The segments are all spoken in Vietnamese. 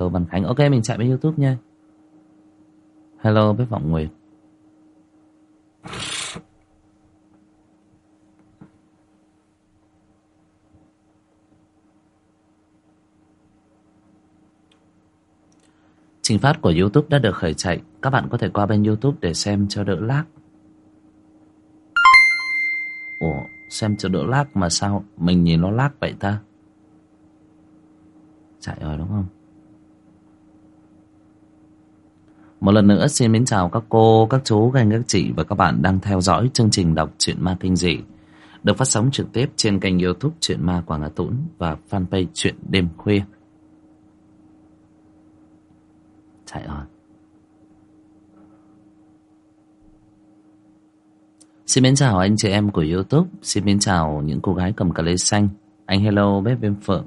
Văn Khánh. Ok, mình chạy bên YouTube nha. Hello Bếp Vọng Nguyệt. Trình phát của YouTube đã được khởi chạy. Các bạn có thể qua bên YouTube để xem cho đỡ lag. Ủa, xem cho đỡ lag mà sao mình nhìn nó lag vậy ta? Chạy rồi đúng không? Một lần nữa xin mến chào các cô, các chú, các anh, các chị và các bạn đang theo dõi chương trình đọc truyện ma kinh dị được phát sóng trực tiếp trên kênh YouTube Truyện Ma Quảng Hà Tũng và fanpage Truyện Đêm Khuya. Chạy rồi. Xin mến chào anh chị em của YouTube. Xin mến chào những cô gái cầm cà lê xanh. Anh hello Bếp Viêm Phượng.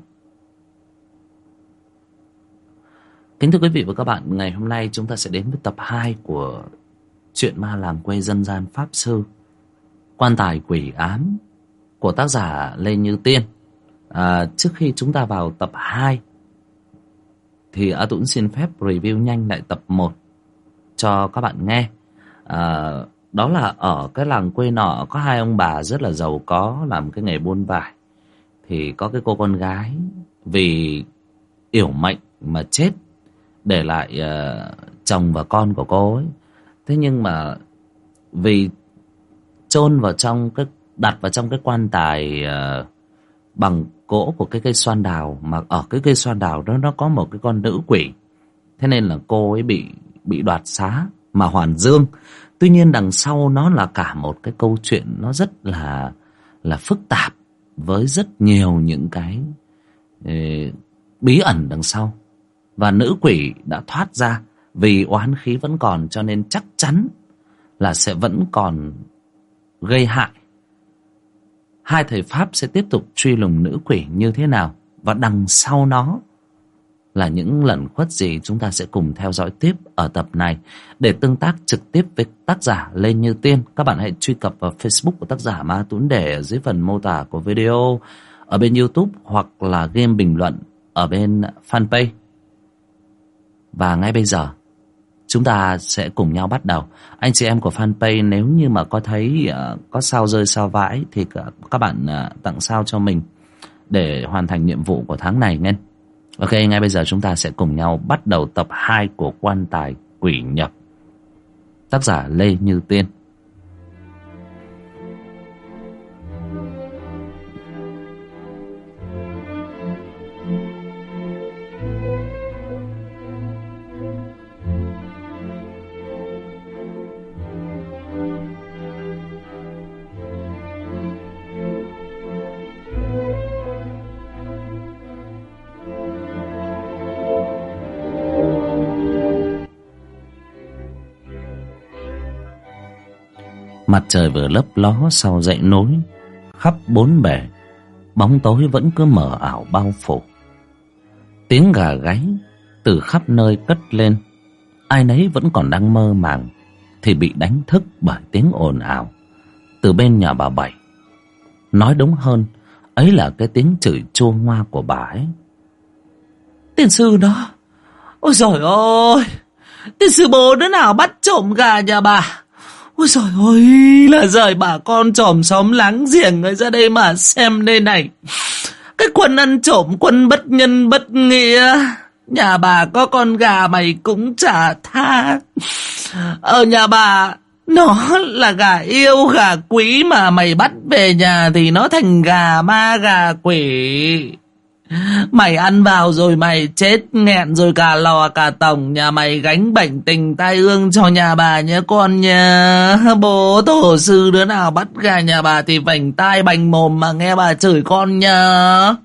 Kính thưa quý vị và các bạn, ngày hôm nay chúng ta sẽ đến với tập 2 của Truyện Ma Làng Quê Dân Gian Pháp Sư Quan Tài Quỷ Ám của tác giả Lê Như Tiên. Trước khi chúng ta vào tập 2 thì A Tũng xin phép review nhanh lại tập 1 cho các bạn nghe. Đó là ở cái làng quê nọ có hai ông bà rất là giàu có làm cái nghề buôn vải. Thì có cái cô con gái vì yểu mệnh mà chết, để lại chồng và con của cô ấy. Thế nhưng mà vì chôn vào trong cái, đặt vào trong cái quan tài bằng gỗ của cái cây xoan đào, mà ở cái cây xoan đào đó nó có một cái con nữ quỷ. Thế nên là cô ấy bị đoạt xá mà hoàn dương. Tuy nhiên đằng sau nó là cả một cái câu chuyện nó rất là phức tạp, với rất nhiều những cái bí ẩn đằng sau. Và nữ quỷ đã thoát ra, vì oán khí vẫn còn cho nên chắc chắn là sẽ vẫn còn gây hại. Hai thầy Pháp sẽ tiếp tục truy lùng nữ quỷ như thế nào, và đằng sau nó là những lẩn khuất gì, chúng ta sẽ cùng theo dõi tiếp ở tập này. Để tương tác trực tiếp với tác giả Lê Như Tiên, các bạn hãy truy cập vào Facebook của tác giả Ma Tuấn để ở dưới phần mô tả của video ở bên YouTube, hoặc là game bình luận ở bên fanpage. Và ngay bây giờ chúng ta sẽ cùng nhau bắt đầu. Anh chị em của fanpage nếu như mà có thấy có sao rơi sao vãi thì các bạn tặng sao cho mình để hoàn thành nhiệm vụ của tháng này nghe. Ok, ngay bây giờ chúng ta sẽ cùng nhau bắt đầu tập 2 của Quan Tài Quỷ Nhập, tác giả Lê Như Tiên. Mặt trời vừa lấp ló sau dãy núi, khắp bốn bề bóng tối vẫn cứ mờ ảo bao phủ. Tiếng gà gáy từ khắp nơi cất lên, ai nấy vẫn còn đang mơ màng thì bị đánh thức bởi tiếng ồn ào từ bên nhà bà Bảy. Nói đúng hơn, ấy là cái tiếng chửi chua ngoa của bà ấy. Tiên sư đó, ôi giời ơi, tiên sư bố đứa nào bắt trộm gà nhà bà? Ôi giời ơi, là rời bà con chòm xóm láng giềng người ra đây mà xem đây này. Cái quân ăn trộm, quân bất nhân bất nghĩa. Nhà bà có con gà mày cũng chả tha. Ở nhà bà nó là gà yêu gà quý, mà mày bắt về nhà thì nó thành gà ma gà quỷ. Mày ăn vào rồi mày chết nghẹn rồi cả lò cả tổng nhà mày gánh bệnh tình tai ương cho nhà bà nhé con nha. Bố tổ sư đứa nào bắt gà nhà bà thì vảnh tai bành mồm mà nghe bà chửi con nha.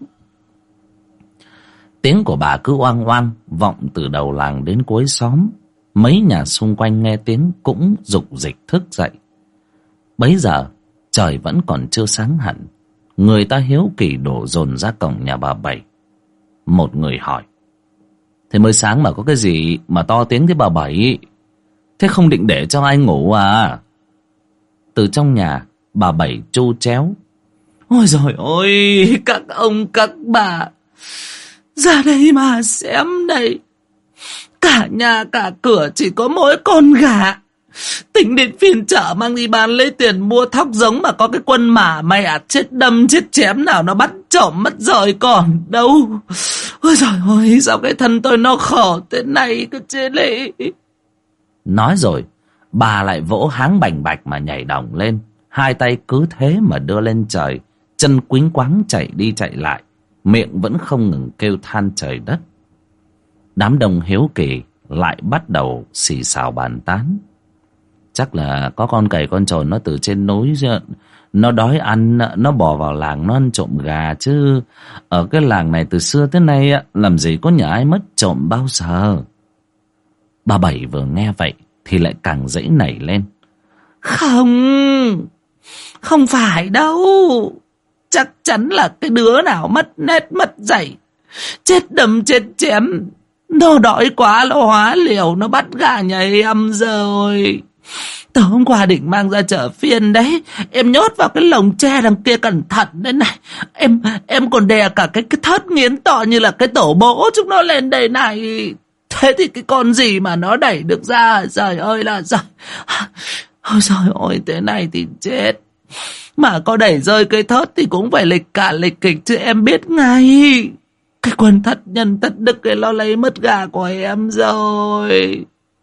Tiếng của bà cứ oang oang vọng từ đầu làng đến cuối xóm. Mấy nhà xung quanh nghe tiếng cũng rục rịch thức dậy. Bấy giờ trời vẫn còn chưa sáng hẳn, người ta hiếu kỳ đổ dồn ra cổng nhà bà Bảy. Một người hỏi: thế mới sáng mà có cái gì mà to tiếng thế bà Bảy? Thế không định để cho ai ngủ à? Từ trong nhà bà Bảy chu chéo: ôi giời ơi, các ông các bà ra đây mà xem đây. Cả nhà cả cửa chỉ có mỗi con gà. Tính đến phiên chợ mang đi bán lấy tiền mua thóc giống mà có cái quân mả mẹ chết đâm chết chém nào nó bắt trộm mất rồi còn đâu. Ôi giời ơi, sao cái thân tôi nó khổ thế này cơ chứ lị. Nói rồi, bà lại vỗ háng bành bạch mà nhảy đỏng lên. Hai tay cứ thế mà đưa lên trời, chân quính quáng chạy đi chạy lại, miệng vẫn không ngừng kêu than trời đất. Đám đông hiếu kỳ lại bắt đầu xì xào bàn tán. Chắc là có con cầy con trồn nó từ trên núi nó đói ăn, nó bỏ vào làng nó ăn trộm gà, chứ ở cái làng này từ xưa tới nay làm gì có nhà ai mất trộm bao giờ. Bà Bảy vừa nghe vậy thì lại càng dãy nảy lên. Không phải đâu. Chắc chắn là cái đứa nào mất nét mất dạy, chết đâm chết chém, nó đói quá nó hóa liều, nó bắt gà nhảy âm rồi. Tối hôm qua định mang ra chợ phiên đấy, em nhốt vào cái lồng tre đằng kia cẩn thận đấy này. Em còn đè cả cái thớt nghiến to như là cái tổ bố chúng nó lên đây này. Thế thì cái con gì mà nó đẩy được ra, trời ơi là trời. Ôi trời ơi, thế này thì chết. Mà có đẩy rơi cây thớt thì cũng phải lịch cả lịch kịch chứ em biết ngay. Cái quân thất nhân thất đức ấy nó lấy mất gà của em rồi.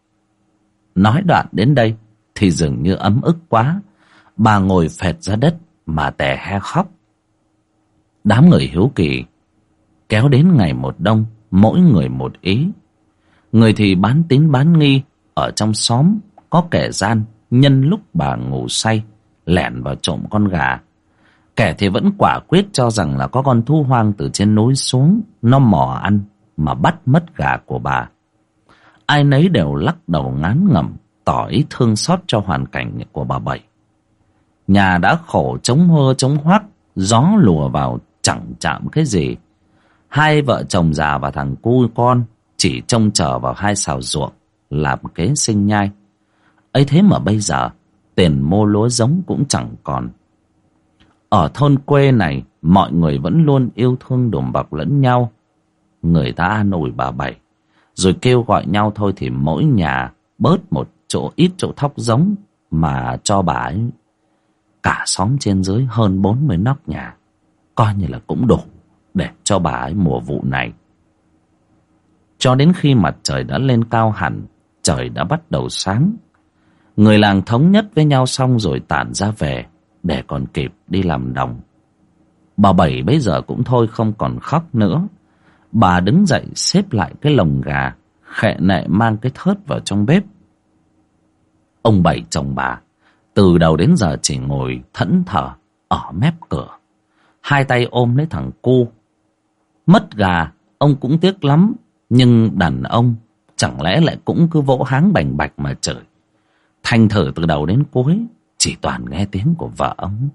Nói đoạn đến đây thì dường như ấm ức quá, bà ngồi phệt ra đất mà tè he khóc. Đám người hiếu kỳ kéo đến ngày một đông, mỗi người một ý. Người thì bán tín bán nghi, ở trong xóm có kẻ gian nhân lúc bà ngủ say lẻn vào trộm con gà. Kẻ thì vẫn quả quyết cho rằng là có con thú hoang từ trên núi xuống, nó mò ăn mà bắt mất gà của bà. Ai nấy đều lắc đầu ngán ngẩm, tỏ ý thương xót cho hoàn cảnh của bà Bảy. Nhà đã khổ chống hơ chống hoác, gió lùa vào chẳng chạm cái gì. Hai vợ chồng già và thằng cu con chỉ trông chờ vào hai sào ruộng làm kế sinh nhai. Ấy thế mà bây giờ tiền mua lúa giống cũng chẳng còn. Ở thôn quê này mọi người vẫn luôn yêu thương đùm bọc lẫn nhau. Người ta an ủi bà Bảy rồi kêu gọi nhau thôi thì mỗi nhà bớt một chỗ ít chỗ thóc giống mà cho bà ấy cả xóm trên dưới hơn 40 nóc nhà, coi như là cũng đủ để cho bà ấy mùa vụ này. Cho đến khi mặt trời đã lên cao hẳn, trời đã bắt đầu sáng, người làng thống nhất với nhau xong rồi tản ra về để còn kịp đi làm đồng. Bà Bảy bây giờ cũng thôi không còn khóc nữa. Bà đứng dậy xếp lại cái lồng gà, khệ nệ mang cái thớt vào trong bếp. Ông Bảy chồng bà từ đầu đến giờ chỉ ngồi thẫn thờ ở mép cửa, hai tay ôm lấy thằng cu. Mất gà ông cũng tiếc lắm, nhưng đàn ông chẳng lẽ lại cũng cứ vỗ háng bành bạch mà chửi. Thành thử từ đầu đến cuối chỉ toàn nghe tiếng của vợ ông.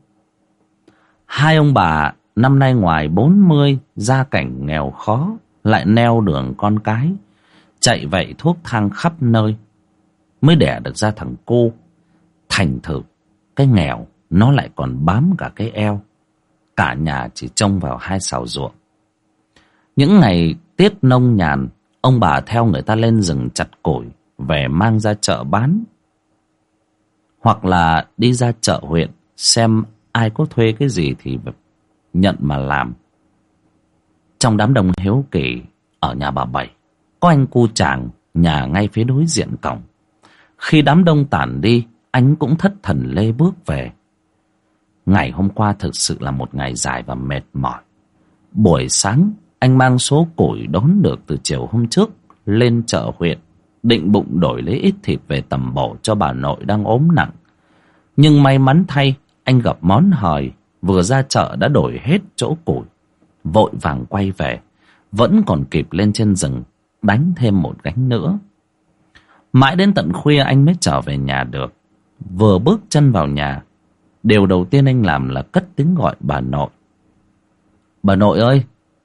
Hai ông bà năm nay ngoài 40, gia cảnh nghèo khó, lại neo đường con cái, chạy vậy thuốc thang khắp nơi mới đẻ được ra thằng cô. Thành thử cái nghèo nó lại còn bám cả cái eo. Cả nhà chỉ trông vào hai sào ruộng. Những ngày tiết nông nhàn, ông bà theo người ta lên rừng chặt củi về mang ra chợ bán, hoặc là đi ra chợ huyện xem ai có thuê cái gì thì nhận mà làm. Trong đám đông hiếu kỳ ở nhà bà Bảy có anh cu chàng nhà ngay phía đối diện cổng. Khi đám đông tản đi, anh cũng thất thần lê bước về. Ngày hôm qua thực sự là một ngày dài và mệt mỏi. Buổi sáng anh mang số củi đốn được từ chiều hôm trước lên chợ huyện, định bụng đổi lấy ít thịt về tầm bổ cho bà nội đang ốm nặng. Nhưng may mắn thay, anh gặp món hời, vừa ra chợ đã đổi hết chỗ củi. Vội vàng quay về, vẫn còn kịp lên trên rừng đánh thêm một gánh nữa. Mãi đến tận khuya anh mới trở về nhà được. Vừa bước chân vào nhà, điều đầu tiên anh làm là cất tiếng gọi bà nội. Bà nội ơi!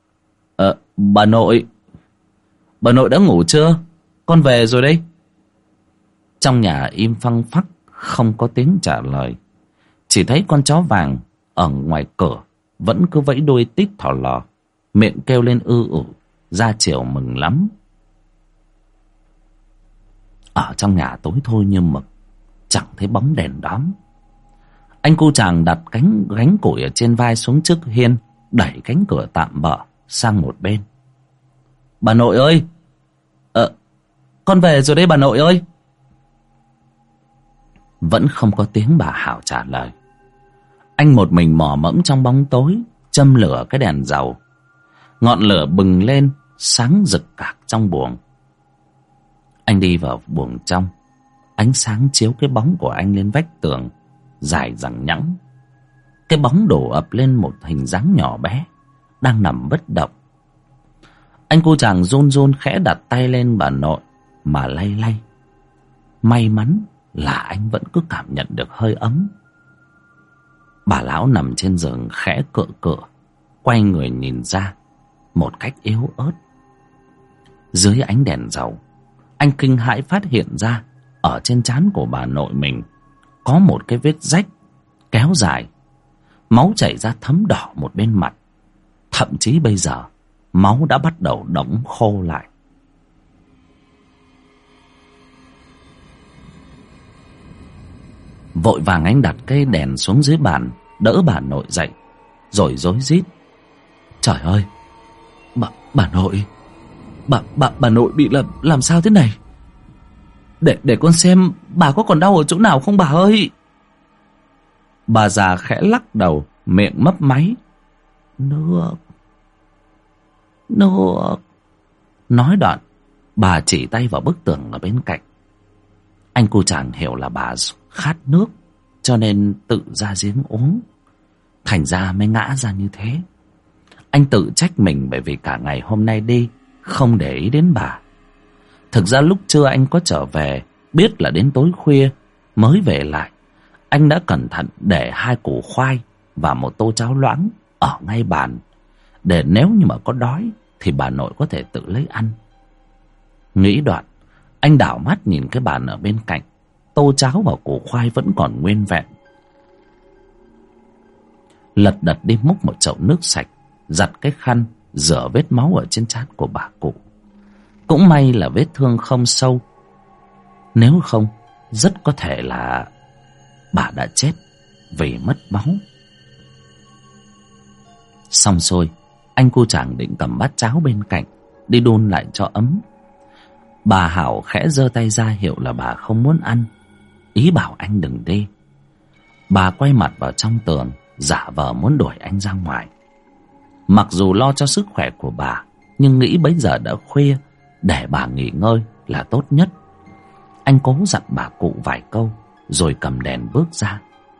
Bà nội! Bà nội đã ngủ chưa? Con về rồi đấy. Trong nhà im phăng phắc, không có tiếng trả lời. Chỉ thấy con chó vàng ở ngoài cửa vẫn cứ vẫy đuôi tít thỏ lò, miệng kêu lên ư ử, ra chiều mừng lắm. Ở trong nhà tối thui như mực, chẳng thấy bóng đèn đóm. Anh cu chàng đặt gánh củi ở trên vai xuống trước hiên, đẩy cánh cửa tạm bợ sang một bên. Bà nội ơi! Con về rồi đây bà nội ơi! Vẫn không có tiếng bà Hảo trả lời. Anh một mình mò mẫm trong bóng tối, châm lửa cái đèn dầu. Ngọn lửa bừng lên, sáng rực cả trong buồng. Anh đi vào buồng trong. Ánh sáng chiếu cái bóng của anh lên vách tường dài dằng nhẵng. Cái bóng đổ ập lên một hình dáng nhỏ bé đang nằm bất động. Anh cu chàng run run khẽ đặt tay lên bà nội mà lay lay. May mắn là anh vẫn cứ cảm nhận được hơi ấm. Bà lão nằm trên giường khẽ cựa cựa, quay người nhìn ra một cách yếu ớt. Dưới ánh đèn dầu, anh kinh hãi phát hiện ra ở trên trán của bà nội mình có một cái vết rách kéo dài. Máu chảy ra thấm đỏ một bên mặt. Thậm chí bây giờ máu đã bắt đầu đọng khô lại. Vội vàng anh đặt cái đèn xuống dưới bàn, đỡ bà nội dậy, rồi rối rít: Trời ơi! Bà nội! Bà nội bị làm sao thế này? Để con xem bà có còn đau ở chỗ nào không bà ơi? Bà già khẽ lắc đầu, miệng mấp máy: Nước. Nói đoạn, bà chỉ tay vào bức tường ở bên cạnh. Anh cu chàng hiểu là bà khát nước, cho nên tự ra giếng uống, thành ra mới ngã ra như thế. Anh tự trách mình bởi vì cả ngày hôm nay đi không để ý đến bà. Thực ra lúc trưa anh có trở về, biết là đến tối khuya mới về lại. Anh đã cẩn thận để 2 củ khoai và một tô cháo loãng ở ngay bàn, để nếu như mà có đói thì bà nội có thể tự lấy ăn. Nghĩ đoạn, anh đảo mắt nhìn cái bàn ở bên cạnh. Tô cháo và củ khoai vẫn còn nguyên vẹn. Lật đật đi múc một chậu nước sạch, giặt cái khăn rửa vết máu ở trên trán của bà cụ. Cũng may là vết thương không sâu, nếu không rất có thể là bà đã chết vì mất máu. Xong xuôi, anh cu chàng định cầm bát cháo bên cạnh đi đun lại cho ấm. Bà Hảo khẽ giơ tay ra hiệu là bà không muốn ăn, ý bảo anh đừng đi. Bà quay mặt vào trong tường, giả vờ muốn đuổi anh ra ngoài. Mặc dù lo cho sức khỏe của bà, nhưng nghĩ bấy giờ đã khuya, để bà nghỉ ngơi là tốt nhất. Anh cố dặn bà cụ vài câu, rồi cầm đèn bước ra.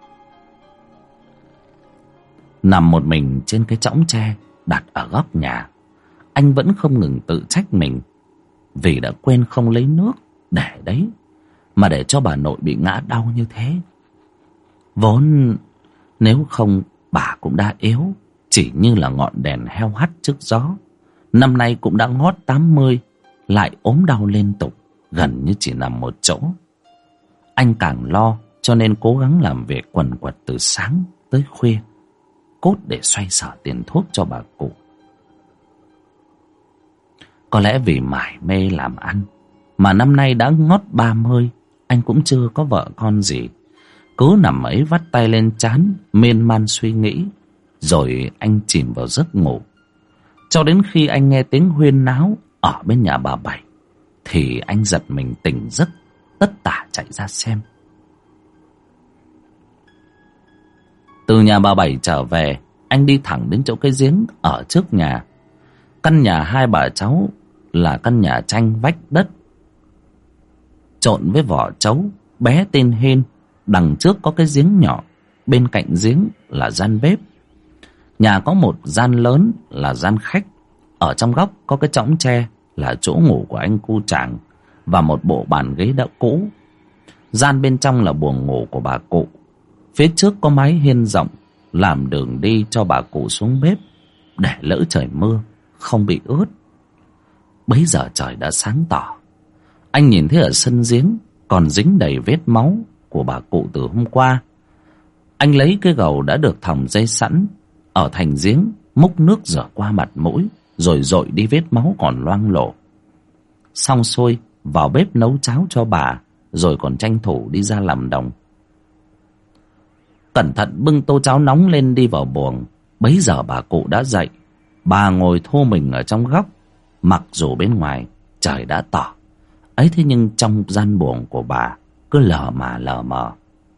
Nằm một mình trên cái chõng tre đặt ở góc nhà, anh vẫn không ngừng tự trách mình vì đã quên không lấy nước để đấy, mà để cho bà nội bị ngã đau như thế. Vốn nếu không bà cũng đã yếu, chỉ như là ngọn đèn heo hắt trước gió. Năm nay cũng đã ngót 80, lại ốm đau liên tục, gần như chỉ nằm một chỗ. Anh càng lo, cho nên cố gắng làm việc quần quật từ sáng tới khuya, cốt để xoay sở tiền thuốc cho bà cụ. Có lẽ vì mải mê làm ăn mà năm nay đã ngót 30, anh cũng chưa có vợ con gì. Cứ nằm ấy vắt tay lên trán, miên man suy nghĩ, rồi anh chìm vào giấc ngủ. Cho đến khi anh nghe tiếng huyên náo ở bên nhà bà Bảy, thì anh giật mình tỉnh giấc, tất tả chạy ra xem. Từ nhà bà Bảy trở về, anh đi thẳng đến chỗ cái giếng ở trước nhà. Căn nhà hai bà cháu là căn nhà tranh vách đất, trộn với vỏ trấu, bé tên Hên. Đằng trước có cái giếng nhỏ, bên cạnh giếng là gian bếp. Nhà có một gian lớn là gian khách. Ở trong góc có cái chõng tre là chỗ ngủ của anh cu chàng, và một bộ bàn ghế đã cũ. Gian bên trong là buồng ngủ của bà cụ. Phía trước có mái hiên rộng, làm đường đi cho bà cụ xuống bếp, để lỡ trời mưa không bị ướt. Bấy giờ trời đã sáng tỏ. Anh nhìn thấy ở sân giếng còn dính đầy vết máu của bà cụ từ hôm qua. Anh lấy cái gầu đã được thòng dây sẵn ở thành giếng, múc nước rửa qua mặt mũi, rồi dội đi vết máu còn loang lổ. Xong xuôi, vào bếp nấu cháo cho bà, rồi còn tranh thủ đi ra làm đồng. Cẩn thận bưng tô cháo nóng lên đi vào buồng. Bấy giờ bà cụ đã dậy. Bà ngồi thu mình ở trong góc, mặc dù bên ngoài trời đã tỏ ấy, thế nhưng trong gian buồng của bà cứ lờ mờ.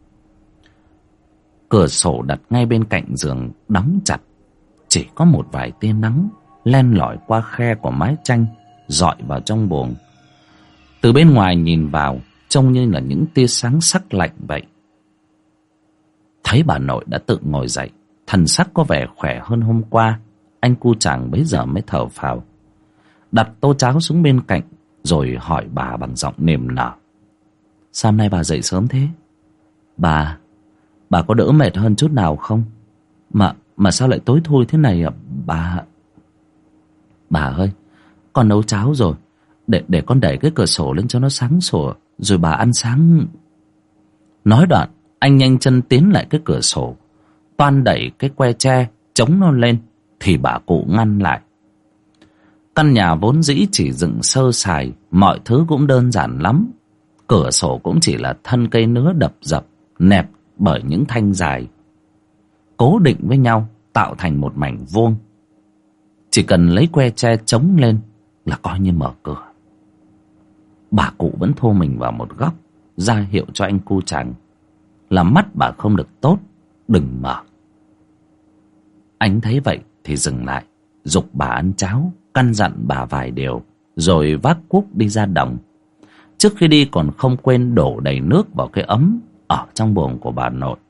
Cửa sổ đặt ngay bên cạnh giường đóng chặt, chỉ có một vài tia nắng len lỏi qua khe của mái tranh rọi vào trong buồng. Từ bên ngoài nhìn vào trông như là những tia sáng sắc lạnh vậy. Thấy bà nội đã tự ngồi dậy, thần sắc có vẻ khỏe hơn hôm qua, anh cu chàng bấy giờ mới thở phào, đặt tô cháo xuống bên cạnh, rồi hỏi bà bằng giọng niềm nở: "Sao hôm nay bà dậy sớm thế? Bà có đỡ mệt hơn chút nào không? Mà sao lại tối thui thế này ạ bà?" "Bà ơi, con nấu cháo rồi, để con đẩy cái cửa sổ lên cho nó sáng sủa, rồi bà ăn sáng." Nói đoạn, anh nhanh chân tiến lại cái cửa sổ, toan đẩy cái que tre chống nó lên, thì bà cụ ngăn lại. Căn nhà vốn dĩ chỉ dựng sơ sài, mọi thứ cũng đơn giản lắm. Cửa sổ cũng chỉ là thân cây nứa đập dập, nẹp bởi những thanh dài cố định với nhau, tạo thành một mảnh vuông. Chỉ cần lấy que tre chống lên là coi như mở cửa. Bà cụ vẫn thu mình vào một góc, ra hiệu cho anh cu chàng là mắt bà không được tốt, đừng mở. Anh thấy vậy thì dừng lại, giục bà ăn cháo, căn dặn bà vài điều, rồi vác cuốc đi ra đồng. Trước khi đi còn không quên đổ đầy nước vào cái ấm ở trong buồng của bà nội.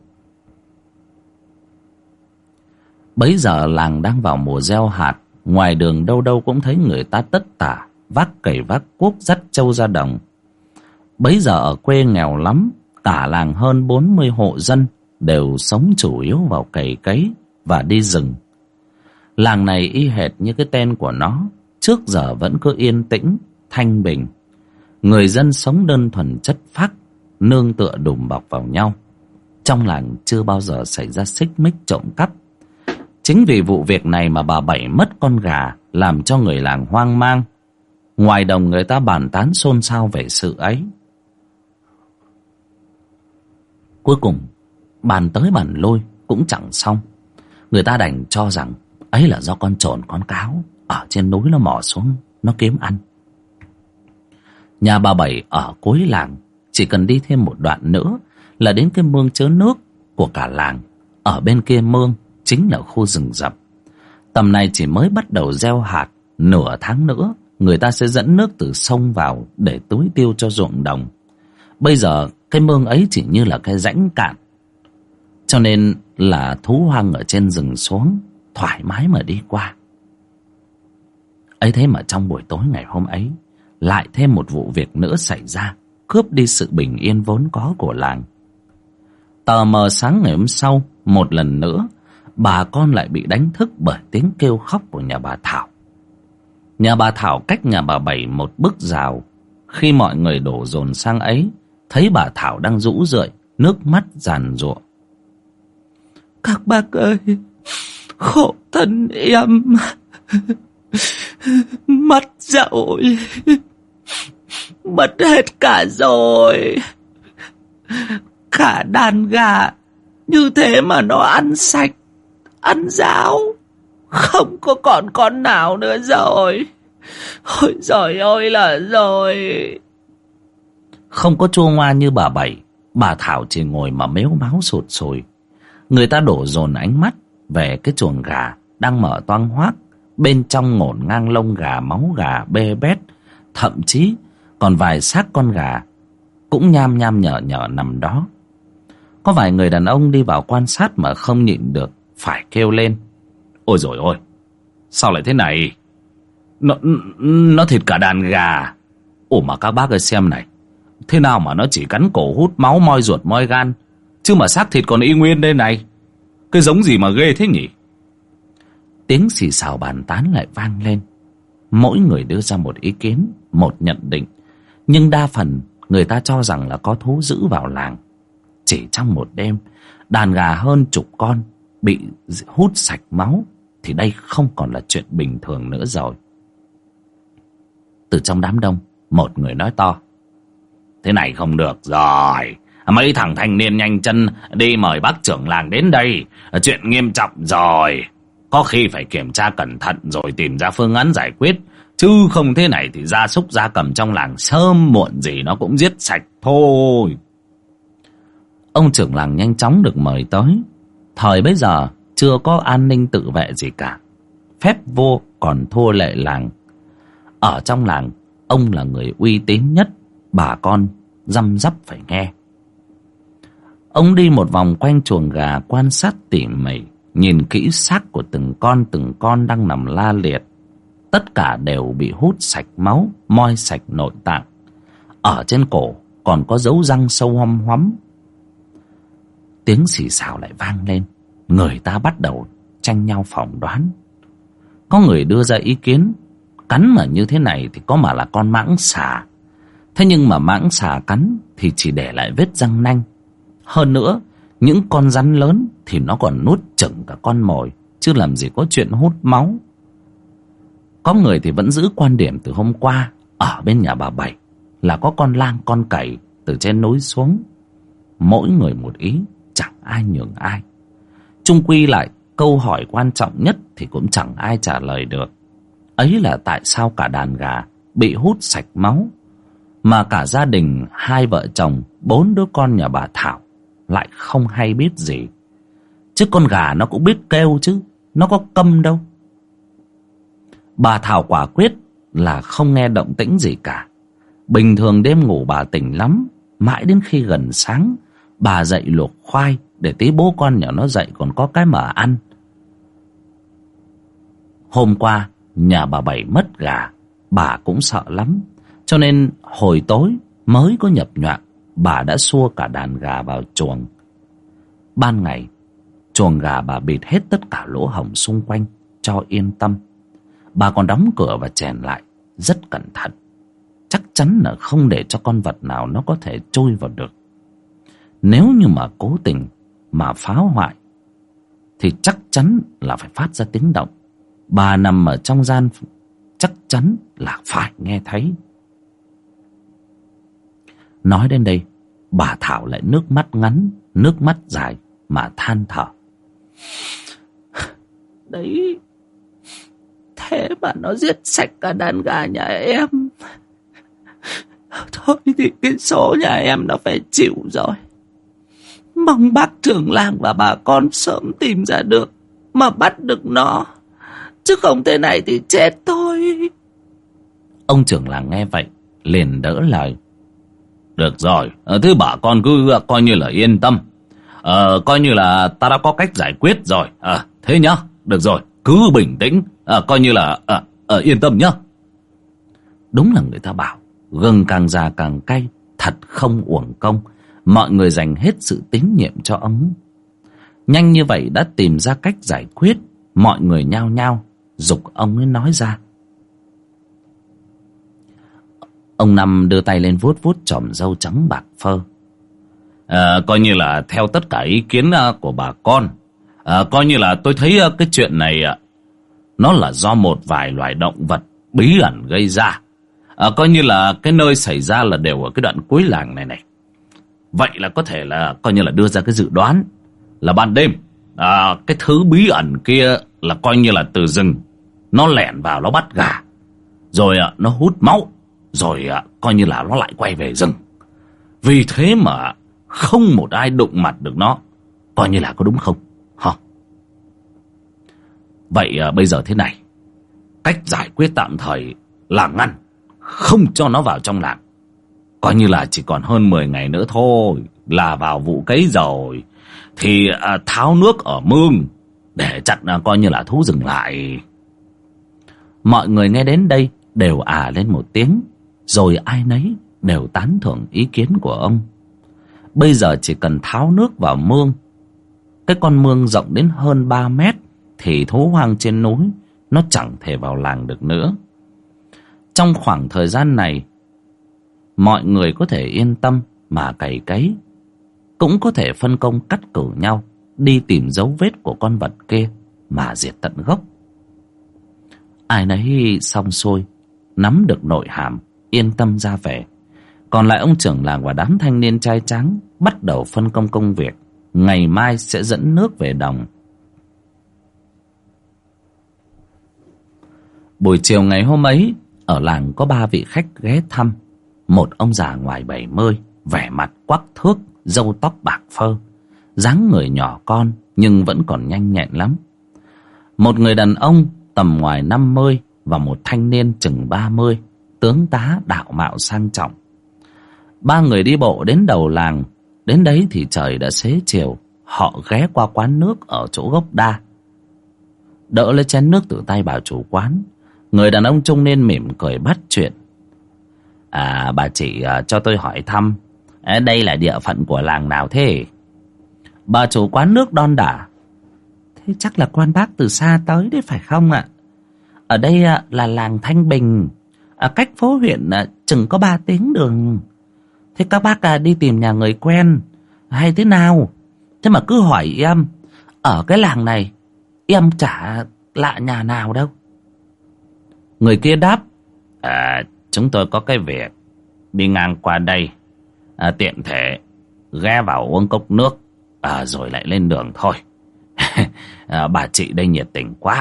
Bấy giờ làng đang vào mùa gieo hạt, ngoài đường đâu đâu cũng thấy người ta tất tả vác cày vác cuốc dắt trâu ra đồng. Bấy giờ ở quê nghèo lắm, cả làng hơn 40 hộ dân đều sống chủ yếu vào cày cấy và đi rừng. Làng này y hệt như cái tên của nó, trước giờ vẫn cứ yên tĩnh, thanh bình. Người dân sống đơn thuần chất phác, nương tựa đùm bọc vào nhau. Trong làng chưa bao giờ xảy ra xích mích trộm cắp. Chính vì vụ việc này mà bà Bảy mất con gà, làm cho người làng hoang mang. Ngoài đồng người ta bàn tán xôn xao về sự ấy. Cuối cùng bàn tới bàn lui cũng chẳng xong. Người ta đành cho rằng ấy là do con trồn con cáo ở trên núi nó mò xuống, nó kiếm ăn. Nhà bà Bảy ở cuối làng, chỉ cần đi thêm một đoạn nữa là đến cái mương chứa nước của cả làng. Ở bên kia mương chính là khu rừng rậm. Tầm này chỉ mới bắt đầu gieo hạt, nửa tháng nữa người ta sẽ dẫn nước từ sông vào để tưới tiêu cho ruộng đồng. Bây giờ cái mương ấy chỉ như là cái rãnh cạn, cho nên là thú hoang ở trên rừng xuống thoải mái mà đi qua. Ấy thế mà trong buổi tối ngày hôm ấy lại thêm một vụ việc nữa xảy ra, cướp đi sự bình yên vốn có của làng. Tờ mờ sáng ngày hôm sau, một lần nữa bà con lại bị đánh thức bởi tiếng kêu khóc của nhà bà Thảo. Nhà bà Thảo cách nhà bà Bảy một bức rào. Khi mọi người đổ dồn sang ấy, thấy bà Thảo đang rũ rượi, nước mắt giàn giụa: "Các bác ơi, khổ thân em, mất rồi, mất hết cả rồi. Cả đàn gà như thế mà nó ăn sạch, ăn ráo, không có còn con nào nữa rồi. Ôi giời ơi là rồi." Không có chua ngoa như bà Bảy, bà Thảo chỉ ngồi mà mếu máo sụt sùi. Người ta đổ dồn ánh mắt về cái chuồng gà đang mở toang hoác, bên trong ngổn ngang lông gà, máu gà bê bết, thậm chí còn vài xác con gà cũng nham nham nhở nhở nằm đó. Có vài người đàn ông đi vào quan sát mà không nhịn được phải kêu lên: "Ôi dồi ôi, sao lại thế này? Nó thịt cả đàn gà. Ủa mà các bác ơi xem này, thế nào mà nó chỉ cắn cổ hút máu, moi ruột moi gan, chứ mà xác thịt còn y nguyên đây này. Cái giống gì mà ghê thế nhỉ?" Tiếng xì xào bàn tán lại vang lên. Mỗi người đưa ra một ý kiến, một nhận định, nhưng đa phần người ta cho rằng là có thú dữ vào làng. Chỉ trong một đêm, đàn gà hơn chục con bị hút sạch máu, thì đây không còn là chuyện bình thường nữa rồi. Từ trong đám đông Một người nói to: thế này không được rồi, mấy thằng thanh niên nhanh chân đi mời bác trưởng làng đến đây, chuyện nghiêm trọng rồi, có khi phải kiểm tra cẩn thận rồi tìm ra phương án giải quyết, chứ không thế này thì gia súc gia cầm trong làng sớm muộn gì nó cũng giết sạch thôi. Ông trưởng làng nhanh chóng được mời tới. Thời bấy giờ chưa có an ninh tự vệ gì cả, phép vô còn thua lệ làng. Ở trong làng, ông là người uy tín nhất, bà con răm rắp phải nghe. Ông đi một vòng quanh chuồng gà, quan sát tỉ mỉ, nhìn kỹ xác của từng con đang nằm la liệt. Tất cả đều bị hút sạch máu, moi sạch nội tạng. Ở trên cổ còn có dấu răng sâu hoăm hoắm. Tiếng xì xào lại vang lên. Người ta bắt đầu tranh nhau phỏng đoán. Có người đưa ra ý kiến, cắn mà như thế này thì có mà là con mãng xà. Thế nhưng mà mãng xà cắn thì chỉ để lại vết răng nanh. Hơn nữa, những con rắn lớn thì nó còn nuốt chửng cả con mồi, chứ làm gì có chuyện hút máu. Có người thì vẫn giữ quan điểm từ hôm qua ở bên nhà bà Bảy là có con lang con cẩy từ trên núi xuống. Mỗi người một ý, chẳng ai nhường ai. Chung quy lại, câu hỏi quan trọng nhất thì cũng chẳng ai trả lời được. Ấy là tại sao cả đàn gà bị hút sạch máu, mà cả gia đình 2 vợ chồng 4 đứa con nhà bà Thảo lại không hay biết gì. Chứ con gà nó cũng biết kêu chứ, nó có câm đâu. Bà Thảo quả quyết là không nghe động tĩnh gì cả. Bình thường đêm ngủ bà tỉnh lắm, mãi đến khi gần sáng bà dậy luộc khoai để tí bố con nhỏ nó dậy còn có cái mà ăn. Hôm qua nhà bà Bảy mất gà, bà cũng sợ lắm, cho nên hồi tối mới có nhập nhoạng, bà đã xua cả đàn gà vào chuồng. Ban ngày chuồng gà bà bịt hết tất cả lỗ hổng xung quanh cho yên tâm. Bà còn đóng cửa và chèn lại rất cẩn thận, chắc chắn là không để cho con vật nào nó có thể chui vào được. Nếu như mà cố tình mà phá hoại thì chắc chắn là phải phát ra tiếng động. Bà nằm ở trong gian chắc chắn là phải nghe thấy. Nói đến đây, bà Thảo lại nước mắt ngắn, nước mắt dài mà than thở. Đấy, thế mà nó giết sạch cả đàn gà nhà em. Thôi thì cái số nhà em nó phải chịu rồi. Mong bác trưởng làng và bà con sớm tìm ra được mà bắt được nó, chứ không thế này thì chết thôi. Ông trưởng làng nghe vậy liền đỡ lời. Được rồi, thứ bà con cứ coi như là yên tâm. Coi như là ta đã có cách giải quyết rồi. Thế nhá, được rồi, cứ bình tĩnh, coi như là yên tâm nhá. Đúng là người ta bảo gừng càng già càng cay, thật không uổng công. Mọi người dành hết sự tín nhiệm cho ông. Nhanh như vậy đã tìm ra cách giải quyết, mọi người nhao nhao giục ông ấy nói ra. Ông Năm đưa tay lên vuốt vuốt chòm râu trắng bạc phơ. Coi như là theo tất cả ý kiến của bà con, coi như là tôi thấy cái chuyện này nó là do một vài loài động vật bí ẩn gây ra. Coi như là cái nơi xảy ra là đều ở cái đoạn cuối làng này. Vậy là có thể là coi như là đưa ra cái dự đoán là ban đêm cái thứ bí ẩn kia là coi như là từ rừng nó lẻn vào, nó bắt gà, rồi nó hút máu, rồi coi như là nó lại quay về rừng. Vì thế mà không một ai đụng mặt được nó, coi như là có đúng không? Vậy bây giờ thế này, cách giải quyết tạm thời là ngăn, không cho nó vào trong làng. Coi như là chỉ còn hơn 10 ngày nữa thôi là vào vụ cấy rồi, thì tháo nước ở mương để chặn coi như là thú rừng lại. Mọi người nghe đến đây đều lên một tiếng, rồi ai nấy đều tán thưởng ý kiến của ông. Bây giờ chỉ cần tháo nước vào mương, cái con mương rộng đến hơn 3 mét, thì thú hoang trên núi nó chẳng thể vào làng được nữa. Trong khoảng thời gian này, mọi người có thể yên tâm mà cày cấy, cũng có thể phân công cắt cử nhau đi tìm dấu vết của con vật kia mà diệt tận gốc. Ai nấy xong xuôi, nắm được nội hàm yên tâm ra về. Còn lại ông trưởng làng và đám thanh niên trai trắng bắt đầu phân công công việc. Ngày mai sẽ dẫn nước về đồng. Buổi chiều ngày hôm ấy, ở làng có 3 vị khách ghé thăm. Một ông già ngoài 70, vẻ mặt quắc thước, râu tóc bạc phơ, dáng người nhỏ con nhưng vẫn còn nhanh nhẹn lắm. Một người đàn ông tầm ngoài 50 và một thanh niên chừng 30, tướng tá đạo mạo sang trọng. 3 người đi bộ đến đầu làng. Đến đấy thì trời đã xế chiều. Họ ghé qua quán nước ở chỗ gốc đa, đỡ lấy chén nước từ tay bà chủ quán. Người đàn ông trung niên mỉm cười bắt chuyện. Bà chị cho tôi hỏi thăm, đây là địa phận của làng nào thế? Bà chủ quán nước đon đả. Thế chắc là quan bác từ xa tới đấy phải không ạ? Ở đây là làng Thanh Bình, cách phố huyện chừng có 3 tiếng đường. Thế các bác đi tìm nhà người quen hay thế nào? Thế mà cứ hỏi em, ở cái làng này em chả lạ nhà nào đâu. Người kia đáp. Chúng tôi có cái việc đi ngang qua đây, tiện thể ghé vào uống cốc nước, rồi lại lên đường thôi. Bà chị đây nhiệt tình quá.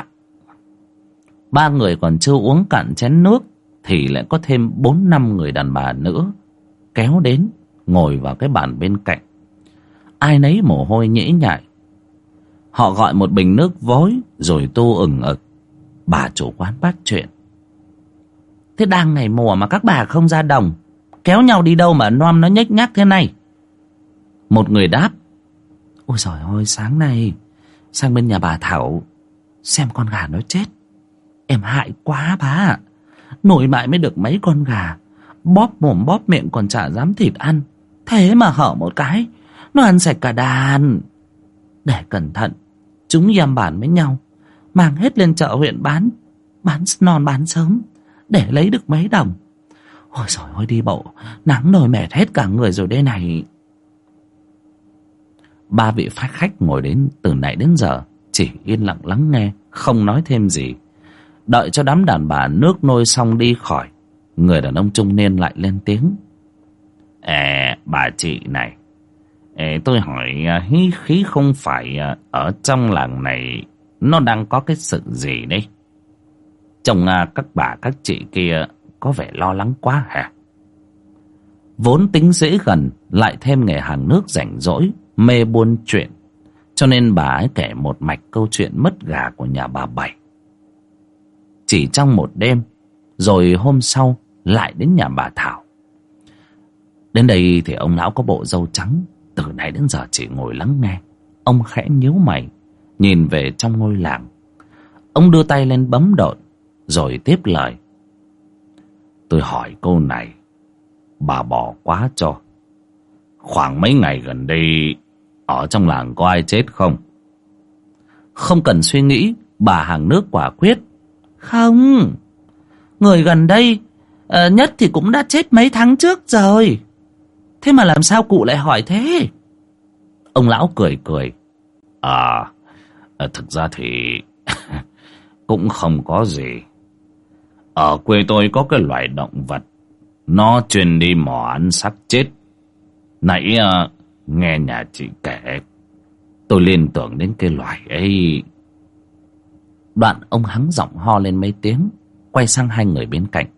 3 người còn chưa uống cạn chén nước thì lại có thêm 4-5 người đàn bà nữa kéo đến ngồi vào cái bàn bên cạnh. Ai nấy mồ hôi nhễ nhại. Họ gọi một bình nước vối rồi tu ừng ực. Bà chủ quán bắt chuyện. Thế đang ngày mùa mà các bà không ra đồng, kéo nhau đi đâu mà nom nó nhếch nhác thế này? Một người đáp. Ôi giời ơi, sáng nay sang bên nhà bà Thảo xem con gà nó chết. Em hại quá bà ạ. Nổi mãi mới được mấy con gà, bóp mồm bóp miệng còn chả dám thịt ăn. Thế mà hở một cái nó ăn sạch cả đàn. Để cẩn thận, chúng em bàn với nhau mang hết lên chợ huyện bán non bán sớm để lấy được mấy đồng. Ôi giời ơi, đi bộ nắng nổi mệt hết cả người rồi đây này. 3 vị khách ngồi đến từ nãy đến giờ chỉ yên lặng lắng nghe, không nói thêm gì. Đợi cho đám đàn bà nước nôi xong đi khỏi, người đàn ông trung niên lại lên tiếng. Bà chị này, tôi hỏi hí khí không phải ở trong làng này nó đang có cái sự gì đấy? Trông các bà các chị kia có vẻ lo lắng quá hả? Vốn tính dễ gần, lại thêm nghề hàng nước rảnh rỗi, mê buôn chuyện, cho nên bà ấy kể một mạch câu chuyện mất gà của nhà bà Bảy. Chỉ trong một đêm, rồi hôm sau lại đến nhà bà Thảo. Đến đây thì ông lão có bộ râu trắng từ nãy đến giờ chỉ ngồi lắng nghe. Ông khẽ nhíu mày, nhìn về trong ngôi làng. Ông đưa tay lên bấm độn, rồi tiếp lời. Tôi hỏi câu này, bà bỏ quá cho. Khoảng mấy ngày gần đây, ở trong làng có ai chết không? Không cần suy nghĩ, bà hàng nước quả quyết. Không, người gần đây nhất thì cũng đã chết mấy tháng trước rồi. Thế mà làm sao cụ lại hỏi thế? Ông lão cười cười. Thực ra thì cũng không có gì. Ở quê tôi có cái loài động vật, nó chuyên đi mò ăn xác chết. Nãy nghe nhà chị kể, tôi liên tưởng đến cái loài ấy. Đoạn ông hắng giọng ho lên mấy tiếng, quay sang 2 người bên cạnh.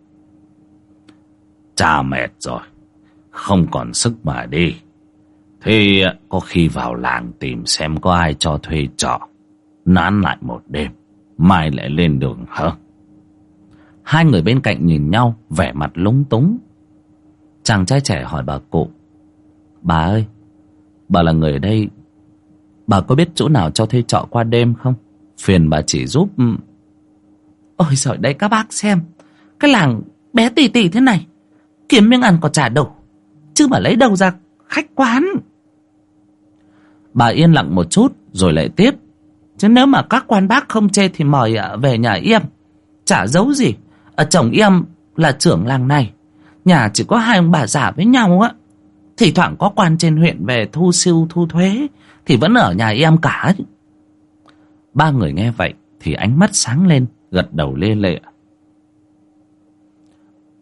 Cha mệt rồi, không còn sức mà đi. Thế có khi vào làng tìm xem có ai cho thuê trọ, nán lại một đêm, mai lại lên đường hả? 2 người bên cạnh nhìn nhau, vẻ mặt lúng túng. Chàng trai trẻ hỏi bà cụ. Bà ơi, bà là người ở đây, bà có biết chỗ nào cho thuê trọ qua đêm không? Phiền bà chỉ giúp. Ôi giời, đây các bác xem, cái làng bé tì tì thế này, kiếm miếng ăn còn chả đủ, chứ mà lấy đâu ra khách quán. Bà yên lặng một chút rồi lại tiếp. Chứ nếu mà các quan bác không chê thì mời về nhà em. Chả giấu gì, chồng em là trưởng làng này, nhà chỉ có 2 ông bà già với nhau á. Thì thoảng có quan trên huyện về thu siêu thu thuế thì vẫn ở nhà em cả. 3 người nghe vậy thì ánh mắt sáng lên, gật đầu lê lệ.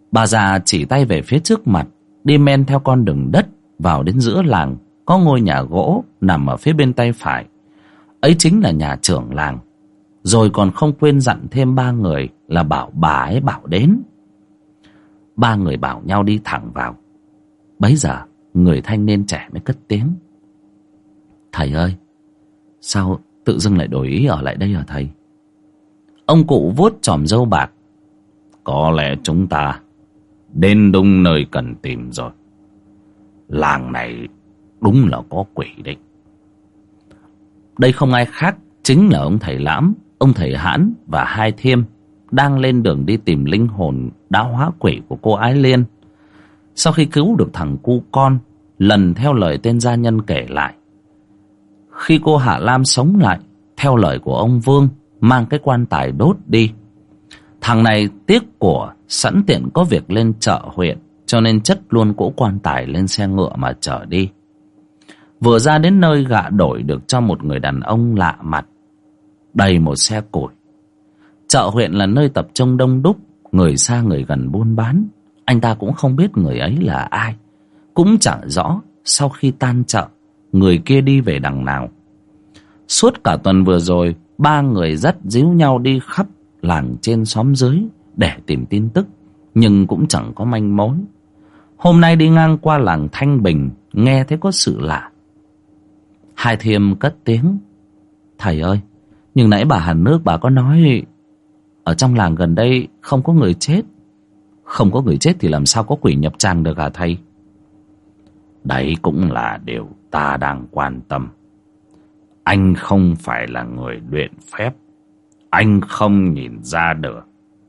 Bà già chỉ tay về phía trước mặt, đi men theo con đường đất vào đến giữa làng. Có ngôi nhà gỗ nằm ở phía bên tay phải, ấy chính là nhà trưởng làng. Rồi còn không quên dặn thêm 3 người là bảo bà ấy bảo đến. 3 người bảo nhau đi thẳng vào. Bấy giờ người thanh niên trẻ mới cất tiếng: "Thầy ơi, sao tự dưng lại đổi ý ở lại đây hả thầy?" Ông cụ vuốt chòm râu bạc: "Có lẽ chúng ta đến đúng nơi cần tìm rồi. Làng này đúng là có quỷ đấy." Đây không ai khác chính là ông thầy Lãm, ông thầy Hãn và hai Thiêm đang lên đường đi tìm linh hồn đã hóa quỷ của cô Ái Liên. Sau khi cứu được thằng cu con, lần theo lời tên gia nhân kể lại, khi cô Hạ Lam sống lại, theo lời của ông Vương, mang cái quan tài đốt đi. Thằng này tiếc của, sẵn tiện có việc lên chợ huyện, cho nên chất luôn cỗ quan tài lên xe ngựa mà chở đi. Vừa ra đến nơi, gạ đổi được cho một người đàn ông lạ mặt, đầy một xe củi. Chợ huyện là nơi tập trung đông đúc, người xa người gần buôn bán. Anh ta cũng không biết người ấy là ai, cũng chẳng rõ sau khi tan chợ người kia đi về đằng nào. Suốt cả tuần vừa rồi, 3 người dắt díu nhau đi khắp làng trên xóm dưới để tìm tin tức, nhưng cũng chẳng có manh mối. Hôm nay đi ngang qua làng Thanh Bình, nghe thấy có sự lạ. Hai Thiêm cất tiếng: "Thầy ơi, nhưng nãy bà Hàn Nước bà có nói ở trong làng gần đây không có người chết. Không có người chết thì làm sao có quỷ nhập tràng được hả thầy?" "Đấy cũng là điều ta đang quan tâm. Anh không phải là người luyện phép, anh không nhìn ra được.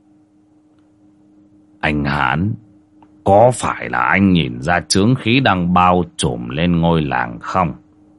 Anh Hán, có phải là anh nhìn ra chướng khí đang bao trùm lên ngôi làng không?"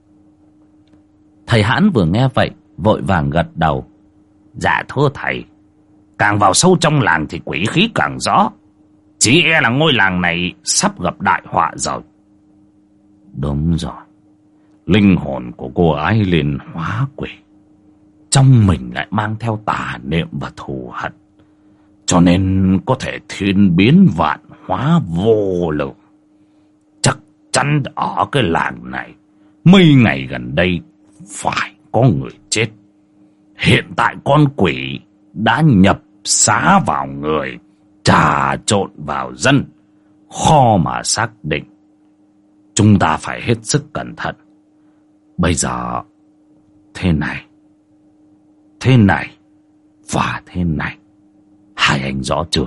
Thầy Hãn vừa nghe vậy vội vàng gật đầu: "Dạ thưa thầy, càng vào sâu trong làng thì quỷ khí càng rõ. Chỉ e là ngôi làng này sắp gặp đại họa rồi." "Đúng rồi, linh hồn của cô Ái Liên hóa quỷ, trong mình lại mang theo tà niệm và thù hận, cho nên có thể thiên biến vạn hóa vô lượng. Chắc chắn ở cái làng này mấy ngày gần đây phải có người chết. Hiện tại con quỷ đã nhập xá vào người, trà trộn vào dân, khó mà xác định. Chúng ta phải hết sức cẩn thận. Bây giờ thế này và thế này, hai anh rõ chưa?"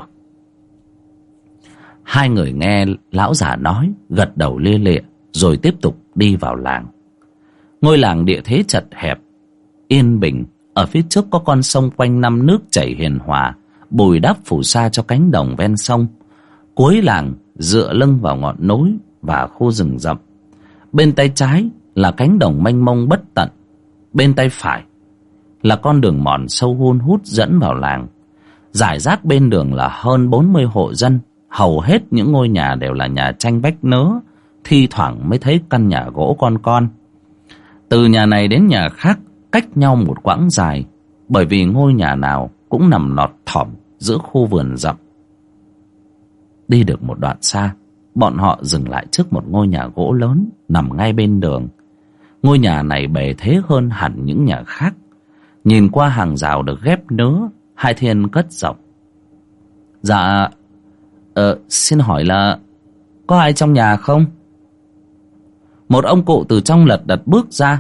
Hai người nghe lão già nói, gật đầu lia lịa, rồi tiếp tục đi vào làng. Ngôi làng địa thế chật hẹp, yên bình. Ở phía trước có con sông quanh năm nước chảy hiền hòa, bồi đắp phù sa cho cánh đồng ven sông. Cuối làng dựa lưng vào ngọn núi và khu rừng rậm. Bên tay trái là cánh đồng mênh mông bất tận, bên tay phải là con đường mòn sâu hun hút dẫn vào làng. Rải rác bên đường là hơn 40 hộ dân, hầu hết những ngôi nhà đều là nhà tranh vách nứa, thi thoảng mới thấy căn nhà gỗ con. Từ nhà này đến nhà khác cách nhau một quãng dài, bởi vì ngôi nhà nào cũng nằm lọt thỏm giữa khu vườn rậm. Đi được một đoạn xa, bọn họ dừng lại trước một ngôi nhà gỗ lớn nằm ngay bên đường. Ngôi nhà này bề thế hơn hẳn những nhà khác. Nhìn qua hàng rào được ghép nứa, Hai Thiên cất giọng: "Dạ, xin hỏi là có ai trong nhà không?" Một ông cụ từ trong lật đật bước ra: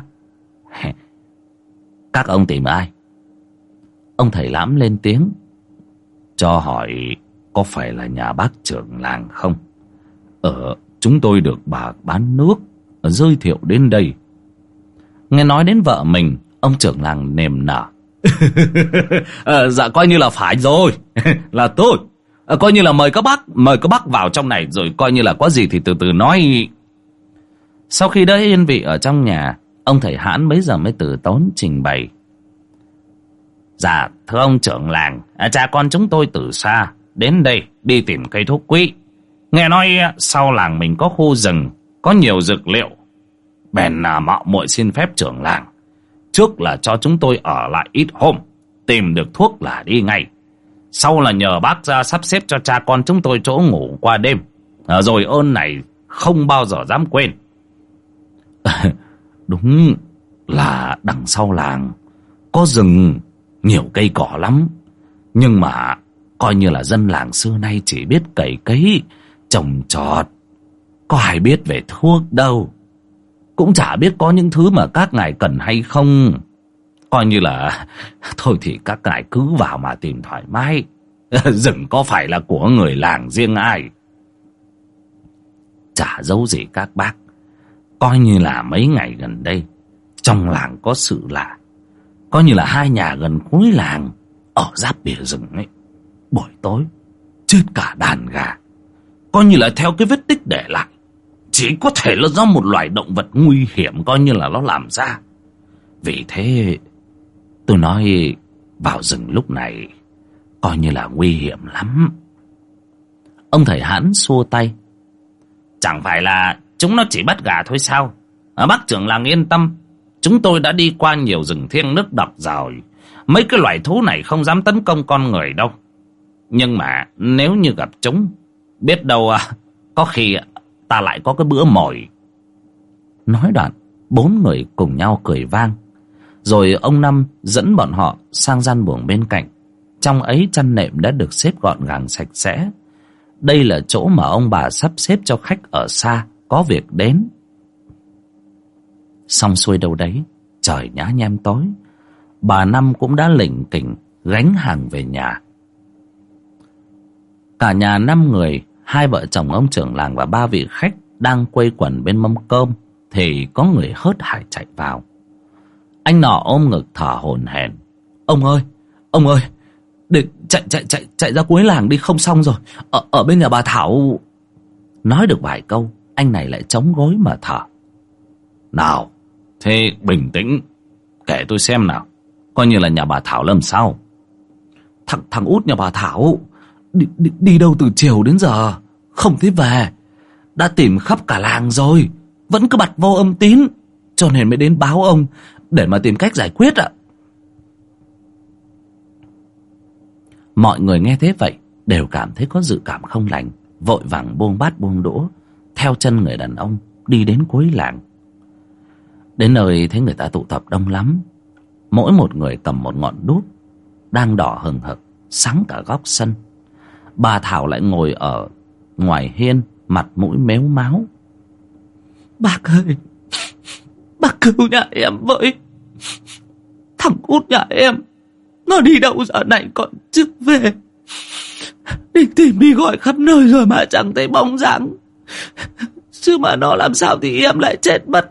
"Các ông tìm ai?" Ông thầy Lãm lên tiếng: "Cho hỏi có phải là nhà bác trưởng làng không? Chúng tôi được bà bán nước giới thiệu đến đây." Nghe nói đến vợ mình, ông trưởng làng nềm nở: "Dạ coi như là phải rồi. Là tôi. Coi như là mời các bác vào trong này, rồi coi như là có gì thì từ từ nói." Sau khi đã yên vị ở trong nhà, ông thầy Hãn bấy giờ mới từ tốn trình bày: "Dạ thưa ông trưởng làng, cha con chúng tôi từ xa đến đây đi tìm cây thuốc quý. Nghe nói sau làng mình có khu rừng, có nhiều dược liệu, bèn mạo muội xin phép trưởng làng trước là cho chúng tôi ở lại ít hôm, tìm được thuốc là đi ngay. Sau là nhờ bác ra sắp xếp cho cha con chúng tôi chỗ ngủ qua đêm. Rồi ơn này không bao giờ dám quên. Đúng là đằng sau làng có rừng, nhiều cây cỏ lắm. Nhưng mà coi như là dân làng xưa nay chỉ biết cày cấy, trồng trọt, có ai biết về thuốc đâu. Cũng chả biết có những thứ mà các ngài cần hay không. Coi như là thôi thì các ngài cứ vào mà tìm thoải mái. Rừng có phải là của người làng riêng ai. Chả giấu gì các bác, coi như là mấy ngày gần đây trong làng có sự lạ. Coi như là hai nhà gần cuối làng ở giáp bìa rừng ấy, buổi tối chết cả đàn gà. Coi như là theo cái vết tích để lại, chỉ có thể là do một loài động vật nguy hiểm coi như là nó làm ra. Vì thế tôi nói vào rừng lúc này coi như là nguy hiểm lắm. Ông thầy Hãn xua tay. Chẳng phải là chúng nó chỉ bắt gà thôi sao? Bác trưởng làng yên tâm, chúng tôi đã đi qua nhiều rừng thiêng nước độc rồi. Mấy cái loài thú này không dám tấn công con người đâu. Nhưng mà nếu như gặp chúng, biết đâu có khi ta lại có cái bữa mồi. Nói đoạn, bốn người cùng nhau cười vang. Rồi ông Năm dẫn bọn họ sang gian buồng bên cạnh. Trong ấy chăn nệm đã được xếp gọn gàng sạch sẽ. Đây là chỗ mà ông bà sắp xếp cho khách ở xa có việc đến. Xong xuôi đâu đấy, trời nhá nhem tối, bà Năm cũng đã lỉnh kỉnh gánh hàng về nhà. Cả nhà 5 người, 2 vợ chồng ông trưởng làng và 3 vị khách đang quây quần bên mâm cơm thì có người hớt hải chạy vào. Anh nọ ôm ngực thở hổn hển. Ông ơi, để chạy ra cuối làng đi, không xong rồi. Ở bên nhà bà Thảo. Nói được vài câu, anh này lại chống gối mà thở. Nào, thế bình tĩnh, kể tôi xem nào, coi như là nhà bà Thảo làm sao? Thằng út nhà bà Thảo đi đâu từ chiều đến giờ không thấy về. Đã tìm khắp cả làng rồi, vẫn cứ bặt vô âm tín, cho nên mới đến báo ông để mà tìm cách giải quyết ạ. Mọi người nghe thế vậy đều cảm thấy có dự cảm không lành, vội vàng buông bát buông đũa theo chân người đàn ông đi đến cuối làng. Đến nơi thấy người ta tụ tập đông lắm, mỗi một người cầm một ngọn đuốc đang đỏ hừng hực sáng cả góc sân. Bà Thảo lại ngồi ở ngoài hiên, mặt mũi mếu máo. Bác ơi, bác cứu nhà em với. Thằng út nhà em nó đi đâu giờ này còn chưa về. Đi tìm đi gọi khắp nơi rồi mà chẳng thấy bóng dáng. Chứ mà nó làm sao thì em lại chết mất.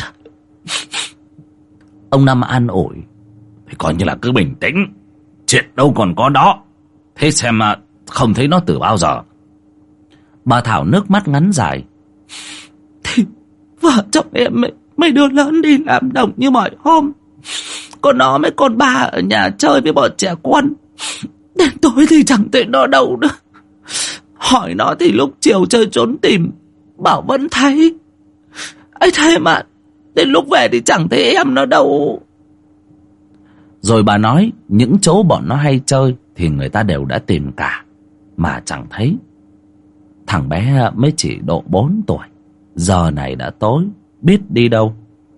Ông Năm an ủi. Thì coi như là cứ bình tĩnh, chuyện đâu còn có đó. Thế xem mà không thấy nó từ bao giờ. Bà Thảo nước mắt ngắn dài. Thì vợ chồng em mấy đứa lớn đi làm đồng như mọi hôm, còn nó với con bà ở nhà chơi với bọn trẻ con. Đến tối thì chẳng thấy nó đâu nữa. Hỏi nó thì lúc chiều chơi trốn tìm, bảo vẫn thấy. ấy thế mà đến lúc về thì chẳng thấy em nó đâu. Rồi bà nói những chỗ bọn nó hay chơi thì người ta đều đã tìm cả mà chẳng thấy. Thằng bé mới chỉ độ 4 tuổi, giờ này đã tối, biết đi đâu.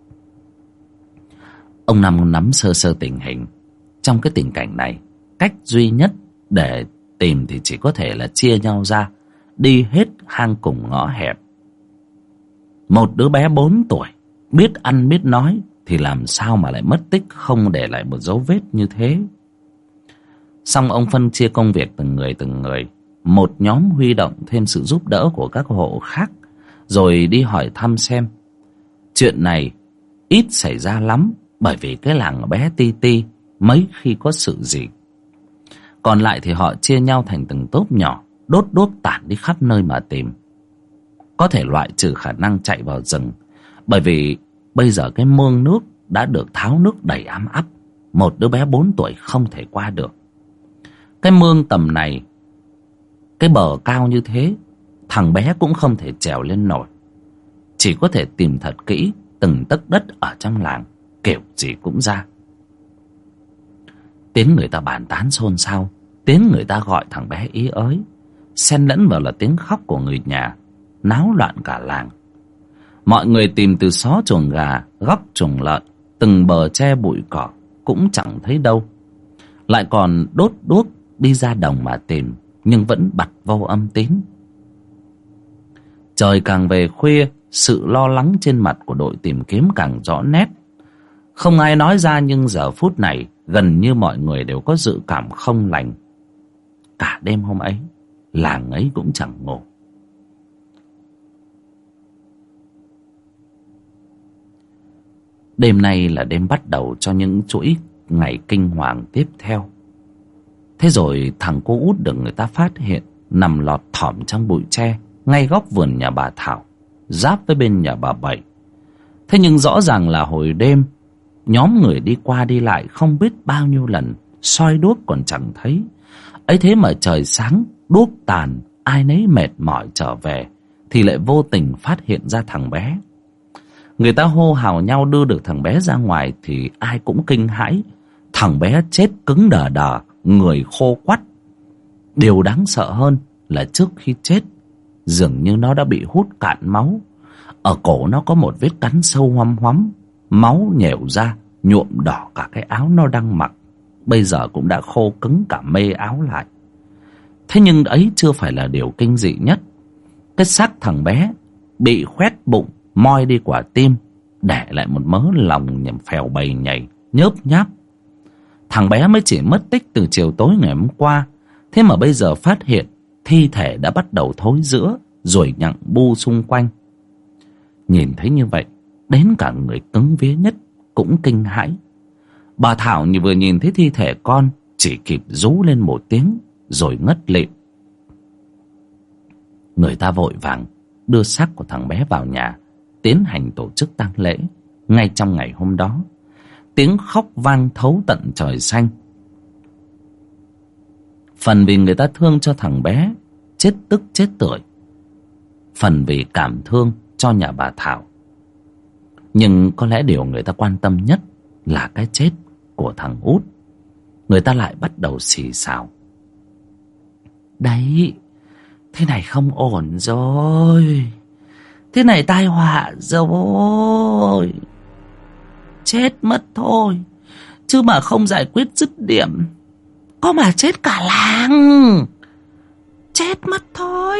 Ông Năm nắm sơ sơ tình hình. Trong cái tình cảnh này, cách duy nhất để tìm thì chỉ có thể là chia nhau ra, đi hết hang cùng ngõ hẹp. Một đứa bé 4 tuổi, biết ăn biết nói, thì làm sao mà lại mất tích không để lại một dấu vết như thế. Xong ông phân chia công việc từng người. Một nhóm huy động thêm sự giúp đỡ của các hộ khác, rồi đi hỏi thăm xem. Chuyện này ít xảy ra lắm, bởi vì cái làng bé ti ti mấy khi có sự gì. Còn lại thì họ chia nhau thành từng tốp nhỏ, đốt đuốc tản đi khắp nơi mà tìm. Có thể loại trừ khả năng chạy vào rừng, bởi vì bây giờ cái mương nước đã được tháo nước đầy ám ắp, một đứa bé 4 tuổi không thể qua được. Cái mương tầm này, cái bờ cao như thế, thằng bé cũng không thể trèo lên nổi. Chỉ có thể tìm thật kỹ từng tấc đất ở trong làng, kiểu gì cũng ra. Tiếng người ta bàn tán xôn xao, Tiếng người ta gọi thằng bé ý ới, xen lẫn vào là tiếng khóc của người nhà, náo loạn cả làng. Mọi người tìm từ xó chuồng gà, góc chuồng lợn, từng bờ tre bụi cỏ cũng chẳng thấy đâu. Lại còn đốt đuốc đi ra đồng mà tìm, nhưng vẫn bặt vô âm tín. Trời càng về khuya, sự lo lắng trên mặt của đội tìm kiếm càng rõ nét. Không ai nói ra, nhưng giờ phút này gần như mọi người đều có dự cảm không lành. Cả đêm hôm ấy, làng ấy cũng chẳng ngủ. Đêm nay là đêm bắt đầu cho những chuỗi ngày kinh hoàng tiếp theo. Thế rồi thằng cô út được người ta phát hiện nằm lọt thỏm trong bụi tre ngay góc vườn nhà bà Thảo, giáp với bên nhà bà Bảy. Thế nhưng rõ ràng là hồi đêm, nhóm người đi qua đi lại không biết bao nhiêu lần, soi đuốc còn chẳng thấy. Ấy thế mà trời sáng, đuốc tàn, ai nấy mệt mỏi trở về thì lại vô tình phát hiện ra thằng bé. Người ta hô hào nhau đưa được thằng bé ra ngoài thì ai cũng kinh hãi. Thằng bé chết cứng đờ đờ, người khô quắt. Điều đáng sợ hơn là trước khi chết, dường như nó đã bị hút cạn máu. Ở cổ nó có một vết cắn sâu hoăm hoắm, máu nhèo ra nhuộm đỏ cả cái áo nó đang mặc, bây giờ cũng đã khô cứng cả mê áo lại. Thế nhưng ấy chưa phải là điều kinh dị nhất. Cái xác thằng bé bị khoét bụng, moi đi quả tim, để lại một mớ lòng nhầm phèo bầy nhầy nhớp nháp. Thằng bé mới chỉ mất tích từ chiều tối ngày hôm qua, thế mà bây giờ phát hiện thi thể đã bắt đầu thối rữa, rồi nhặng bu xung quanh. Nhìn thấy như vậy, đến cả người cứng vía nhất cũng kinh hãi. Bà Thảo vừa nhìn thấy thi thể con, chỉ kịp rú lên một tiếng rồi ngất lịm. Người ta vội vàng đưa xác của thằng bé vào nhà, tiến hành tổ chức tang lễ. Ngay trong ngày hôm đó, tiếng khóc vang thấu tận trời xanh. Phần vì người ta thương cho thằng bé chết tức chết tưởi, phần vì cảm thương cho nhà bà Thảo. Nhưng có lẽ điều người ta quan tâm nhất là cái chết của thằng út. Người ta lại bắt đầu xì xào: đấy, thế này không ổn rồi, thế này tai họa rồi, chết mất thôi, chứ mà không giải quyết dứt điểm, có mà chết cả làng, chết mất thôi.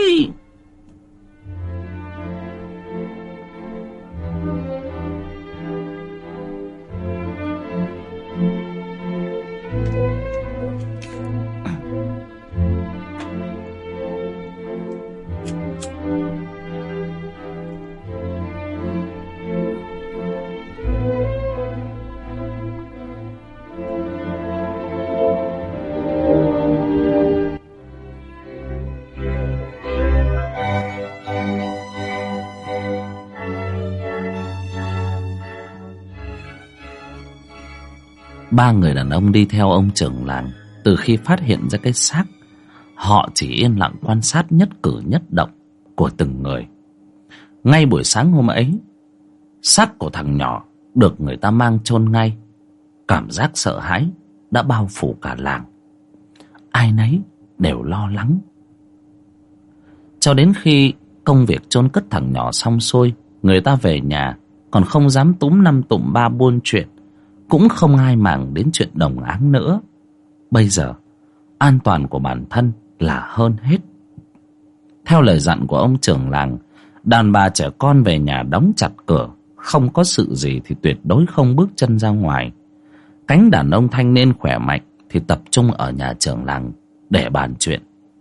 Ba người đàn ông đi theo ông trưởng làng. Từ khi phát hiện ra cái xác, họ chỉ yên lặng quan sát nhất cử nhất động của từng người. Ngay buổi sáng hôm ấy, xác của thằng nhỏ được người ta mang chôn ngay. Cảm giác sợ hãi đã bao phủ cả làng. Ai nấy đều lo lắng. Cho đến khi công việc chôn cất thằng nhỏ xong xuôi, người ta về nhà còn không dám túm năm tụm ba buôn chuyện, cũng không ai màng đến chuyện đồng áng nữa. Bây giờ an toàn của bản thân là hơn hết. Theo lời dặn của ông trưởng làng, đàn bà trẻ con về nhà đóng chặt cửa, không có sự gì thì tuyệt đối không bước chân ra ngoài. Cánh đàn ông thanh niên khỏe mạnh thì tập trung ở nhà trưởng làng để bàn chuyện.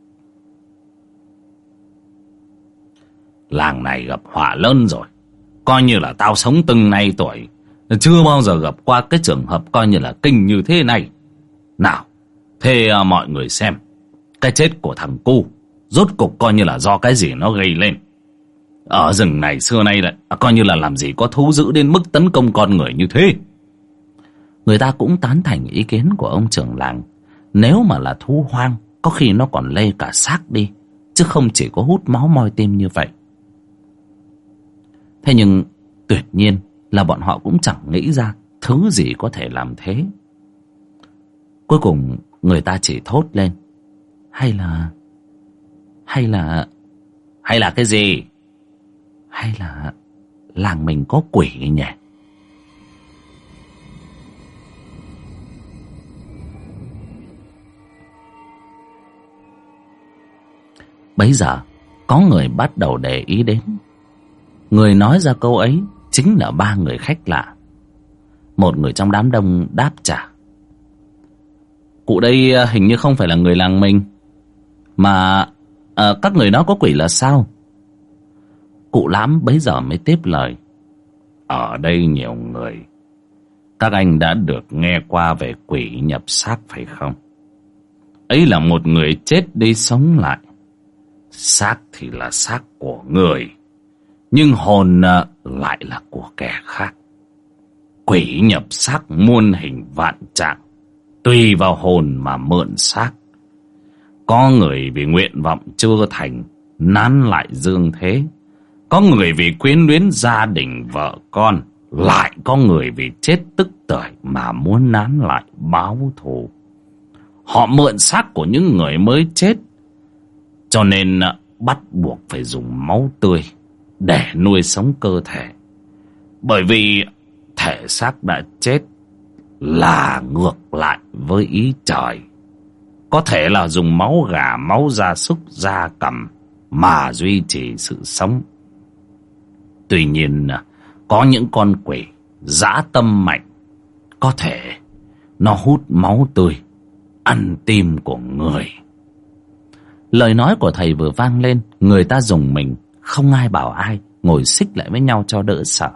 Làng này gặp họa lớn rồi, coi như là tao sống từng này tuổi chưa bao giờ gặp qua cái trường hợp coi như là kinh như thế này. Nào, thế mọi người xem, cái chết của thằng cu rốt cục coi như là do cái gì nó gây lên. Ở rừng này xưa nay lại coi như là làm gì có thú dữ đến mức tấn công con người như thế. Người ta cũng tán thành ý kiến của ông trưởng làng. Nếu mà là thú hoang, có khi nó còn lê cả xác đi, chứ không chỉ có hút máu moi tim như vậy. Thế nhưng tuyệt nhiên là bọn họ cũng chẳng nghĩ ra thứ gì có thể làm thế. Cuối cùng người ta chỉ thốt lên: Hay là cái gì? Hay là làng mình có quỷ nhỉ? Bấy giờ có người bắt đầu để ý đến. Người nói ra câu ấy chính là ba người khách lạ. Một người trong đám đông đáp trả: cụ đây hình như không phải là người làng mình. Mà các người nói có quỷ là sao? Cụ Lãm bấy giờ mới tiếp lời: ở đây nhiều người, các anh đã được nghe qua về quỷ nhập xác phải không? Ấy là một người chết đi sống lại. Xác thì là xác của người, nhưng hồn lại là của kẻ khác. Quỷ nhập xác muôn hình vạn trạng, tùy vào hồn mà mượn xác. Có người vì nguyện vọng chưa thành nán lại dương thế, có người vì quyến luyến gia đình vợ con, lại có người vì chết tức tưởi mà muốn nán lại báo thù. Họ mượn xác của những người mới chết, cho nên bắt buộc phải dùng máu tươi để nuôi sống cơ thể. Bởi vì thể xác đã chết là ngược lại với ý trời. Có thể là dùng máu gà, máu gia súc, gia cầm mà duy trì sự sống. Tuy nhiên, có những con quỷ dã tâm mạnh, có thể nó hút máu tươi, ăn tim của người. Lời nói của thầy vừa vang lên, người ta rùng mình, không ai bảo ai, ngồi xích lại với nhau cho đỡ sợ.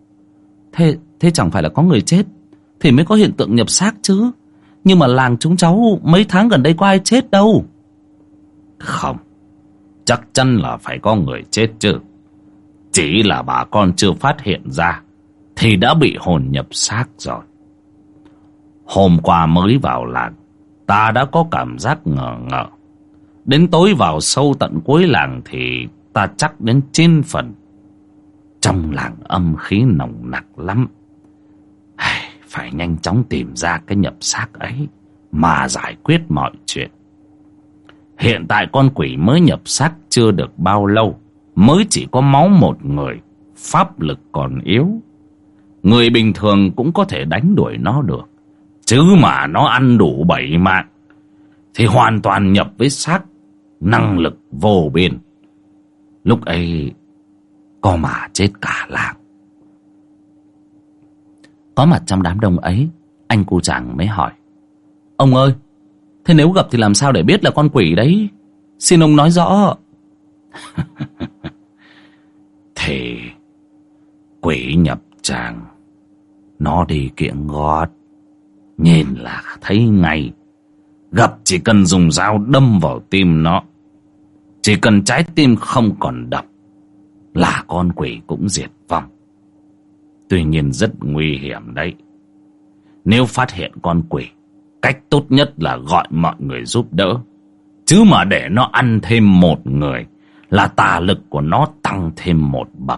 Thế chẳng phải là có người chết thì mới có hiện tượng nhập xác chứ? Nhưng mà làng chúng cháu mấy tháng gần đây có ai chết đâu. Không, chắc chắn là phải có người chết chứ. Chỉ là bà con chưa phát hiện ra thì đã bị hồn nhập xác rồi. Hôm qua mới vào làng, ta đã có cảm giác ngờ ngợ. Đến tối vào sâu tận cuối làng thì ta chắc đến 9 phần. Trong làng âm khí nồng nặc lắm. Phải nhanh chóng tìm ra cái nhập xác ấy mà giải quyết mọi chuyện. Hiện tại con quỷ mới nhập xác chưa được bao lâu, mới chỉ có máu một người, pháp lực còn yếu. Người bình thường cũng có thể đánh đuổi nó được, chứ mà nó ăn đủ 7 mạng thì hoàn toàn nhập với xác, năng lực vô biên. Lúc ấy có mà chết cả làng. Có mặt trong đám đông ấy, anh cu chàng mới hỏi: ông ơi, thế nếu gặp thì làm sao để biết là con quỷ đấy? Xin ông nói rõ. Thì quỷ nhập tràng, nó đi kiệm gót, nhìn là thấy ngay. Gặp chỉ cần dùng dao đâm vào tim nó, chỉ cần trái tim không còn đập là con quỷ cũng diệt vong. Tuy nhiên rất nguy hiểm đấy. Nếu phát hiện con quỷ, cách tốt nhất là gọi mọi người giúp đỡ. Chứ mà để nó ăn thêm một người là tà lực của nó tăng thêm một bậc.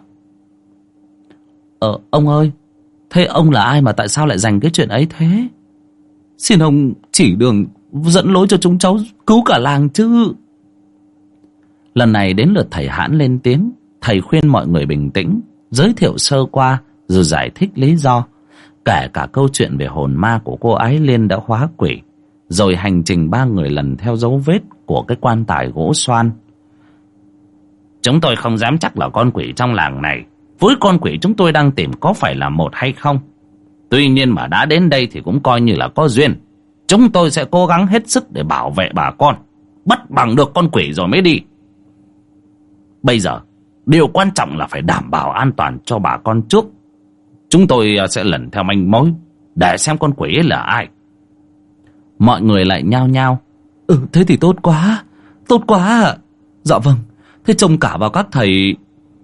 Ông ơi, thế ông là ai mà tại sao lại dành cái chuyện ấy thế? Xin ông chỉ đường dẫn lối cho chúng cháu cứu cả làng chứ. Lần này đến lượt thầy Hãn lên tiếng. Thầy khuyên mọi người bình tĩnh, giới thiệu sơ qua rồi giải thích lý do, kể cả câu chuyện về hồn ma của cô Ái Liên đã hóa quỷ, rồi hành trình 3 người lần theo dấu vết của cái quan tài gỗ xoan. Chúng tôi không dám chắc là con quỷ trong làng này với con quỷ chúng tôi đang tìm có phải là một hay không. Tuy nhiên mà đã đến đây thì cũng coi như là có duyên. Chúng tôi sẽ cố gắng hết sức để bảo vệ bà con, bắt bằng được con quỷ rồi mới đi. Bây giờ điều quan trọng là phải đảm bảo an toàn cho bà con trước. Chúng tôi sẽ lần theo manh mối để xem con quỷ ấy là ai. Mọi người lại nhao nhao: thế thì tốt quá, tốt quá ạ. Dạ vâng, thế trông cả vào các thầy.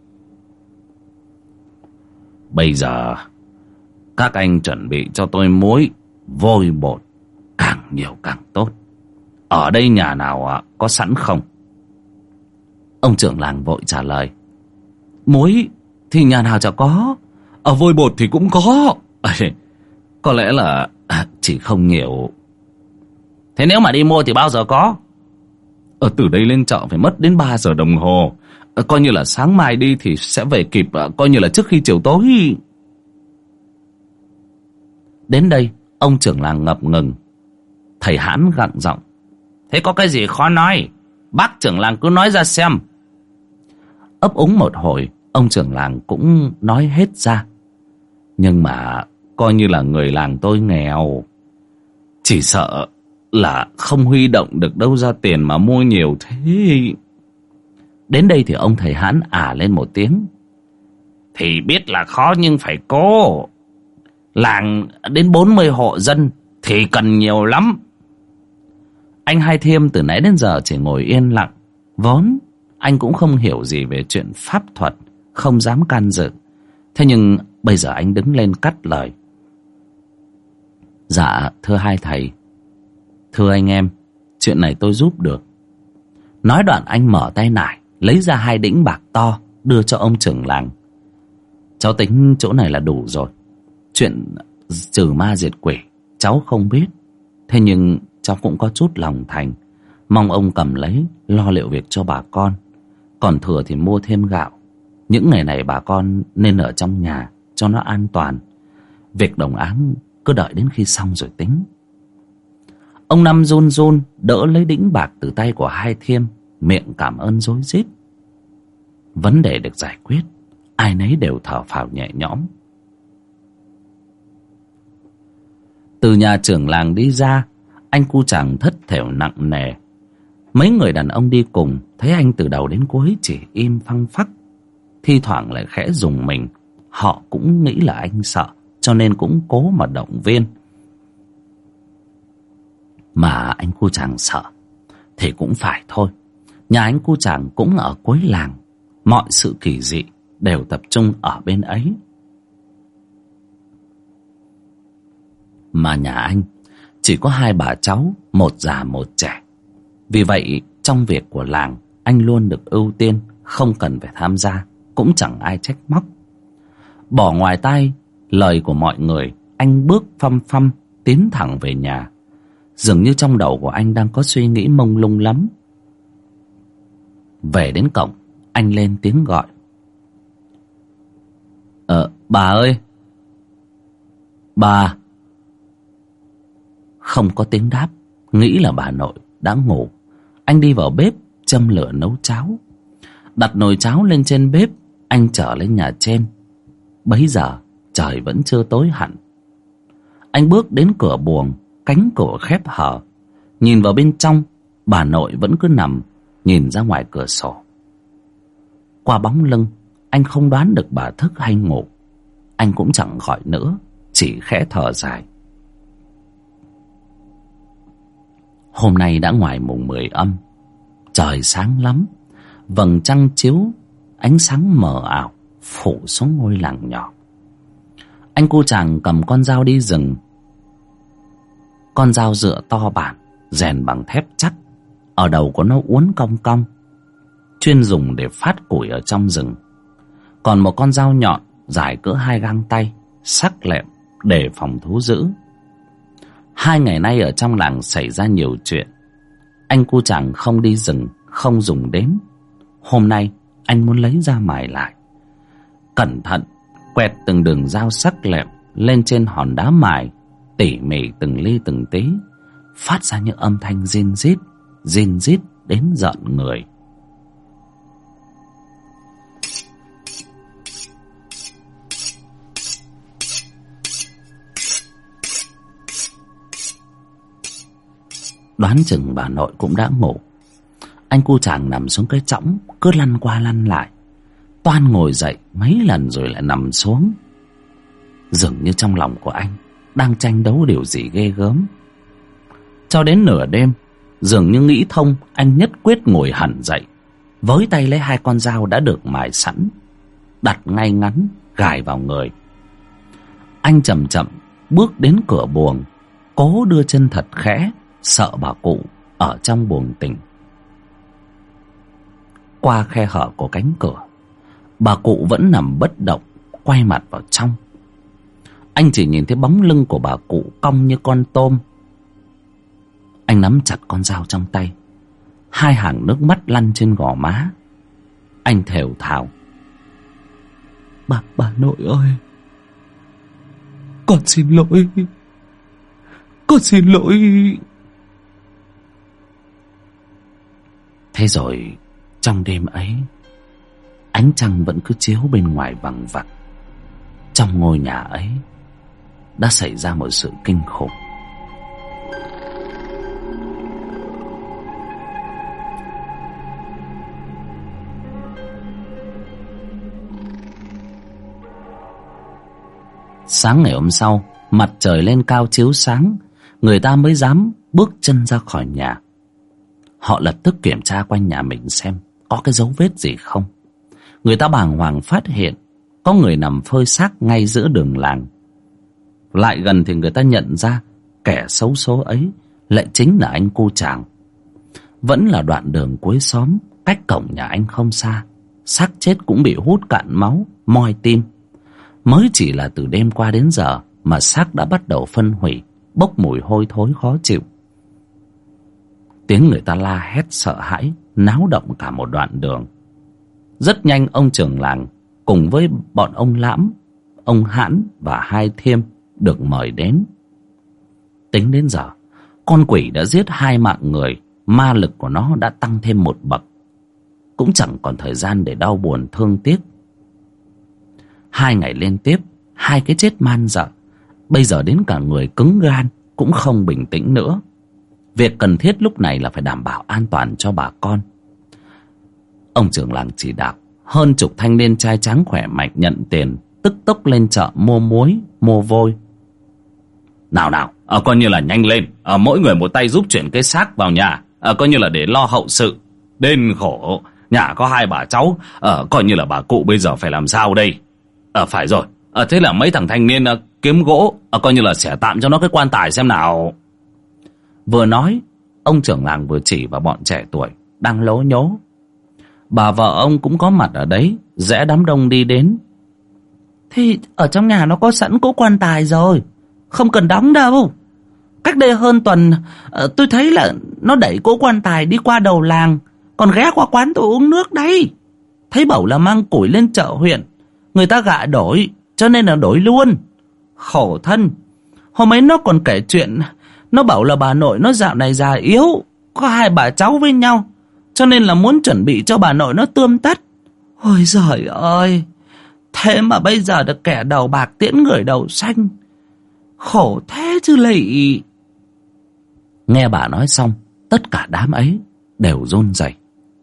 Bây giờ các anh chuẩn bị cho tôi muối, vôi bột, càng nhiều càng tốt. Ở đây nhà nào có sẵn không? Ông trưởng làng vội trả lời: muối thì nhà nào chả có, ở vôi bột thì cũng có. Có lẽ là chỉ không nhiều. Thế nếu mà đi mua thì bao giờ có? Ở từ đây lên chợ phải mất đến 3 giờ đồng hồ. Coi như là sáng mai đi thì sẽ về kịp, coi như là trước khi chiều tối. Đến đây ông trưởng làng ngập ngừng. Thầy Hãn gặng giọng: Thế có cái gì khó nói, bác trưởng làng cứ nói ra xem. Ấp úng một hồi, ông trưởng làng cũng nói hết ra. Nhưng mà coi như là người làng tôi nghèo, chỉ sợ là không huy động được đâu ra tiền mà mua nhiều thế. Đến đây thì ông thầy Hãn lên một tiếng: Thì biết là khó nhưng phải cố. Làng đến 40 hộ dân thì cần nhiều lắm. Anh Hai Thiêm từ nãy đến giờ chỉ ngồi yên lặng. Vốn anh cũng không hiểu gì về chuyện pháp thuật, không dám can dự. Thế nhưng bây giờ anh đứng lên cắt lời: Dạ thưa hai thầy, thưa anh em, chuyện này tôi giúp được. Nói đoạn anh mở tay nải, lấy ra 2 đĩnh bạc to, đưa cho ông trưởng làng. Cháu tính chỗ này là đủ rồi. Chuyện trừ ma diệt quỷ cháu không biết, thế nhưng cháu cũng có chút lòng thành. Mong ông cầm lấy lo liệu việc cho bà con. Còn thừa thì mua thêm gạo. Những ngày này bà con nên ở trong nhà cho nó an toàn. Việc đồng áng cứ đợi đến khi xong rồi tính. Ông Năm run run đỡ lấy đĩnh bạc từ tay của Hai Thiêm, miệng cảm ơn rối rít. Vấn đề được giải quyết, ai nấy đều thở phào nhẹ nhõm. Từ nhà trưởng làng đi ra, anh cu chàng thất thểu nặng nề. Mấy người đàn ông đi cùng thấy anh từ đầu đến cuối chỉ im phăng phắc, thi thoảng lại khẽ rùng mình. Họ cũng nghĩ là anh sợ, cho nên cũng cố mà động viên. Mà anh cu chàng sợ thì cũng phải thôi. Nhà anh cu chàng cũng ở cuối làng, mọi sự kỳ dị đều tập trung ở bên ấy. Mà nhà anh chỉ có 2 bà cháu, một già một trẻ. Vì vậy trong việc của làng anh luôn được ưu tiên, không cần phải tham gia, cũng chẳng ai trách móc. Bỏ ngoài tai lời của mọi người, anh bước phăm phăm tiến thẳng về nhà. Dường như trong đầu của anh đang có suy nghĩ mông lung lắm. Về đến cổng, anh lên tiếng gọi: Bà ơi, bà. Không có tiếng đáp, nghĩ là bà nội đã ngủ. Anh đi vào bếp châm lửa nấu cháo. Đặt nồi cháo lên trên bếp, anh trở lên nhà trên. Bấy giờ trời vẫn chưa tối hẳn. Anh bước đến cửa buồng, cánh cửa khép hờ. Nhìn vào bên trong, bà nội vẫn cứ nằm nhìn ra ngoài cửa sổ. Qua bóng lưng, anh không đoán được bà thức hay ngủ. Anh cũng chẳng gọi nữa, chỉ khẽ thở dài. Hôm nay đã ngoài mùng 10 âm, trời sáng lắm. Vầng trăng chiếu ánh sáng mờ ảo phủ xuống ngôi làng nhỏ. Anh cu chàng cầm con dao đi rừng. Con dao dựa to bản, rèn bằng thép chắc. Ở đầu của nó uốn cong cong, chuyên dùng để phát củi ở trong rừng. Còn một con dao nhọn dài cỡ 2 gang tay, sắc lẹm để phòng thú dữ. 2 ngày nay ở trong làng xảy ra nhiều chuyện. Anh cu chàng không đi rừng, không dùng đến. Hôm nay anh muốn lấy ra mài lại. Cẩn thận quẹt từng đường dao sắc lẹm lên trên hòn đá mài, tỉ mỉ từng ly từng tí, phát ra những âm thanh rin rít đến giận người. Đoán chừng bà nội cũng đã ngủ. Anh cu chàng nằm xuống cái chõng, cứ lăn qua lăn lại, toan ngồi dậy mấy lần rồi lại nằm xuống. Dường như trong lòng của anh đang tranh đấu điều gì ghê gớm. Cho đến nửa đêm, dường như nghĩ thông, anh nhất quyết ngồi hẳn dậy, với tay lấy 2 con dao đã được mài sẵn, đặt ngay ngắn gài vào người. Anh chậm chậm bước đến cửa buồng, cố đưa chân thật khẽ, sợ bà cụ ở trong buồng tỉnh. Qua khe hở của cánh cửa, bà cụ vẫn nằm bất động, quay mặt vào trong. Anh chỉ nhìn thấy bóng lưng của bà cụ cong như con tôm. Anh nắm chặt con dao trong tay, Hai hàng nước mắt lăn trên gò má. Anh thều thào: Bà nội ơi, con xin lỗi, con xin lỗi. Thế rồi trong đêm ấy, ánh trăng vẫn cứ chiếu bên ngoài vằng vặc. Trong ngôi nhà ấy đã xảy ra một sự kinh khủng. Sáng ngày hôm sau, mặt trời lên cao chiếu sáng, người ta mới dám bước chân ra khỏi nhà. Họ lập tức kiểm tra quanh nhà mình xem có cái dấu vết gì không. Người ta bàng hoàng phát hiện có người nằm phơi xác ngay giữa đường làng. Lại gần thì người ta nhận ra kẻ xấu số ấy lại chính là anh cu chàng. Vẫn là đoạn đường cuối xóm, cách cổng nhà anh không xa. Xác chết cũng bị hút cạn máu, moi tim. Mới chỉ là từ đêm qua đến giờ mà xác đã bắt đầu phân hủy, bốc mùi hôi thối khó chịu. Tiếng người ta la hét sợ hãi náo động cả một đoạn đường. Rất nhanh ông trưởng làng cùng với bọn ông Lãm, ông Hãn và hai Thiêm được mời đến. Tính đến giờ, con quỷ đã giết 2 mạng người, ma lực của nó đã tăng thêm 1 bậc. Cũng chẳng còn thời gian để đau buồn thương tiếc. 2 ngày liên tiếp, 2 cái chết man dợ, bây giờ đến cả người cứng gan cũng không bình tĩnh nữa. Việc cần thiết lúc này là phải đảm bảo an toàn cho bà con. Ông trưởng làng chỉ đạo hơn chục thanh niên trai tráng khỏe mạnh nhận tiền, tức tốc lên chợ mua muối, mua vôi. Nào, coi như là nhanh lên, mỗi người một tay giúp chuyển cái xác vào nhà, coi như là để lo hậu sự. Đền khổ, nhà có 2 bà cháu, coi như là bà cụ bây giờ phải làm sao đây? Phải rồi, thế là mấy thằng thanh niên kiếm gỗ, coi như là xẻ tạm cho nó cái quan tài xem nào. Vừa nói, ông trưởng làng vừa chỉ vào bọn trẻ tuổi đang lố nhố. Bà vợ ông cũng có mặt ở đấy, rẽ đám đông đi đến. Thì ở trong nhà nó có sẵn cỗ quan tài rồi, không cần đóng đâu. Cách đây hơn tuần, tôi thấy là nó đẩy cỗ quan tài đi qua đầu làng, còn ghé qua quán tôi uống nước đấy. Thấy bảo là mang củi lên chợ huyện, người ta gạ đổi, cho nên là đổi luôn. Khổ thân, hôm ấy nó còn kể chuyện, nó bảo là bà nội nó dạo này già yếu, có 2 bà cháu với nhau, cho nên là muốn chuẩn bị cho bà nội nó tươm tất. Ôi giời ơi, thế mà bây giờ được kẻ đầu bạc tiễn người đầu xanh. Khổ thế chứ lị. Nghe bà nói xong, tất cả đám ấy đều run rẩy.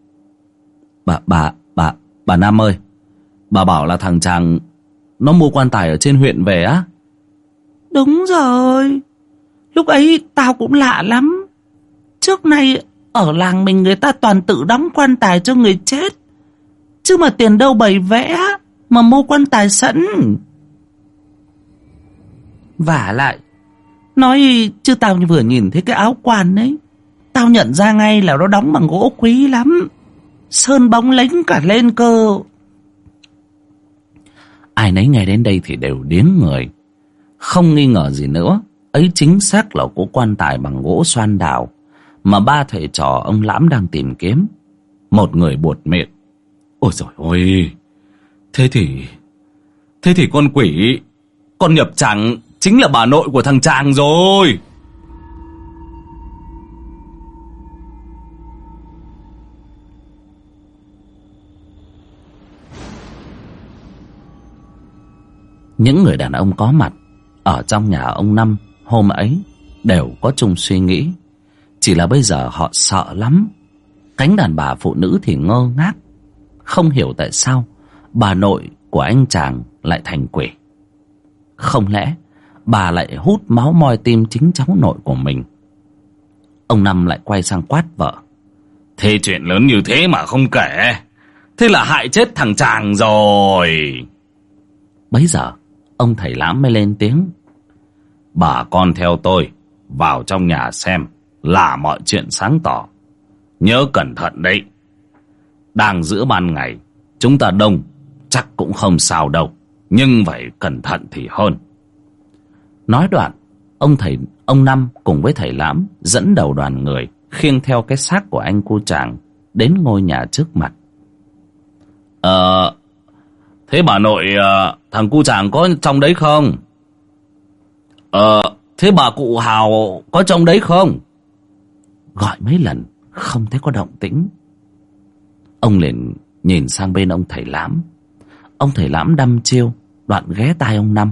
Bà Nam ơi, bà bảo là thằng chàng nó mua quan tài ở trên huyện về á? Đúng rồi, lúc ấy tao cũng lạ lắm. Trước nay ở làng mình người ta toàn tự đóng quan tài cho người chết, chứ mà tiền đâu bày vẽ mà mua quan tài sẵn. Vả lại, nói chứ tao vừa nhìn thấy cái áo quan ấy, tao nhận ra ngay là nó đóng bằng gỗ quý lắm, sơn bóng lánh cả lên cơ. Ai nấy nghe đến đây thì đều điếng người. Không nghi ngờ gì nữa, ấy chính xác là cỗ quan tài bằng gỗ xoan đào mà 3 thầy trò ông Lãm đang tìm kiếm. Một người buột miệng: Ôi giời ơi, thế thì con quỷ, con nhập tràng chính là bà nội của thằng chàng rồi. Những người đàn ông có mặt ở trong nhà ông Năm hôm ấy đều có chung suy nghĩ, chỉ là bây giờ họ sợ lắm. Cánh đàn bà phụ nữ thì ngơ ngác, không hiểu tại sao bà nội của anh chàng lại thành quỷ. Không lẽ bà lại hút máu moi tim chính cháu nội của mình? Ông Năm lại quay sang quát vợ: Thế chuyện lớn như thế mà không kể, thế là hại chết thằng chàng rồi. Bấy giờ ông thầy Lãm mới lên tiếng: Bà con theo tôi vào trong nhà xem là mọi chuyện sáng tỏ. Nhớ cẩn thận đấy. Đang giữa ban ngày, chúng ta đông chắc cũng không sao đâu, nhưng phải cẩn thận thì hơn. Nói đoạn, ông Năm cùng với thầy Lãm dẫn đầu đoàn người khiêng theo cái xác của anh cu chàng đến ngôi nhà trước mặt. Thế bà nội, thằng cu chàng có trong đấy không? Thế bà cụ Hào có trong đấy không? Gọi mấy lần không thấy có động tĩnh. Ông liền nhìn sang bên ông thầy Lãm. Ông thầy Lãm đăm chiêu, đoạn ghé tai ông Năm.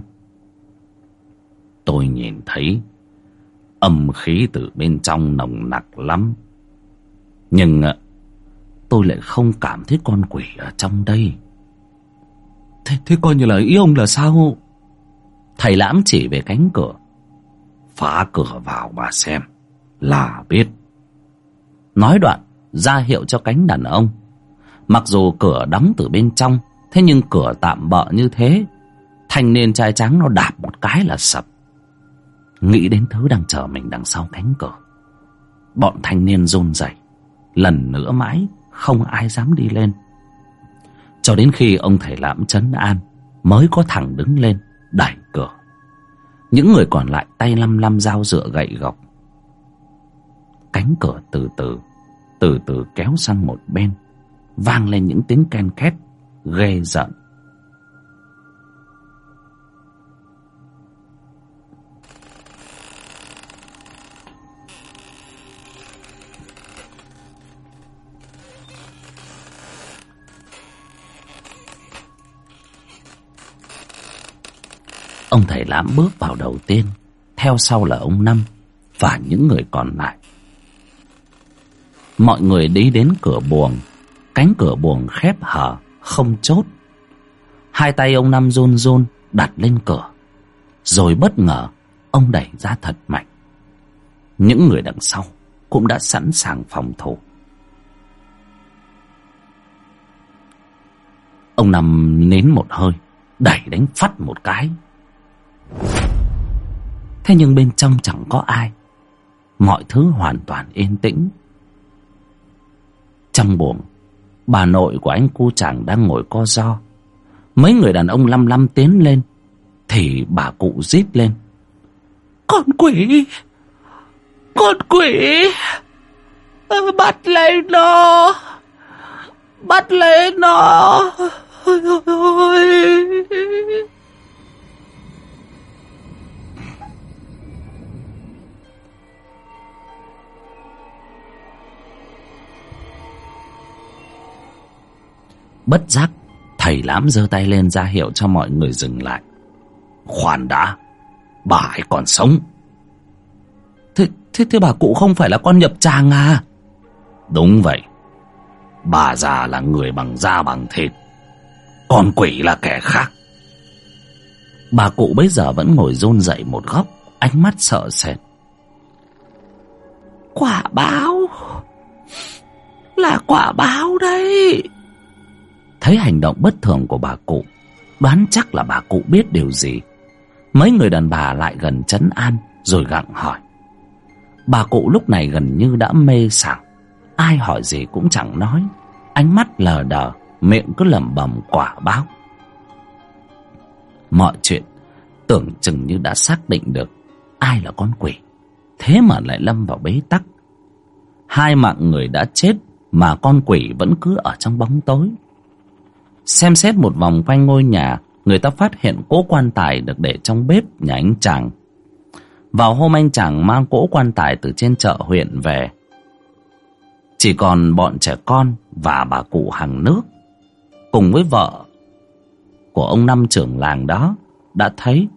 Tôi nhìn thấy âm khí từ bên trong nồng nặc lắm, nhưng tôi lại không cảm thấy con quỷ ở trong đây. Thế coi như là ý ông là sao? Thầy Lãm chỉ về cánh cửa. Phá cửa vào mà xem là biết. Nói đoạn ra hiệu cho cánh đàn ông. Mặc dù cửa đóng từ bên trong, thế nhưng cửa tạm bợ như thế, thanh niên trai trắng nó đạp một cái là sập. Nghĩ đến thứ đang chờ mình đằng sau cánh cửa, bọn thanh niên run rẩy, lần nữa mãi không ai dám đi lên. Cho đến khi ông thầy Lãm trấn an, mới có thằng đứng lên đẩy cửa. Những người còn lại tay lăm lăm dao dựa gậy gộc. Cánh cửa từ từ kéo sang một bên, vang lên những tiếng ken két ghê rợn. Ông thầy Lãm bước vào đầu tiên, theo sau là ông Năm và những người còn lại. Mọi người đi đến cửa buồng. Cánh cửa buồng khép hờ, không chốt. Hai tay ông Năm run run đặt lên cửa. Rồi bất ngờ ông đẩy ra thật mạnh. Những người đằng sau cũng đã sẵn sàng phòng thủ. Ông Năm nín một hơi, đẩy đánh phắt một cái. Thế nhưng bên trong chẳng có ai. Mọi thứ hoàn toàn yên tĩnh. Trong buồng, bà nội của anh cu chàng đang ngồi co ro. Mấy người đàn ông lăm lăm tiến lên, thì bà cụ rít lên: Con quỷ! Con quỷ! Bắt lấy nó! Bắt lấy nó! Ôi, ôi, ôi. Bất giác, thầy Lãm giơ tay lên ra hiệu cho mọi người dừng lại. Khoan đã, bà ấy còn sống. Thế bà cụ không phải là con nhập tràng à? Đúng vậy. Bà già là người bằng da bằng thịt, con quỷ là kẻ khác. Bà cụ bấy giờ vẫn ngồi run rẩy một góc, ánh mắt sợ sệt. Quả báo, là quả báo đấy. Thấy hành động bất thường của bà cụ, đoán chắc là bà cụ biết điều gì. Mấy người đàn bà lại gần trấn an, rồi gặng hỏi. Bà cụ lúc này gần như đã mê sảng, ai hỏi gì cũng chẳng nói, ánh mắt lờ đờ, miệng cứ lẩm bẩm quả báo. Mọi chuyện tưởng chừng như đã xác định được ai là con quỷ, thế mà lại lâm vào bế tắc. Hai mạng người đã chết mà con quỷ vẫn cứ ở trong bóng tối. Xem xét một vòng quanh ngôi nhà, người ta phát hiện cỗ quan tài được để trong bếp nhà anh chàng. Vào hôm anh chàng mang cỗ quan tài từ trên chợ huyện về, chỉ còn bọn trẻ con và bà cụ hàng nước cùng với vợ của ông Năm trưởng làng đó đã thấy.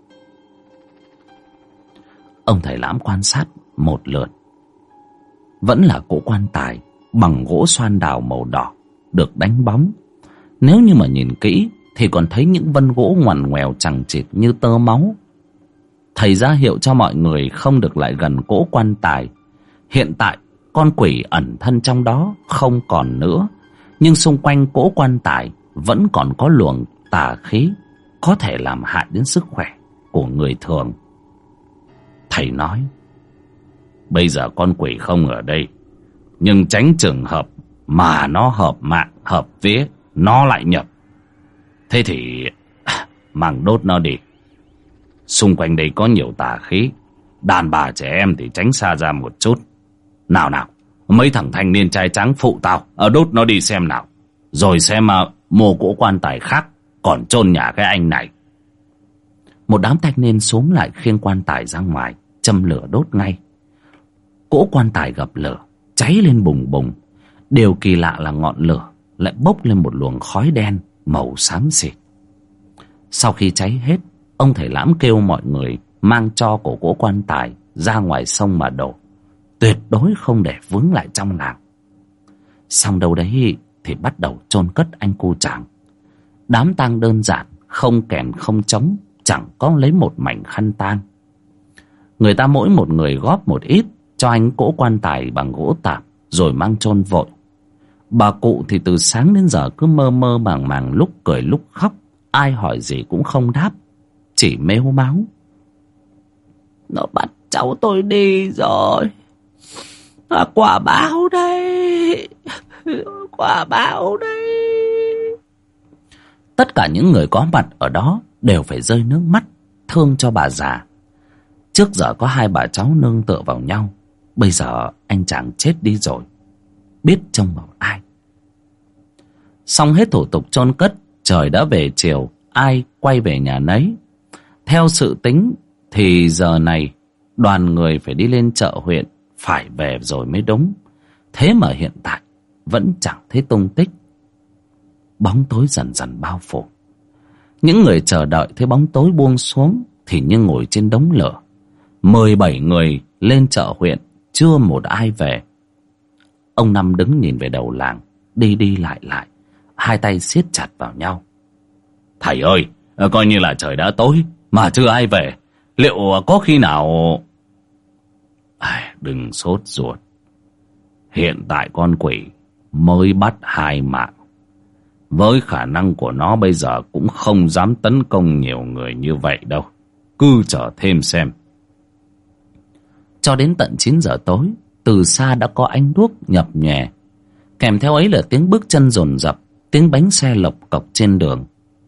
Ông thầy Lãm quan sát một lượt. Vẫn là cỗ quan tài bằng gỗ xoan đào màu đỏ, được đánh bóng. Nếu như mà nhìn kỹ thì còn thấy những vân gỗ ngoằn ngoèo chằng chịt như tơ máu. Thầy ra hiệu cho mọi người không được lại gần cỗ quan tài. Hiện tại con quỷ ẩn thân trong đó không còn nữa, nhưng xung quanh cỗ quan tài vẫn còn có luồng tà khí có thể làm hại đến sức khỏe của người thường. Thầy nói: Bây giờ con quỷ không ở đây, nhưng tránh trường hợp mà nó hợp mạng hợp vía, nó lại nhập. Thế thì mang đốt nó đi. Xung quanh đây có nhiều tà khí, đàn bà trẻ em thì tránh xa ra một chút. Nào nào, mấy thằng thanh niên trai trắng phụ tao đốt nó đi xem nào. Rồi xem mồ cỗ quan tài khác còn chôn nhà cái anh này. Một đám thanh niên xúm lại khiêng quan tài ra ngoài, châm lửa đốt ngay. Cỗ quan tài gặp lửa, cháy lên bùng bùng. Điều kỳ lạ là ngọn lửa lại bốc lên một luồng khói đen màu xám xịt. Sau khi cháy hết, ông thầy Lãm kêu mọi người mang tro của cỗ quan tài ra ngoài sông mà đổ, tuyệt đối không để vướng lại trong làng. Xong đâu đấy thì bắt đầu chôn cất anh cu Tràng. Đám tang đơn giản, không kèn không trống, chẳng có lấy một mảnh khăn tang. Người ta mỗi một người góp một ít cho anh cỗ quan tài bằng gỗ tạp, rồi mang chôn vội. Bà cụ thì từ sáng đến giờ cứ mơ mơ màng màng, lúc cười lúc khóc. Ai hỏi gì cũng không đáp, chỉ mếu máo: "Nó bắt cháu tôi đi rồi. Quả báo đây, quả báo đây." Tất cả những người có mặt ở đó đều phải rơi nước mắt, thương cho bà già. Trước giờ có hai bà cháu nương tựa vào nhau, bây giờ anh chàng chết đi rồi, biết trông vào ai. Xong hết thủ tục chôn cất, trời đã về chiều, ai quay về nhà nấy. Theo sự tính thì giờ này đoàn người phải đi lên chợ huyện, phải về rồi mới đúng. Thế mà hiện tại vẫn chẳng thấy tung tích. Bóng tối dần dần bao phủ. Những người chờ đợi thấy bóng tối buông xuống thì như ngồi trên đống lửa. 17 người lên chợ huyện, chưa một ai về. Ông Năm đứng nhìn về đầu làng, đi đi lại lại, hai tay siết chặt vào nhau: "Thầy ơi, coi như là trời đã tối mà chưa ai về. Liệu có khi nào..." "Đừng sốt ruột. Hiện tại con quỷ mới bắt 2 mạng. Với khả năng của nó bây giờ cũng không dám tấn công nhiều người như vậy đâu. Cứ chờ thêm xem." Cho đến tận 9 giờ tối, từ xa đã có ánh đuốc nhập nhòe, kèm theo ấy là tiếng bước chân dồn dập, tiếng bánh xe lộc cộc trên đường.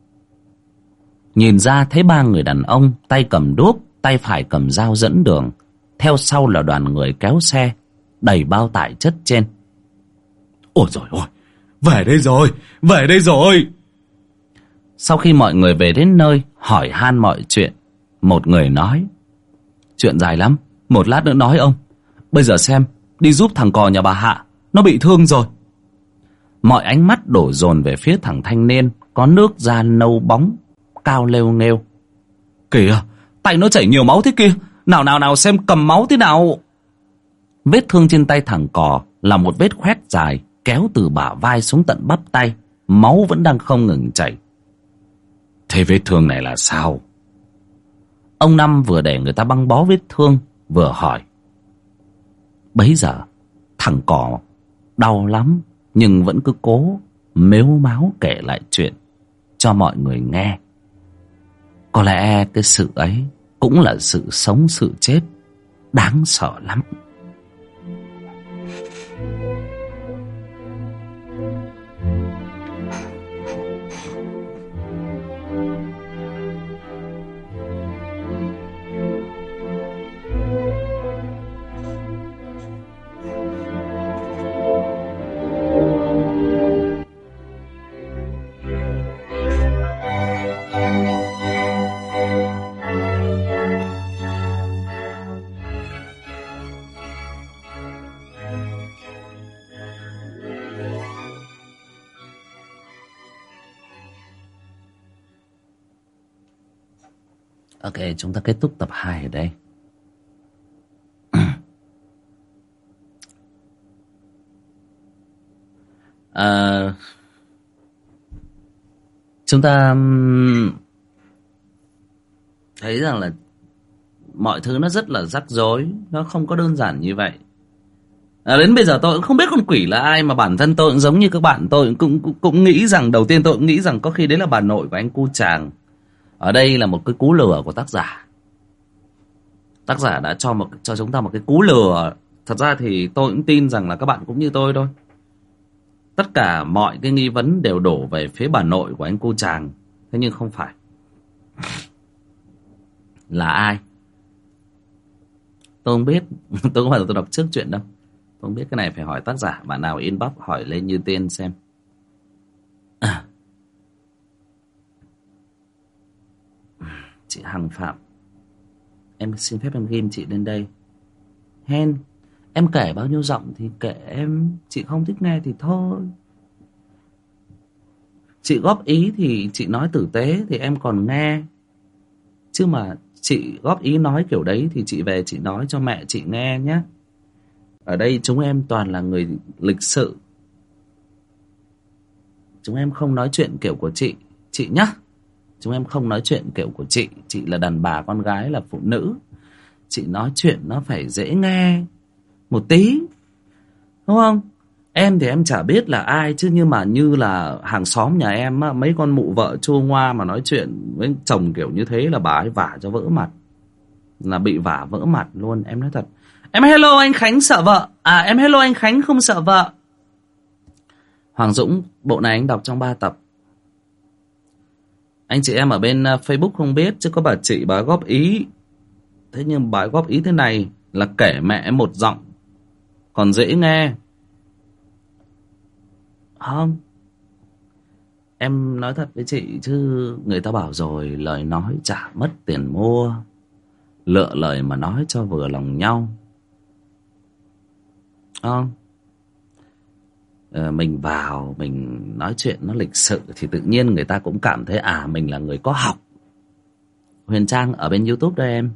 Nhìn ra thấy 3 người đàn ông, tay cầm đuốc, tay phải cầm dao dẫn đường. Theo sau là đoàn người kéo xe đầy bao tải chất trên. "Ôi dồi ôi, về đây rồi, về đây rồi!" Sau khi mọi người về đến nơi, hỏi han mọi chuyện, một người nói: "Chuyện dài lắm, một lát nữa nói ông. Bây giờ xem, đi giúp thằng cò nhà bà Hạ, nó bị thương rồi." Mọi ánh mắt đổ dồn về phía thằng thanh niên có nước da nâu bóng, cao lêu nghêu: "Kìa, tay nó chảy nhiều máu thế kia. Nào nào nào, xem cầm máu thế nào." Vết thương trên tay thằng cò là một vết khoét dài, kéo từ bả vai xuống tận bắp tay, máu vẫn đang không ngừng chảy. "Thế vết thương này là sao?" Ông Năm vừa để người ta băng bó vết thương, vừa hỏi. Bấy giờ thằng cò đau lắm, nhưng vẫn cứ cố mếu máo kể lại chuyện cho mọi người nghe. Có lẽ cái sự ấy cũng là sự sống sự chết đáng sợ lắm. Ok, chúng ta kết thúc tập 2 ở đây. Chúng ta thấy rằng là mọi thứ nó rất là rắc rối, nó không có đơn giản như vậy. Đến bây giờ tôi cũng không biết con quỷ là ai, mà bản thân tôi cũng giống như các bạn, tôi cũng nghĩ rằng, đầu tiên tôi cũng nghĩ rằng có khi đấy là bà nội của anh cu Tràng. Ở đây là một cái cú lừa của tác giả. Tác giả đã cho chúng ta một cái cú lừa. Thật ra thì tôi cũng tin rằng là các bạn cũng như tôi thôi. Tất cả mọi cái nghi vấn đều đổ về phía bà nội của anh cu Tràng. Thế nhưng không phải. Là ai? Tôi không biết. Tôi không phải là tôi đọc trước chuyện đâu. Không biết cái này phải hỏi tác giả. Bạn nào inbox hỏi lên Như Tiên xem. Chị Hằng Phạm, em xin phép em ghim chị lên đây. Hen, em kể bao nhiêu giọng thì kể em. Chị không thích nghe thì thôi. Chị góp ý thì chị nói tử tế thì em còn nghe. Chứ mà chị góp ý nói kiểu đấy thì chị về chị nói cho mẹ chị nghe nhé. Ở đây chúng em toàn là người lịch sự. Chúng em không nói chuyện kiểu của chị nhá. Chúng em không nói chuyện kiểu của chị. Chị là đàn bà, con gái là phụ nữ. Chị nói chuyện nó phải dễ nghe một tí, đúng không? Em thì em chả biết là ai, chứ nhưng mà như là hàng xóm nhà em á, mấy con mụ vợ chua ngoa mà nói chuyện với chồng kiểu như thế là bà ấy vả cho vỡ mặt. Là bị vả vỡ mặt luôn, em nói thật. Em hello anh Khánh sợ vợ. À em hello anh Khánh không sợ vợ. Hoàng Dũng, bộ này anh đọc trong 3 tập. Anh chị em ở bên Facebook không biết, chứ có bà chị bà góp ý. Thế nhưng bà góp ý thế này là kể mẹ một giọng còn dễ nghe. Không, em nói thật với chị chứ người ta bảo rồi, lời nói chả mất tiền mua. Lựa lời mà nói cho vừa lòng nhau. Không, mình vào mình nói chuyện nó lịch sự thì tự nhiên người ta cũng cảm thấy mình là người có học. Huyền Trang ở bên YouTube đây em.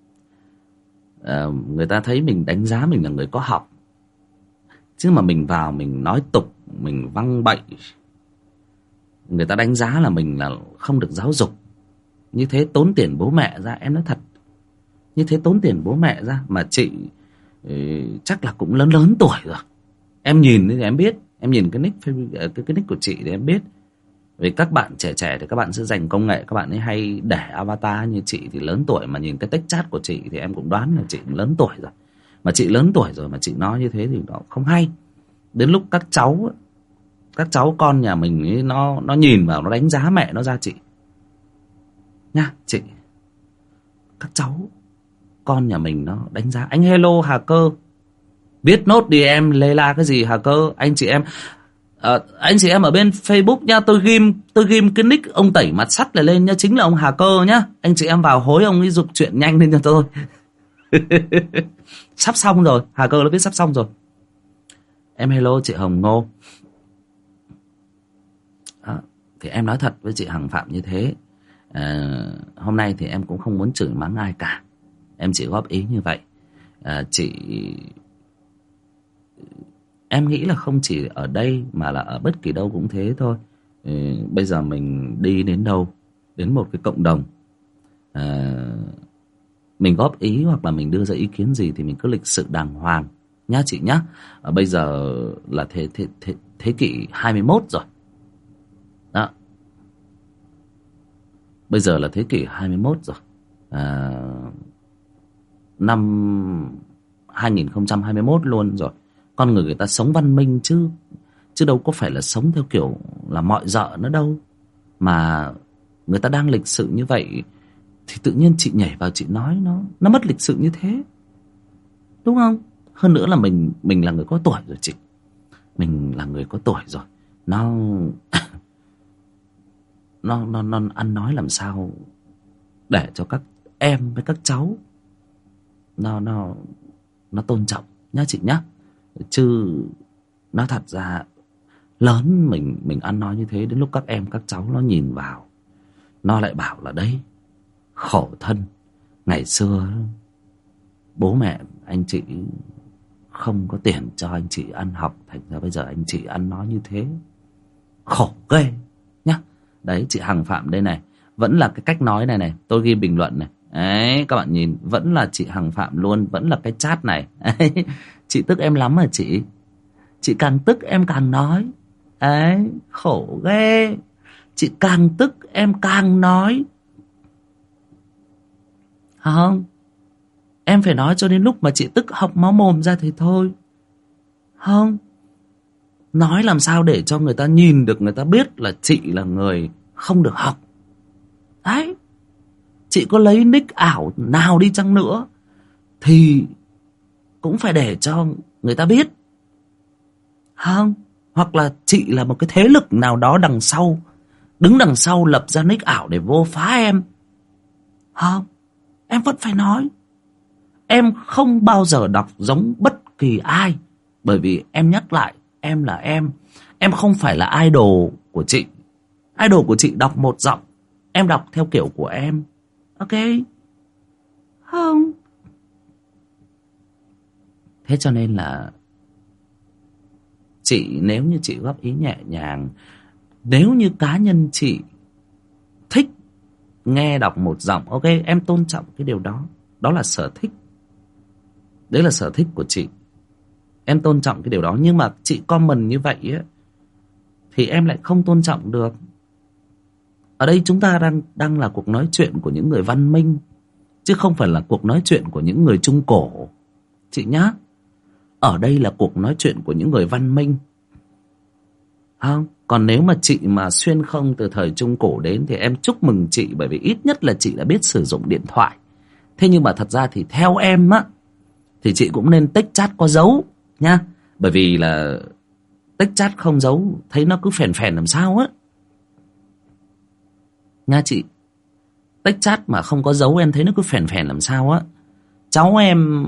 Người ta thấy mình đánh giá mình là người có học. Chứ mà mình vào mình nói tục, mình văng bậy, người ta đánh giá là mình là không được giáo dục. Như thế tốn tiền bố mẹ ra, em nói thật. Như thế tốn tiền bố mẹ ra. Mà chị chắc là cũng lớn lớn tuổi rồi. Em nhìn thì em biết. Em nhìn cái nick của chị thì em biết. Vì các bạn trẻ thì các bạn sẽ dành công nghệ, các bạn ấy hay để avatar. Như chị thì lớn tuổi, mà nhìn cái text chat của chị thì em cũng đoán là chị cũng lớn tuổi rồi. Mà chị lớn tuổi rồi mà chị nói như thế thì nó không hay. Đến lúc các cháu con nhà mình ấy, nó nhìn vào nó đánh giá mẹ nó ra chị nha chị. Các cháu con nhà mình nó đánh giá. Anh hello Hà Cơ, viết nốt đi em. Lê la cái gì Hà Cơ. Anh chị em ở bên Facebook nha. Tôi ghim cái nick ông tẩy mặt sắt này lên nha, chính là ông Hà Cơ nhá. Anh chị em vào hối ông ấy giục chuyện nhanh lên cho tôi. Sắp xong rồi, Hà Cơ nó viết sắp xong rồi. Em hello chị Hồng Ngô. Đó, thì em nói thật với chị Hằng Phạm như thế. Hôm nay thì em cũng không muốn chửi mắng ai cả. Em chỉ góp ý như vậy. Em nghĩ là không chỉ ở đây mà là ở bất kỳ đâu cũng thế thôi. Bây giờ mình đi đến đâu, đến một cái cộng đồng, mình góp ý hoặc là mình đưa ra ý kiến gì thì mình cứ lịch sự đàng hoàng nhá chị nhá. Bây giờ là thế kỷ 21 rồi. Đó. Bây giờ là thế kỷ 21 rồi. Năm 2021 luôn rồi. Con người ta sống văn minh chứ đâu có phải là sống theo kiểu là mọi dợ nữa đâu. Mà người ta đang lịch sự như vậy thì tự nhiên chị nhảy vào chị nói nó mất lịch sự như thế, đúng không? Hơn nữa là mình là người có tuổi rồi chị. Mình là người có tuổi rồi. Nó ăn nói làm sao để cho các em với các cháu nó tôn trọng nhá chị nhá. Chứ nói thật ra lớn mình ăn nói như thế, đến lúc các em các cháu nó nhìn vào nó lại bảo là đấy, khổ thân. Ngày xưa bố mẹ anh chị không có tiền cho anh chị ăn học, thành ra bây giờ anh chị ăn nói như thế, khổ ghê nhá. Đấy, chị Hằng Phạm đây này, vẫn là cái cách nói này tôi ghi bình luận này. Đấy, các bạn nhìn, vẫn là chị Hằng Phạm luôn, vẫn là cái chat này. Đấy, chị tức em lắm à chị. Chị càng tức em càng nói. Đấy, khổ ghê. Chị càng tức em càng nói. Không, em phải nói cho đến lúc mà chị tức hộc máu mồm ra thì thôi. Không, nói làm sao để cho người ta nhìn được, người ta biết là chị là người không được học. Đấy, chị có lấy nick ảo nào đi chăng nữa thì cũng phải để cho người ta biết không? Hoặc là chị là một cái thế lực nào đó đằng sau, đứng đằng sau lập ra nick ảo để vô phá em không? Em vẫn phải nói, em không bao giờ đọc giống bất kỳ ai. Bởi vì em nhắc lại, em là em không phải là idol của chị. Idol của chị đọc một giọng, em đọc theo kiểu của em. Ok không? Thế cho nên là chị, nếu như chị góp ý nhẹ nhàng, nếu như cá nhân chị thích nghe đọc một giọng, ok, em tôn trọng cái điều đó. Đó là sở thích, đấy là sở thích của chị, em tôn trọng cái điều đó. Nhưng mà chị comment như vậy á, thì em lại không tôn trọng được. Ở đây chúng ta đang là cuộc nói chuyện của những người văn minh, chứ không phải là cuộc nói chuyện của những người trung cổ, chị nhá. Ở đây là cuộc nói chuyện của những người văn minh không? Còn nếu mà chị mà xuyên không từ thời trung cổ đến thì em chúc mừng chị, bởi vì ít nhất là chị đã biết sử dụng điện thoại. Thế nhưng mà thật ra thì theo em á, thì chị cũng nên tích chat có dấu nha. Bởi vì là tích chat không dấu thấy nó cứ phèn phèn làm sao á nha chị. Tích chat mà không có dấu em thấy nó cứ phèn phèn làm sao á. Cháu em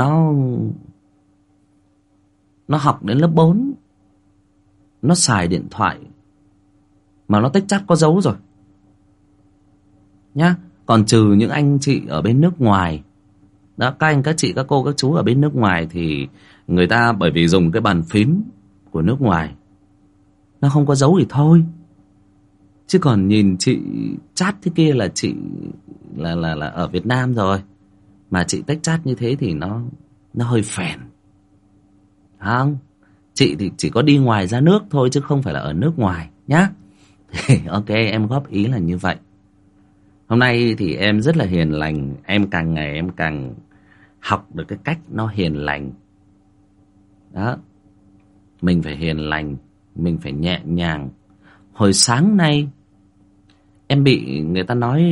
nó học đến lớp 4, nó xài điện thoại mà nó tích chat có dấu rồi nhá. Còn trừ những anh chị ở bên nước ngoài đó, các anh các chị các cô các chú ở bên nước ngoài thì người ta bởi vì dùng cái bàn phím của nước ngoài nó không có dấu thì thôi. Chứ còn nhìn chị chat thế kia là chị là ở Việt Nam rồi, mà chị tích chat như thế thì nó hơi phèn không? Chị thì chỉ có đi ngoài ra nước thôi chứ không phải là ở nước ngoài nhá. Ok, em góp ý là như vậy. Hôm nay thì em rất là hiền lành, em càng ngày em càng học được cái cách nó hiền lành đó. Mình phải hiền lành, mình phải nhẹ nhàng. Hồi sáng nay em bị người ta nói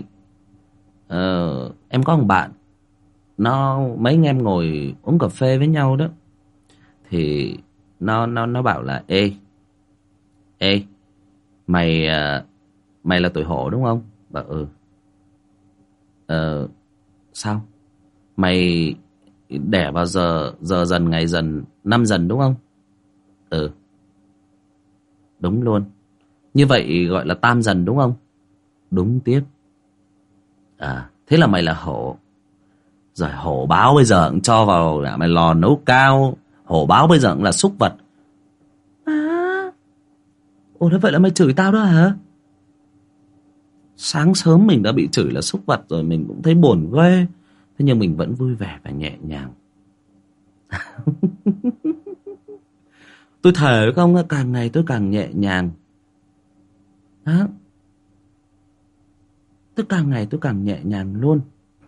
em có một bạn, mấy anh em ngồi uống cà phê với nhau đó, thì nó bảo là ê mày mày là tuổi hổ đúng không? Bảo sao? Mày đẻ vào giờ dần ngày dần năm dần đúng không? Đúng luôn. Như vậy gọi là tam dần đúng không? Đúng tiếp. Thế là mày là hổ. Rồi hổ báo bây giờ cũng cho vào mày lò nấu cao. Hổ báo bây giờ cũng là súc vật. Ồ, thế vậy là mày chửi tao đó hả? Sáng sớm mình đã bị chửi là súc vật rồi, mình cũng thấy buồn ghê. Thế nhưng mình vẫn vui vẻ và nhẹ nhàng. Tôi thề với ông, càng ngày tôi càng nhẹ nhàng đó. Tôi càng ngày tôi càng nhẹ nhàng luôn.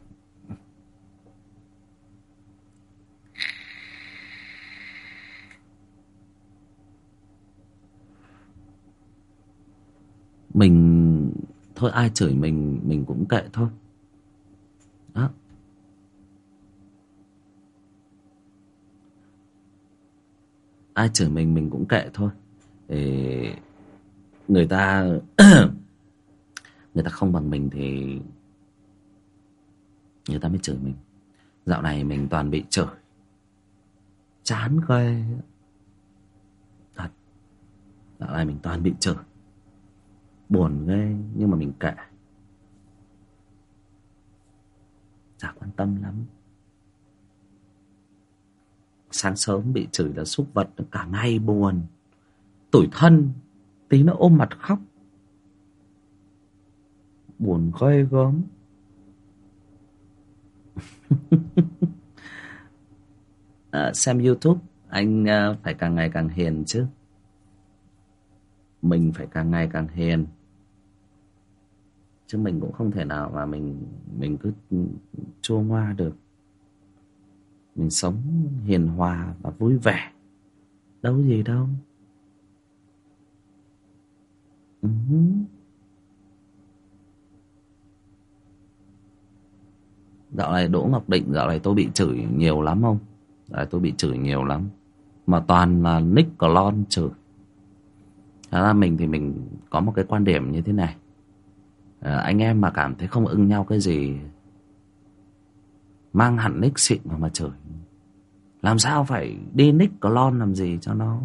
Mình thôi, ai chửi mình cũng kệ thôi đó. Ai chửi mình cũng kệ thôi. Để người ta người ta không bằng mình thì người ta mới chửi mình. Dạo này mình toàn bị chửi, chán ghê thật. Dạo này mình toàn bị chửi, buồn ghê. Nhưng mà mình kệ, chả quan tâm lắm. Sáng sớm bị chửi là súc vật, cả ngày buồn, tủi thân, tí nữa ôm mặt khóc, buồn ghê gớm. Xem YouTube anh phải càng ngày càng hiền chứ. Mình phải càng ngày càng hiền, chứ mình cũng không thể nào mà mình cứ chua ngoa được. Mình sống hiền hòa và vui vẻ, đâu gì đâu. Dạo này Đỗ Ngọc Định, dạo này tôi bị chửi nhiều lắm không? Đấy, tôi bị chửi nhiều lắm, mà toàn là nick clone chửi. Thật ra mình thì mình có một cái quan điểm như thế này. Anh em mà cảm thấy không ưng nhau cái gì, mang hẳn nick xịn mà chửi. Làm sao phải đi nick clone làm gì cho nó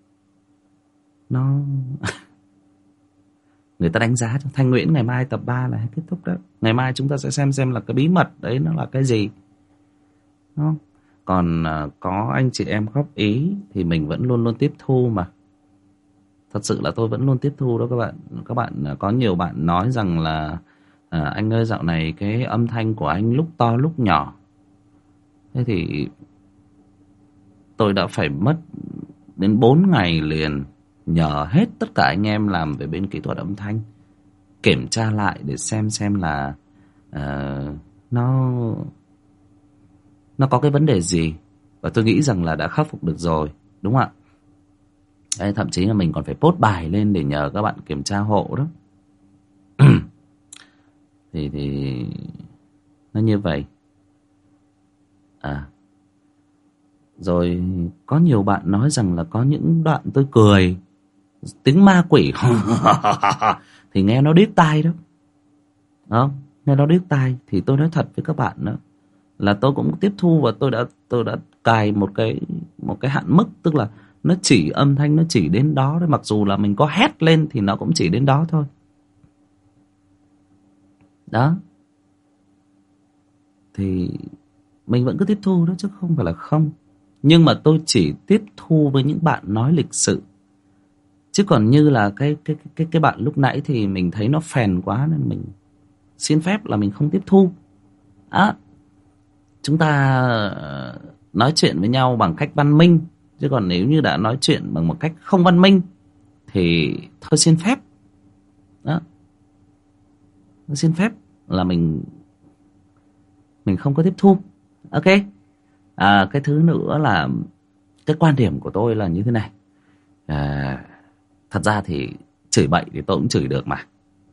người ta đánh giá cho. Thanh Nguyễn ngày mai tập 3 là kết thúc đó. Ngày mai chúng ta sẽ xem là cái bí mật đấy nó là cái gì. Đúng không? Còn có anh chị em góp ý thì mình vẫn luôn luôn tiếp thu mà. Thật sự là tôi vẫn luôn tiếp thu đó các bạn. Các bạn có nhiều bạn nói rằng là anh ơi dạo này cái âm thanh của anh lúc to lúc nhỏ. Thế thì tôi đã phải mất đến 4 ngày liền nhờ hết tất cả anh em làm về bên kỹ thuật âm thanh kiểm tra lại để xem là nó có cái vấn đề gì, và tôi nghĩ rằng là đã khắc phục được rồi, đúng không ạ? Đấy, thậm chí là mình còn phải post bài lên để nhờ các bạn kiểm tra hộ đó. thì nó như vậy. Rồi có nhiều bạn nói rằng là có những đoạn tôi cười tiếng ma quỷ thì nghe nó điếc tai đó. Đó, nghe nó điếc tai. Thì tôi nói thật với các bạn đó là tôi cũng tiếp thu, và tôi đã cài một cái hạn mức, tức là nó chỉ âm thanh nó chỉ đến đó thôi, mặc dù là mình có hét lên thì nó cũng chỉ đến đó thôi. Đó. Thì mình vẫn cứ tiếp thu đó chứ không phải là không. Nhưng mà tôi chỉ tiếp thu với những bạn nói lịch sự. Chứ còn như là cái bạn lúc nãy thì mình thấy nó phèn quá nên mình xin phép là mình không tiếp thu. Chúng ta nói chuyện với nhau bằng cách văn minh. Chứ còn nếu như đã nói chuyện bằng một cách không văn minh thì thôi xin phép. Đó. Xin phép là mình không có tiếp thu. Ok. Cái thứ nữa là cái quan điểm của tôi là như thế này. Thật ra thì chửi bậy thì tôi cũng chửi được mà.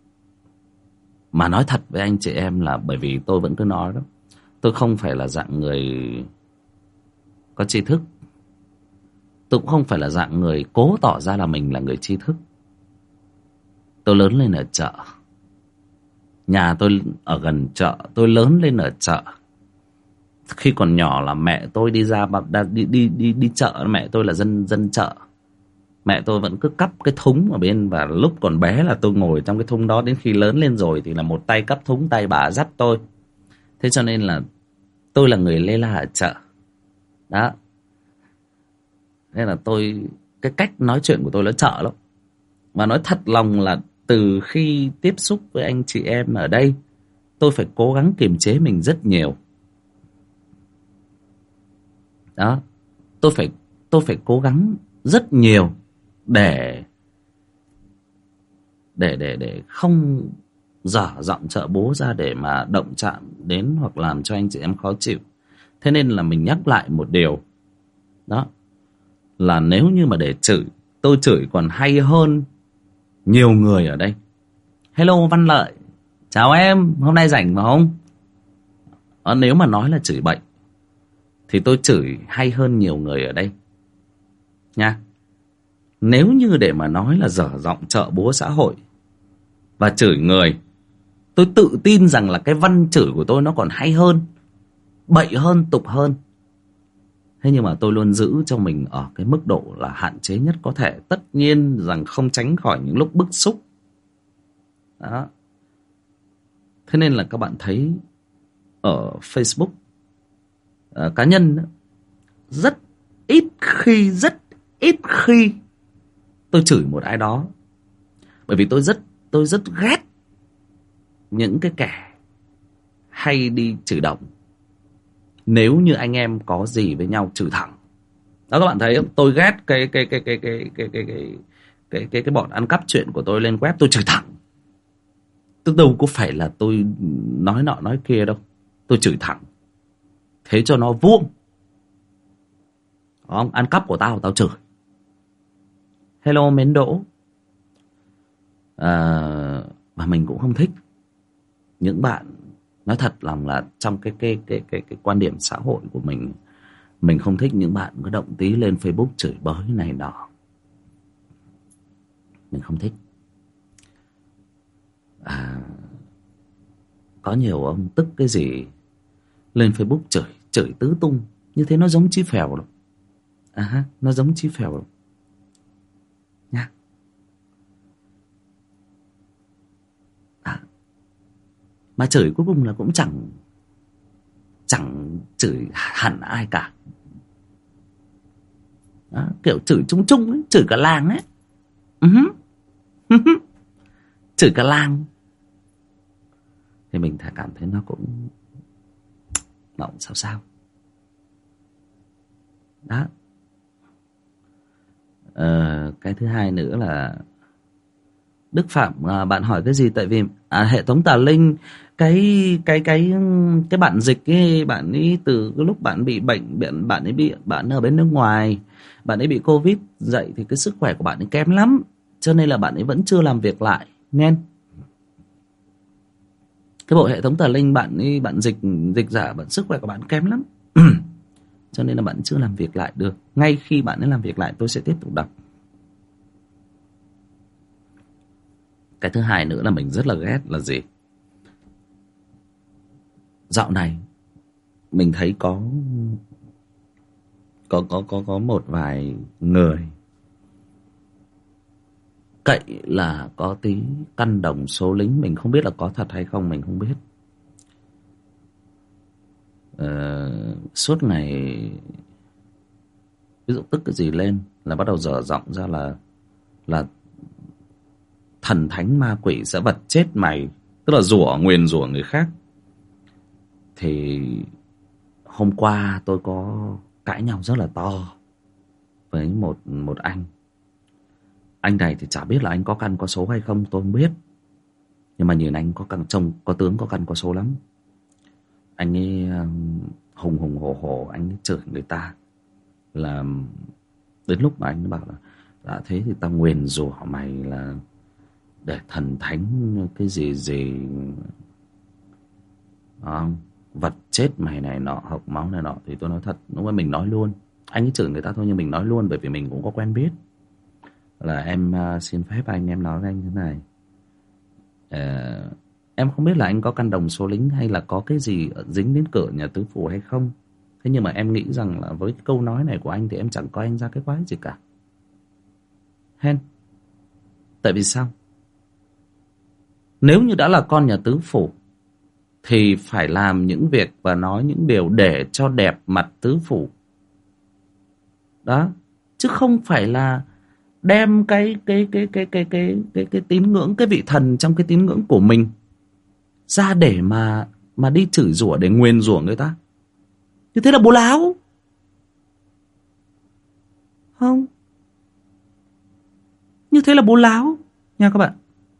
Mà nói thật với anh chị em là bởi vì tôi vẫn cứ nói đó, tôi không phải là dạng người có tri thức. Tôi cũng không phải là dạng người cố tỏ ra là mình là người tri thức. Tôi lớn lên ở chợ. Nhà tôi ở gần chợ. Tôi lớn lên ở chợ. Khi còn nhỏ là mẹ tôi đi ra đi chợ. Mẹ tôi là dân chợ. Mẹ tôi vẫn cứ cắp cái thúng ở bên. Và lúc còn bé là tôi ngồi trong cái thúng đó. Đến khi lớn lên rồi thì là một tay cắp thúng, tay bà dắt tôi. Thế cho nên là tôi là người lê la ở chợ. Đó. Nên là cái cách nói chuyện của tôi nó chợ lắm. Và nói thật lòng là từ khi tiếp xúc với anh chị em ở đây, tôi phải cố gắng kiềm chế mình rất nhiều. Đó. Tôi phải cố gắng rất nhiều để không dở giọng chợ bố ra để mà động chạm đến hoặc làm cho anh chị em khó chịu. Thế nên là mình nhắc lại một điều. Đó. Là nếu như mà để chửi, tôi chửi còn hay hơn nhiều người ở đây. Hello Văn Lợi, chào em, hôm nay rảnh phải không? Nếu mà nói là chửi bậy thì tôi chửi hay hơn nhiều người ở đây nha. Nếu như để mà nói là dở giọng chợ búa xã hội và chửi người, tôi tự tin rằng là cái văn chửi của tôi nó còn hay hơn, bậy hơn, tục hơn. Thế nhưng mà tôi luôn giữ cho mình ở cái mức độ là hạn chế nhất có thể. Tất nhiên rằng không tránh khỏi những lúc bức xúc. Đó. Thế nên là các bạn thấy ở Facebook cá nhân đó, rất ít khi tôi chửi một ai đó. Bởi vì tôi rất ghét những cái kẻ hay đi chửi đồng. Nếu như anh em có gì với nhau chửi thẳng. Đó, các bạn thấy không? Tôi ghét cái bọn ăn cắp chuyện của tôi lên web, tôi chửi thẳng. Tức đâu có phải là tôi nói nọ nói kia đâu. Tôi chửi thẳng. Thế cho nó vuông. Không? Ăn cắp của tao chửi. Hello Mến Đỗ. Mà mình cũng không thích những bạn, nói thật lòng là trong cái quan điểm xã hội của mình, Mình không thích những bạn có động tí lên Facebook chửi bới này nọ. Mình không thích. Có nhiều ông tức cái gì lên Facebook chửi tứ tung. Như thế nó giống Chí Phèo lắm. Nó giống Chí Phèo lắm nha. Mà chửi cuối cùng là cũng chẳng chửi hẳn ai cả. Đó, kiểu chửi chung chung ấy, chửi cả làng ấy. Chửi cả làng thì mình cảm thấy nó cũng sao đó. Cái thứ hai nữa là Đức Phạm, bạn hỏi cái gì? Tại vì hệ thống tà linh, cái bạn Dịch ấy, bạn ấy từ cái lúc bạn bị bệnh, bạn ở bên nước ngoài, bạn ấy bị Covid dậy thì cái sức khỏe của bạn ấy kém lắm, cho nên là bạn ấy vẫn chưa làm việc lại. Nên cái bộ hệ thống tà linh bạn dịch giả, bạn sức khỏe của bạn kém lắm. Cho nên là bạn chưa làm việc lại được. Ngay khi bạn ấy làm việc lại, tôi sẽ tiếp tục đọc. Cái thứ hai nữa là mình rất là ghét là gì? Dạo này mình thấy có một vài người cậy là có tí căn đồng số lính. Mình không biết là có thật hay không, mình không biết. Suốt ngày ví dụ tức cái gì lên là bắt đầu dở giọng ra là thần thánh ma quỷ sẽ vật chết mày, tức là nguyền rủa người khác. Thì hôm qua tôi có cãi nhau rất là to với một anh này thì chả biết là anh có căn có số hay không, tôi không biết, nhưng mà nhìn anh có căn, trông có tướng có căn có số lắm. Anh ấy hùng hổ anh ấy chửi người ta, là đến lúc mà anh ấy bảo là đã thế thì tao nguyền rủa mày là để thần thánh cái gì vật chết mày này nọ, hộc máu này nọ. Thì tôi nói thật, lúc ấy mình nói luôn, anh ấy chửi người ta thôi nhưng mình nói luôn, bởi vì mình cũng có quen biết, là em xin phép anh, em nói với anh thế này, em không biết là anh có căn đồng số lính hay là có cái gì dính đến cửa nhà tứ phủ hay không. Thế nhưng mà em nghĩ rằng là với cái câu nói này của anh thì em chẳng coi anh ra cái quái gì cả. Hen. Tại vì sao? Nếu như đã là con nhà tứ phủ thì phải làm những việc và nói những điều để cho đẹp mặt tứ phủ. Đó. Chứ không phải là đem cái tín ngưỡng, cái vị thần trong cái tín ngưỡng của mình ra để mà đi chửi rủa, để nguyền rủa người ta. Như thế là bố láo. Không. Như thế là bố láo nha các bạn.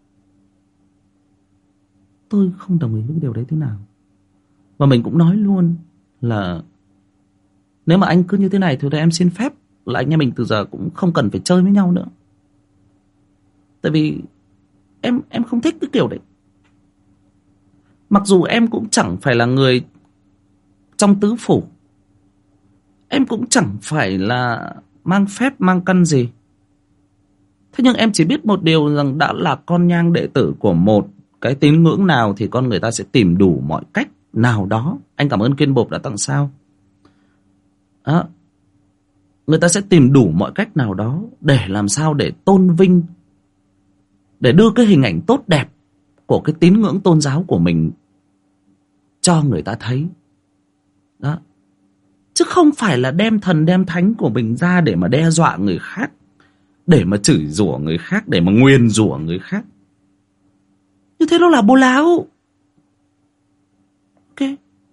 Tôi không đồng ý với cái điều đấy thế nào. Và mình cũng nói luôn là nếu mà anh cứ như thế này thì em xin phép là anh em mình từ giờ cũng không cần phải chơi với nhau nữa. Tại vì em không thích cái kiểu đấy. Mặc dù em cũng chẳng phải là người trong tứ phủ, em cũng chẳng phải là mang phép mang căn gì. Thế nhưng em chỉ biết một điều rằng đã là con nhang đệ tử của một cái tín ngưỡng nào thì con người ta sẽ tìm đủ mọi cách nào đó. Anh cảm ơn Kiên Bộp đã tặng sao. Đó. Người ta sẽ tìm đủ mọi cách nào đó để làm sao để tôn vinh, để đưa cái hình ảnh tốt đẹp của cái tín ngưỡng tôn giáo của mình cho người ta thấy. Đó. Chứ không phải là đem thần đem thánh của mình ra để mà đe dọa người khác, để mà chửi rủa người khác, để mà nguyền rủa người khác. Như thế nó là bố láo. Ok.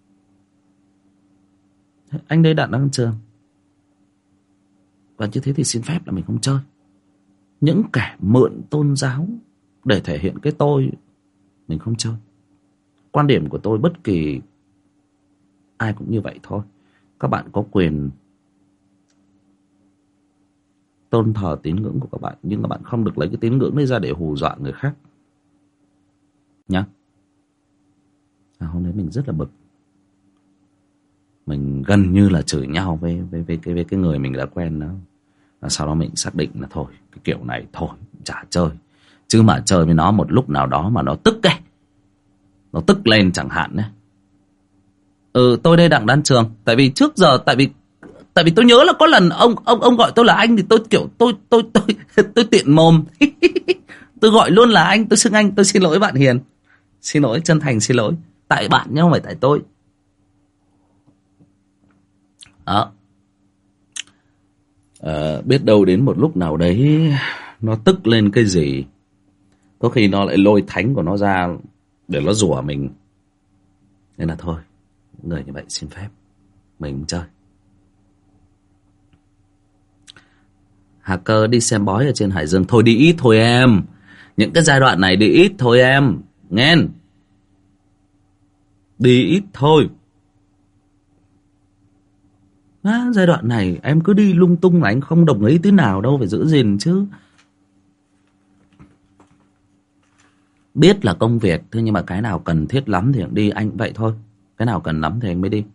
Anh đây Đặng Đăng Trường. Và như thế thì xin phép là mình không chơi. Những kẻ mượn tôn giáo để thể hiện cái tôi, mình không chơi. Quan điểm của tôi bất kỳ ai cũng như vậy thôi. Các bạn có quyền tôn thờ tín ngưỡng của các bạn, nhưng các bạn không được lấy cái tín ngưỡng đấy ra để hù dọa người khác nhá. Hôm đấy mình rất là bực. Mình gần như là chửi nhau với cái người mình đã quen đó. Và sau đó mình xác định là thôi, cái kiểu này thôi chả chơi. Chứ mà chơi với nó một lúc nào đó mà nó tức ấy, nó tức lên chẳng hạn đấy. Tôi đây Đặng Đan Trường. Tại vì trước giờ tại vì tôi nhớ là có lần ông gọi tôi là anh thì tôi kiểu tôi tiện mồm. Tôi gọi luôn là anh, tôi xưng anh, tôi xin lỗi bạn Hiền. Xin lỗi, chân thành xin lỗi. Tại bạn nhé, không phải tại tôi. Đó. Biết đâu đến một lúc nào đấy nó tức lên cái gì, có khi nó lại lôi thánh của nó ra để nó rủa mình. Nên là thôi, người như vậy xin phép mình không chơi. Hacker đi xem bói ở trên Hải Dương. Thôi đi ít thôi em. Những cái giai đoạn này đi ít thôi em. Nghe. Đi ít thôi. Giai đoạn này em cứ đi lung tung là anh không đồng ý tí nào đâu. Phải giữ gìn chứ. Biết là công việc. Thế nhưng mà cái nào cần thiết lắm thì đi. Anh vậy thôi. Cái nào cần lắm thì anh mới đi.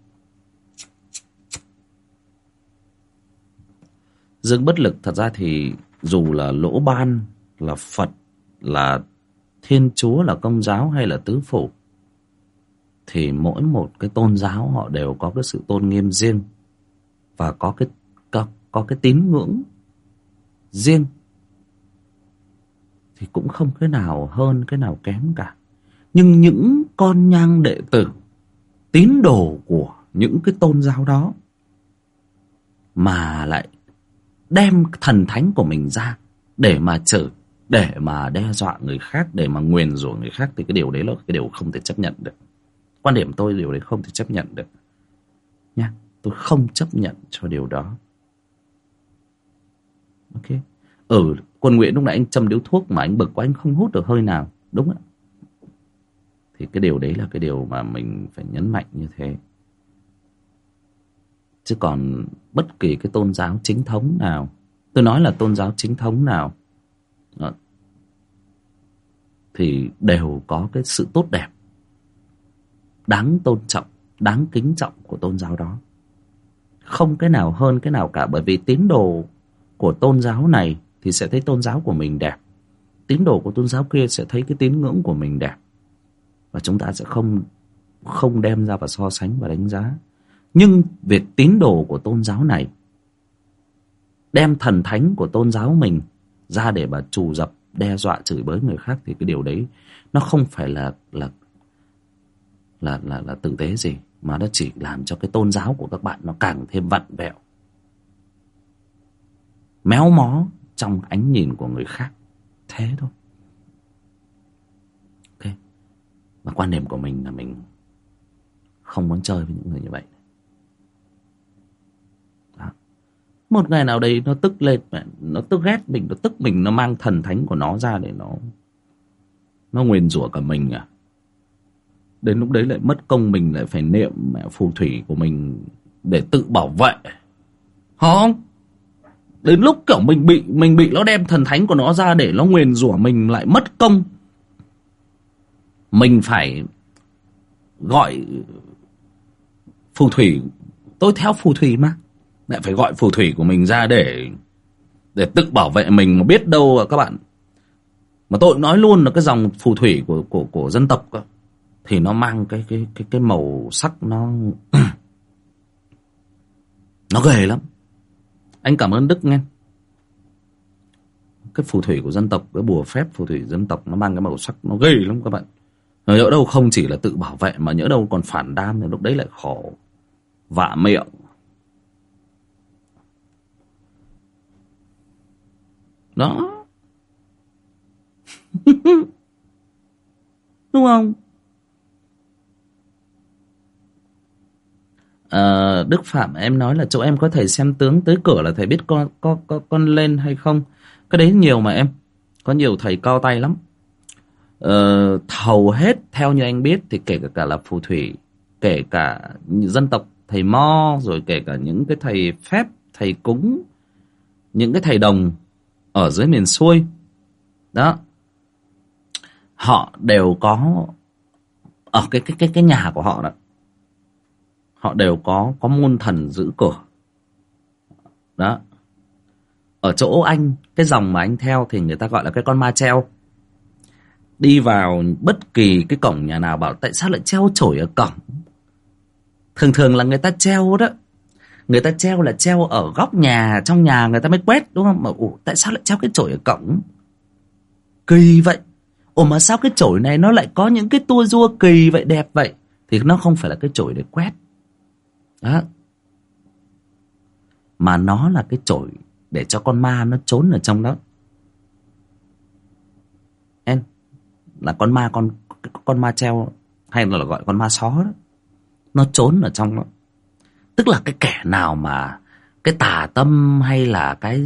Dương bất lực. Thật ra thì dù là Lỗ Ban, là Phật, là Thiên Chúa, là Công giáo hay là Tứ Phủ, thì mỗi một cái tôn giáo họ đều có cái sự tôn nghiêm riêng và có cái tín ngưỡng riêng. Thì cũng không cái nào hơn cái nào kém cả. Nhưng những con nhang đệ tử, tín đồ của những cái tôn giáo đó mà lại đem thần thánh của mình ra để mà chửi, để mà đe dọa người khác, để mà nguyền rủa người khác, thì cái điều đấy là cái điều không thể chấp nhận được. Quan điểm tôi điều đấy không thể chấp nhận được nha. Tôi không chấp nhận cho điều đó. Ok. Quân Nguyễn lúc nãy anh châm điếu thuốc mà anh bực quá anh không hút được hơi nào. Đúng ạ. Thì cái điều đấy là cái điều mà mình phải nhấn mạnh như thế. Chứ còn bất kỳ cái tôn giáo chính thống nào, tôi nói là tôn giáo chính thống nào, thì đều có cái sự tốt đẹp, đáng tôn trọng, đáng kính trọng của tôn giáo đó. Không cái nào hơn cái nào cả. Bởi vì tín đồ của tôn giáo này thì sẽ thấy tôn giáo của mình đẹp, tín đồ của tôn giáo kia sẽ thấy cái tín ngưỡng của mình đẹp, và chúng ta sẽ không đem ra và so sánh và đánh giá. Nhưng việc tín đồ của tôn giáo này đem thần thánh của tôn giáo mình ra để mà trù dập, đe dọa, chửi bới người khác, thì cái điều đấy nó không phải là tử tế gì, mà nó chỉ làm cho cái tôn giáo của các bạn nó càng thêm vặn vẹo, méo mó trong ánh nhìn của người khác. Thế thôi. Ok. Và quan điểm của mình là mình không muốn chơi với những người như vậy. Đó. Một ngày nào đấy nó tức lên, nó tức ghét mình, nó tức mình, nó mang thần thánh của nó ra để nó nguyền rủa cả mình à. Đến lúc đấy lại mất công mình lại phải niệm mẹ phù thủy của mình để tự bảo vệ. Không? Đến lúc kiểu mình bị nó đem thần thánh của nó ra để nó nguyền rủa mình, lại mất công mình phải gọi phù thủy. Tôi theo phù thủy mà, lại phải gọi phù thủy của mình ra để tự bảo vệ mình. Mà biết đâu các bạn, mà tôi nói luôn là cái dòng phù thủy của dân tộc thì nó mang cái màu sắc nó nó ghê lắm. Anh cảm ơn Đức nghe. Cái phù thủy của dân tộc, cái bùa phép phù thủy dân tộc nó mang cái màu sắc nó ghê lắm các bạn. Nhỡ đâu không chỉ là tự bảo vệ mà nhỡ đâu còn phản đam, thì lúc đấy lại khổ vạ miệng. Đó. Đúng không? Đức Phạm em nói là chỗ em có thầy xem tướng tới cửa là thầy biết con lên hay không. Cái đấy nhiều mà em. Có nhiều thầy cao tay lắm. Hầu hết theo như anh biết thì kể cả là phù thủy, kể cả dân tộc thầy Mo, rồi kể cả những cái thầy phép, thầy cúng, những cái thầy đồng ở dưới miền xuôi đó, họ đều có ở cái nhà của họ đó, họ đều có môn thần giữ cửa. Đó. Ở chỗ anh, cái dòng mà anh theo thì người ta gọi là cái con ma treo. Đi vào bất kỳ cái cổng nhà nào bảo tại sao lại treo chổi ở cổng. Thường thường là người ta treo đó, người ta treo là treo ở góc nhà, trong nhà người ta mới quét, đúng không? Mà tại sao lại treo cái chổi ở cổng? Kỳ vậy. Mà sao cái chổi này nó lại có những cái tua rua kỳ vậy, đẹp vậy? Thì nó không phải là cái chổi để quét. Đó. Mà nó là cái chổi để cho con ma nó trốn ở trong đó. Em là con ma treo, hay là gọi con ma só đó, nó trốn ở trong đó. Tức là cái kẻ nào mà cái tà tâm hay là cái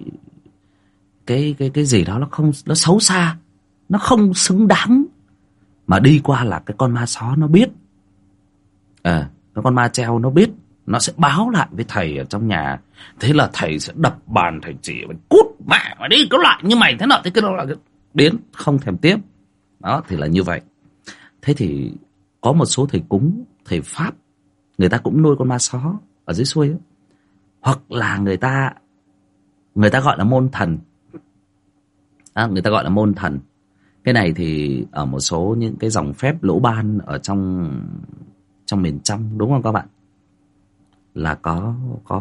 gì đó nó xấu xa, nó không xứng đáng mà đi qua là cái con ma só nó biết. Cái con ma treo nó biết, nó sẽ báo lại với thầy ở trong nhà. Thế là thầy sẽ đập bàn, thầy chỉ cút mẹ mày đi, cái loại như mày thế nào thế, cái đó là biến không thèm tiếp. Đó thì là như vậy. Thế thì có một số thầy cúng, thầy pháp, người ta cũng nuôi con ma só ở dưới xuôi ấy. Hoặc là người ta gọi là môn thần. Người ta gọi là môn thần. Cái này thì ở một số những cái dòng phép lỗ ban ở trong miền trong, đúng không các bạn? Là có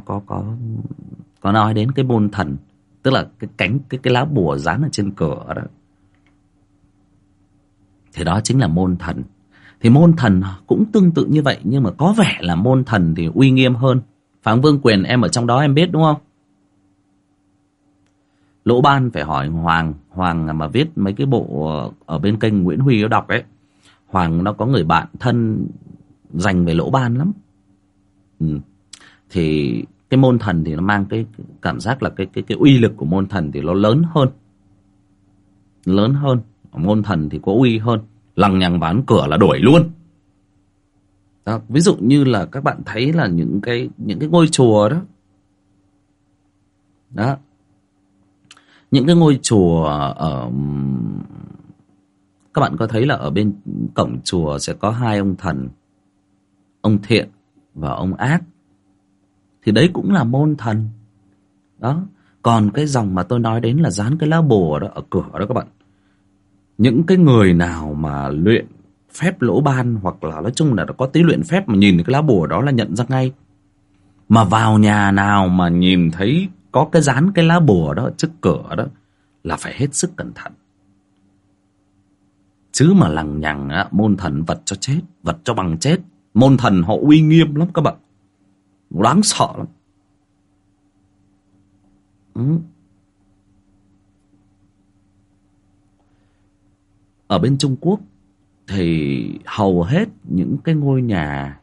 nói đến cái môn thần, tức là cái lá bùa dán ở trên cửa đó. Thì đó chính là môn thần. Thì môn thần cũng tương tự như vậy, nhưng mà có vẻ là môn thần thì uy nghiêm hơn. Pháng Vương Quyền em ở trong đó em biết đúng không? Lỗ ban phải hỏi Hoàng mà viết mấy cái bộ ở bên kênh Nguyễn Huy nó đọc ấy. Hoàng nó có người bạn thân dành về lỗ ban lắm. Thì cái môn thần thì nó mang cái cảm giác là cái uy lực của môn thần thì nó lớn hơn. Môn thần thì có uy hơn, lằng nhằng bán cửa là đuổi luôn. Đó, ví dụ như là các bạn thấy là những cái ngôi chùa đó, những cái ngôi chùa ở, các bạn có thấy là ở bên cổng chùa sẽ có hai ông thần, ông thiện và ông ác. Thì đấy cũng là môn thần. Đó. Còn cái dòng mà tôi nói đến là dán cái lá bùa đó ở cửa đó các bạn. Những cái người nào mà luyện phép lỗ ban, hoặc là nói chung là có tí luyện phép, mà nhìn cái lá bùa đó là nhận ra ngay. Mà vào nhà nào mà nhìn thấy có cái dán cái lá bùa đó trước cửa đó là phải hết sức cẩn thận. Chứ mà lằng nhằng á, môn thần vật cho chết, vật cho bằng chết. Môn thần họ uy nghiêm lắm các bạn, đáng sợ lắm. Ở bên Trung Quốc thì hầu hết những cái ngôi nhà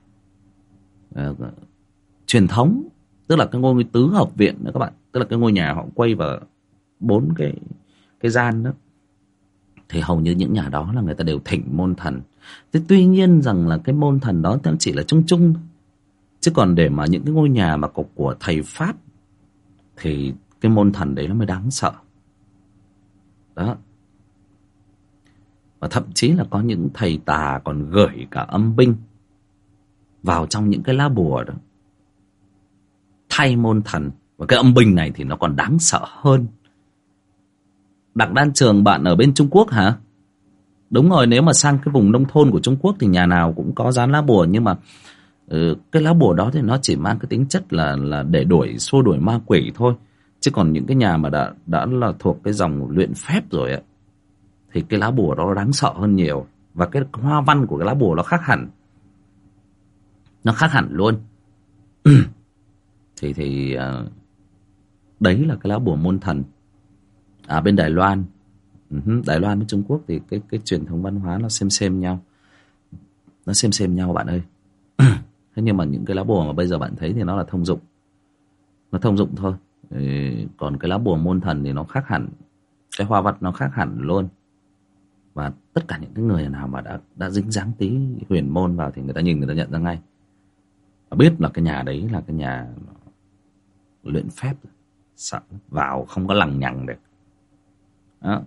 truyền thống, tức là cái ngôi tứ hợp viện đó các bạn, tức là cái ngôi nhà họ quay vào 4 cái gian đó, thì hầu như những nhà đó là người ta đều thỉnh môn thần. Thế tuy nhiên rằng là cái môn thần đó nó chỉ là chung chung, chứ còn để mà những cái ngôi nhà mà có của thầy pháp thì cái môn thần đấy nó mới đáng sợ. Đó. Và thậm chí là có những thầy tà còn gửi cả âm binh vào trong những cái lá bùa đó thay môn thần. Và cái âm binh này thì nó còn đáng sợ hơn. Đặng Đan Trường, bạn ở bên Trung Quốc hả? Đúng rồi, nếu mà sang cái vùng nông thôn của Trung Quốc thì nhà nào cũng có dán lá bùa. Nhưng mà cái lá bùa đó thì nó chỉ mang cái tính chất là để xua đuổi ma quỷ thôi. Chứ còn những cái nhà mà đã là thuộc cái dòng luyện phép rồi ấy, thì cái lá bùa đó đáng sợ hơn nhiều. Và cái hoa văn của cái lá bùa nó khác hẳn. Nó khác hẳn luôn. Thì đấy là cái lá bùa môn thần. Bên Đài Loan, Đài Loan với Trung Quốc thì cái truyền thống văn hóa nó xem nhau. Nó xem nhau bạn ơi. Thế nhưng mà những cái lá bùa mà bây giờ bạn thấy thì nó là thông dụng. Nó thông dụng thôi. Còn cái lá bùa môn thần thì nó khác hẳn. Cái hoa văn nó khác hẳn luôn. Và tất cả những cái người nào mà đã dính dáng tí huyền môn vào thì người ta nhìn, người ta nhận ra ngay. Và biết là cái nhà đấy là cái nhà luyện phép. Sợ vào không có lằng nhằng được. Đó.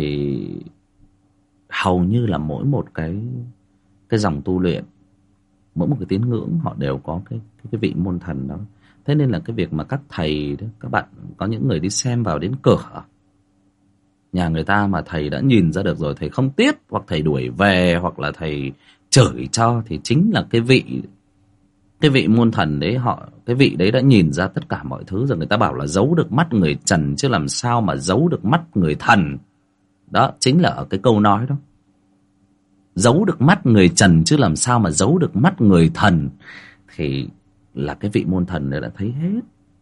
Thì hầu như là mỗi một cái dòng tu luyện mỗi một cái tín ngưỡng họ đều có cái vị môn thần đó. Thế nên là cái việc mà các thầy đó, các bạn có những người đi xem vào đến cửa nhà người ta mà thầy đã nhìn ra được rồi, thầy không tiếp, hoặc thầy đuổi về, hoặc là thầy chửi cho, thì chính là cái vị môn thần đấy, cái vị đấy đã nhìn ra tất cả mọi thứ rồi. Người ta bảo là giấu được mắt người trần chứ làm sao mà giấu được mắt người thần. Đó chính là ở cái câu nói đó, giấu được mắt người trần chứ làm sao mà giấu được mắt người thần. Thì là cái vị môn thần này đã thấy hết.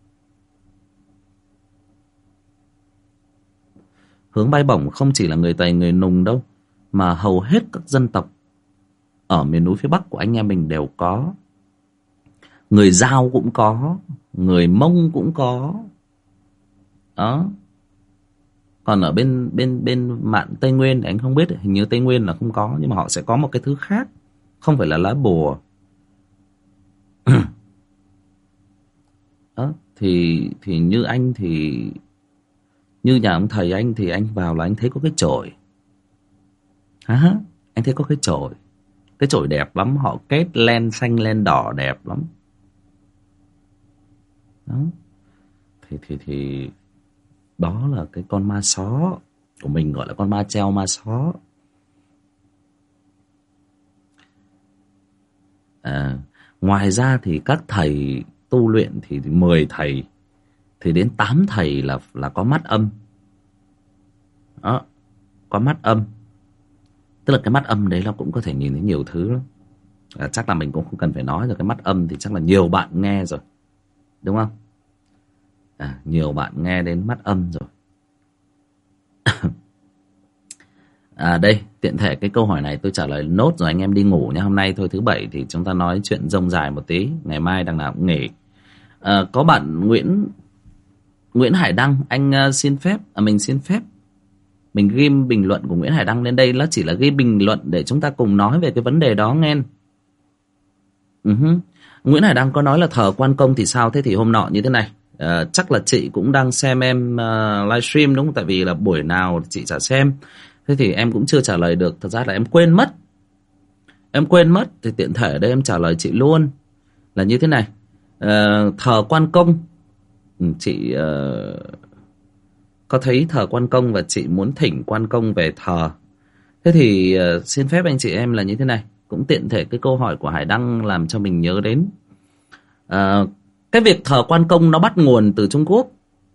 Hướng bay bổng không chỉ là người Tày người Nùng đâu, mà hầu hết các dân tộc ở miền núi phía Bắc của anh em mình đều có. Người Dao cũng có, người Mông cũng có. Đó. Còn ở bên mạn Tây Nguyên thì anh không biết, hình như Tây Nguyên là không có, nhưng mà họ sẽ có một cái thứ khác, không phải là lá bùa. Đó, thì như anh thì như nhà ông thầy anh thì anh vào là anh thấy có cái chổi. Anh thấy có cái chổi đẹp lắm, họ kết len xanh len đỏ đẹp lắm. Đó. Thì đó là cái con ma só của mình, gọi là con ma treo ma só. Ngoài ra thì các thầy tu luyện thì 10 thầy thì đến 8 thầy là có mắt âm. Đó, có mắt âm. Tức là cái mắt âm đấy là cũng có thể nhìn thấy nhiều thứ lắm. Chắc là mình cũng không cần phải nói rồi, cái mắt âm thì chắc là nhiều bạn nghe rồi, đúng không? Nhiều bạn nghe đến mắt âm rồi. Đây, tiện thể cái câu hỏi này tôi trả lời nốt rồi anh em đi ngủ nha. Hôm nay thôi thứ Bảy thì chúng ta nói chuyện rông dài một tí, ngày mai đằng nào cũng nghỉ. Có bạn Nguyễn Hải Đăng, anh mình xin phép mình ghi bình luận của Nguyễn Hải Đăng lên đây, nó chỉ là ghi bình luận để chúng ta cùng nói về cái vấn đề đó nghe. Nguyễn Hải Đăng có nói là thờ Quan Công thì sao? Thế thì hôm nọ như thế này, chắc là chị cũng đang xem em livestream đúng không? Tại vì là buổi nào chị chả xem. Thế thì em cũng chưa trả lời được. Thật ra là em quên mất. Thì tiện thể ở đây em trả lời chị luôn. Là như thế này, thờ Quan Công, chị có thấy thờ Quan Công và chị muốn thỉnh Quan Công về thờ. Thế thì xin phép anh chị em là như thế này. Cũng tiện thể cái câu hỏi của Hải Đăng làm cho mình nhớ đến cái việc thờ Quan Công nó bắt nguồn từ Trung Quốc.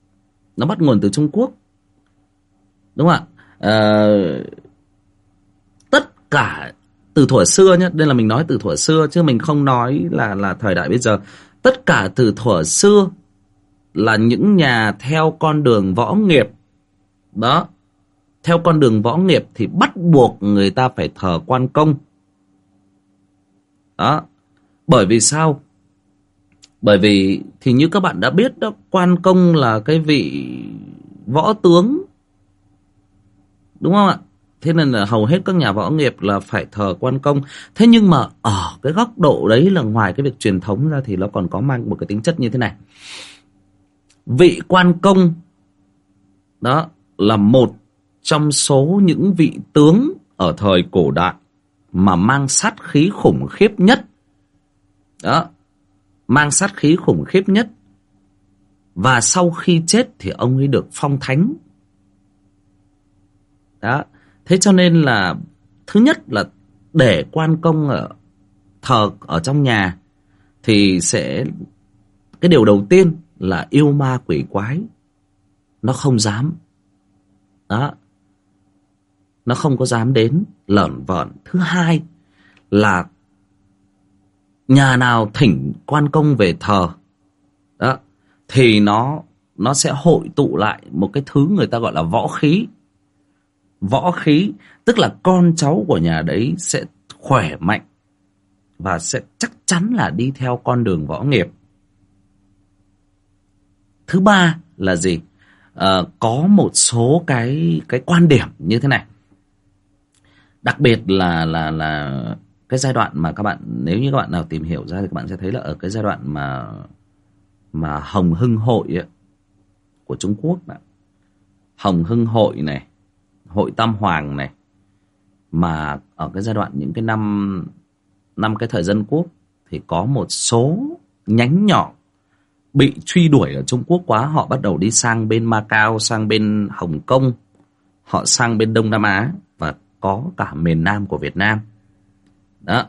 Đúng không ạ? Tất cả từ thuở xưa nhé. Đây là mình nói từ thuở xưa chứ mình không nói là thời đại bây giờ. Tất cả từ thuở xưa là những nhà theo con đường võ nghiệp. Đó. Theo con đường võ nghiệp thì bắt buộc người ta phải thờ Quan Công. Đó. Bởi vì sao? Bởi vì thì như các bạn đã biết đó, Quan Công là cái vị võ tướng, đúng không ạ? Thế nên là hầu hết các nhà võ nghiệp là phải thờ Quan Công. Thế nhưng mà ở cái góc độ đấy là ngoài cái việc truyền thống ra thì nó còn có mang một cái tính chất như thế này. Vị Quan Công đó là một trong số những vị tướng ở thời cổ đại mà mang sát khí khủng khiếp nhất. Đó, mang sát khí khủng khiếp nhất. Và sau khi chết thì ông ấy được phong thánh. Đó. Thế cho nên là thứ nhất là để Quan Công thờ ở trong nhà thì sẽ, cái điều đầu tiên là yêu ma quỷ quái nó không dám. Đó, nó không có dám đến lởn vởn. Thứ hai là nhà nào thỉnh Quan Công về thờ đó thì nó sẽ hội tụ lại một cái thứ người ta gọi là võ khí. Võ khí tức là con cháu của nhà đấy sẽ khỏe mạnh và sẽ chắc chắn là đi theo con đường võ nghiệp. Thứ ba là gì? Có một số cái quan điểm như thế này. Đặc biệt là cái giai đoạn mà các bạn, nếu như các bạn nào tìm hiểu ra thì các bạn sẽ thấy là ở cái giai đoạn mà Hồng Hưng Hội ấy, của Trung Quốc này, Hồng Hưng Hội này, Hội Tam Hoàng này, mà ở cái giai đoạn những cái năm cái thời dân quốc thì có một số nhánh nhỏ bị truy đuổi ở Trung Quốc quá, họ bắt đầu đi sang bên Macau, sang bên Hồng Kông, họ sang bên Đông Nam Á và có cả miền Nam của Việt Nam. Đó.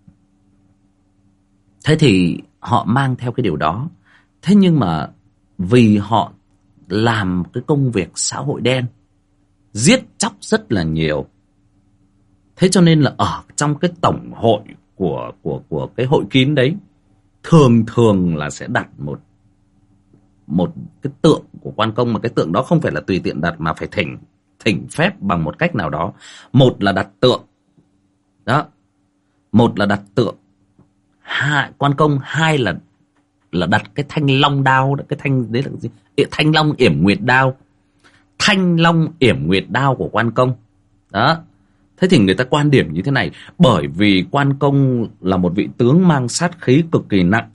Thế thì họ mang theo cái điều đó. Thế nhưng mà vì họ làm cái công việc xã hội đen, giết chóc rất là nhiều, thế cho nên là ở trong cái tổng hội của cái hội kín đấy, thường thường là sẽ đặt một cái tượng của quan công, mà cái tượng đó không phải là tùy tiện đặt mà phải thỉnh phép bằng một cách nào đó. Một là đặt tượng đó, một là đặt tượng quan công, hai là đặt cái thanh long đao đó. Cái thanh đấy là gì? Thanh long yểm nguyệt đao, thanh long yểm nguyệt đao của quan công đó. Thế thì người ta quan điểm như thế này, bởi vì quan công là một vị tướng mang sát khí cực kỳ nặng,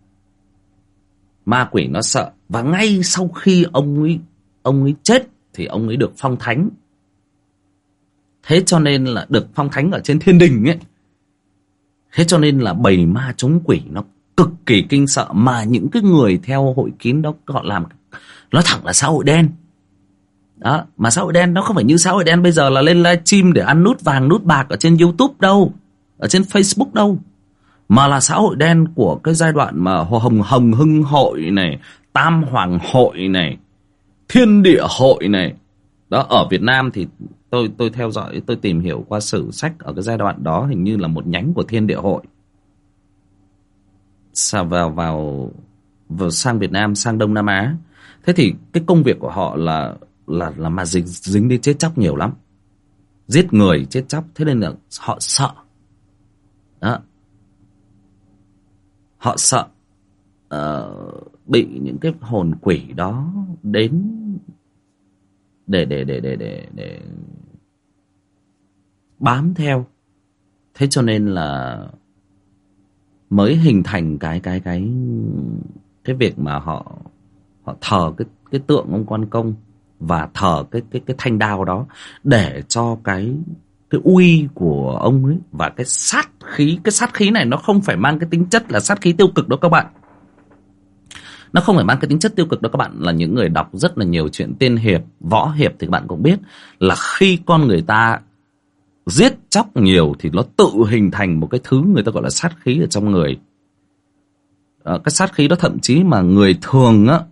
ma quỷ nó sợ, và ngay sau khi ông ấy chết thì ông ấy được phong thánh. Thế cho nên là được phong thánh ở trên thiên đình ấy. Thế cho nên là bầy ma chống quỷ nó cực kỳ kinh sợ, mà những cái người theo hội kín đó họ làm, nói thẳng là xã hội đen. Đó, mà xã hội đen nó không phải như xã hội đen bây giờ là lên livestream để ăn nút vàng nút bạc ở trên YouTube đâu, ở trên Facebook đâu, mà là xã hội đen của cái giai đoạn mà Hồng Hưng hội này, Tam Hoàng hội này, Thiên Địa hội này. Đó, ở Việt Nam thì tôi theo dõi, tôi tìm hiểu qua sử sách, ở cái giai đoạn đó hình như là một nhánh của Thiên Địa hội vào sang Việt Nam, sang Đông Nam Á. Thế thì cái công việc của họ là mà dính đi chết chóc nhiều lắm, giết người chết chóc. Thế nên là họ sợ đó, họ sợ bị những cái hồn quỷ đó đến để bám theo. Thế cho nên là mới hình thành cái việc mà họ thờ cái tượng ông quan công và thờ cái thanh đao đó, để cho cái uy của ông ấy và cái sát khí này nó không phải mang cái tính chất là sát khí tiêu cực đó các bạn. Nó không phải mang cái tính chất tiêu cực đó các bạn. Là những người đọc rất là nhiều chuyện tiên hiệp, võ hiệp thì các bạn cũng biết là khi con người ta giết chóc nhiều thì nó tự hình thành một cái thứ người ta gọi là sát khí ở trong người. Cái sát khí đó thậm chí mà người thường á,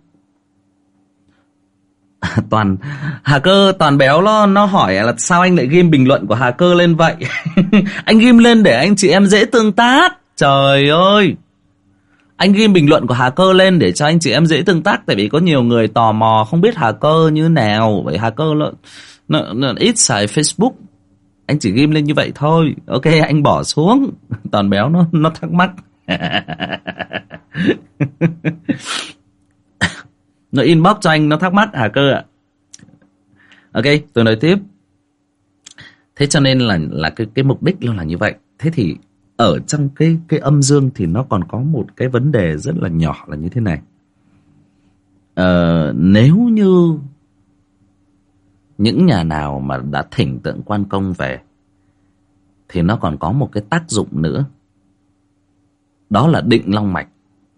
toàn Hà Cơ, toàn béo nó hỏi là sao anh lại ghim bình luận của Hà Cơ lên vậy. Anh ghim lên để anh chị em dễ tương tác. Trời ơi, anh ghim bình luận của Hà Cơ lên để cho anh chị em dễ tương tác. Tại vì có nhiều người tò mò không biết Hà Cơ như nào. Vậy Hà Cơ nó ít xài Facebook, anh chỉ ghim lên như vậy thôi. Ok, anh bỏ xuống. Toàn béo nó thắc mắc. Nó inbox cho anh, nó thắc mắc Hà Cơ ạ. Ok, tôi nói tiếp. Thế cho nên là cái mục đích nó là như vậy. Thế thì ở trong cái âm dương thì nó còn có một cái vấn đề rất là nhỏ là như thế này. Nếu như những nhà nào mà đã thỉnh tượng quan công về thì nó còn có một cái tác dụng nữa, đó là định long mạch.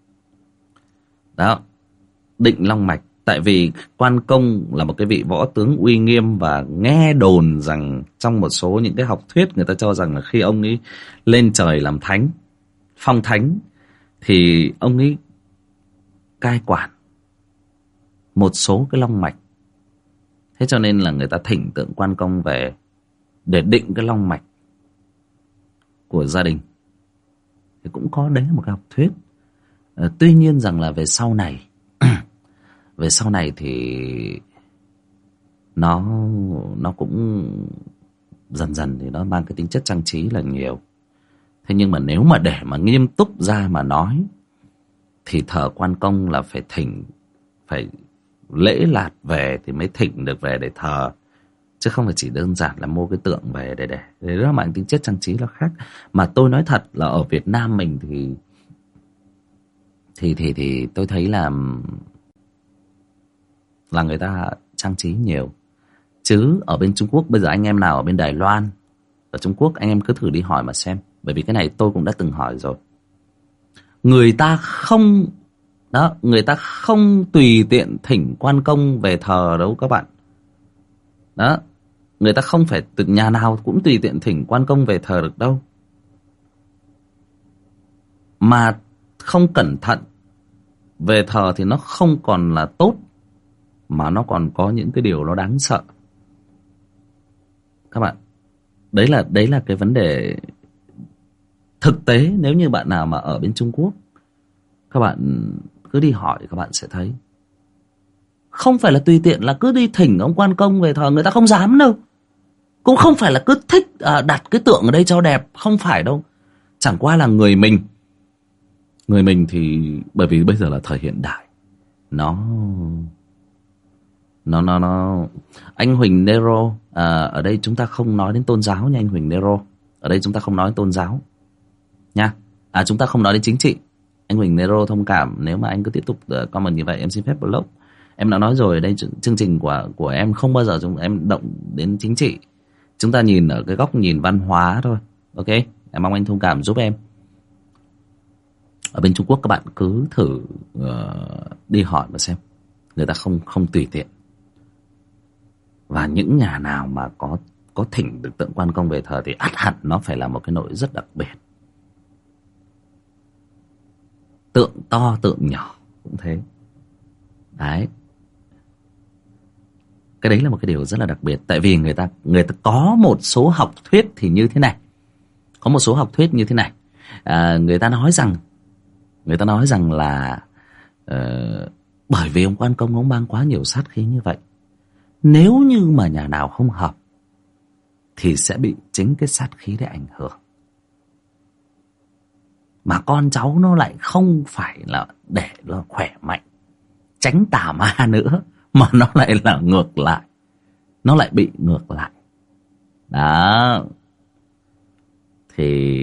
Đó, định long mạch. Tại vì quan công là một cái vị võ tướng uy nghiêm, và nghe đồn rằng trong một số những cái học thuyết người ta cho rằng là khi ông ấy lên trời làm thánh, phong thánh, thì ông ấy cai quản một số cái long mạch. Thế cho nên là người ta thỉnh tượng quan công về để định cái long mạch của gia đình. Thì cũng có đấy một cái học thuyết. Tuy nhiên rằng là về sau này thì nó cũng dần dần thì nó mang cái tính chất trang trí là nhiều. Thế nhưng mà nếu mà để mà nghiêm túc ra mà nói thì thờ quan công là phải lễ lạt về thì mới thỉnh được về để thờ, chứ không phải chỉ đơn giản là mua cái tượng về để đó mang tính chất trang trí là khác. Mà tôi nói thật là ở Việt Nam mình thì tôi thấy là người ta trang trí nhiều. Chứ ở bên Trung Quốc bây giờ anh em nào ở bên Đài Loan, ở Trung Quốc anh em cứ thử đi hỏi mà xem. Bởi vì cái này tôi cũng đã từng hỏi rồi. người ta không đó, người ta không tùy tiện thỉnh quan công về thờ đâu các bạn. Đó, người ta không phải từ nhà nào cũng tùy tiện thỉnh quan công về thờ được đâu. Mà không cẩn thận về thờ thì nó không còn là tốt, mà nó còn có những cái điều nó đáng sợ các bạn. Đấy là cái vấn đề thực tế. Nếu như bạn nào mà ở bên Trung Quốc, các bạn cứ đi hỏi các bạn sẽ thấy. Không phải là tùy tiện là cứ đi thỉnh ông quan công về thờ, người ta không dám đâu. Cũng không phải là cứ thích đặt cái tượng ở đây cho đẹp, không phải đâu. Chẳng qua là người mình thì bởi vì bây giờ là thời hiện đại, nó anh Huỳnh Nero, ở đây chúng ta không nói đến tôn giáo nha anh Huỳnh Nero. Ở đây chúng ta không nói đến tôn giáo nha. Chúng ta không nói đến chính trị. Anh Huỳnh Nero thông cảm nếu mà anh cứ tiếp tục comment như vậy, em xin phép block. Em đã nói rồi, ở đây chương trình của em không bao giờ em động đến chính trị. Chúng ta nhìn ở cái góc nhìn văn hóa thôi. Ok, em mong anh thông cảm giúp em. Ở bên Trung Quốc các bạn cứ thử đi hỏi mà xem, người ta không tùy tiện. Và những nhà nào mà có thỉnh được tượng quan công về thờ thì ắt hẳn nó phải là một cái nỗi rất đặc biệt. Tượng to tượng nhỏ cũng thế. Đấy, cái đấy là một cái điều rất là đặc biệt. Tại vì người ta có một số học thuyết thì như thế này. Có một số học thuyết như thế này. Người ta nói rằng là bởi vì ông quan công ông mang quá nhiều sát khí như vậy, nếu như mà nhà nào không hợp thì sẽ bị chính cái sát khí để ảnh hưởng. Mà con cháu nó lại không phải là để nó khỏe mạnh, tránh tà ma nữa, mà nó lại là ngược lại. Nó lại bị ngược lại. Đó. Thì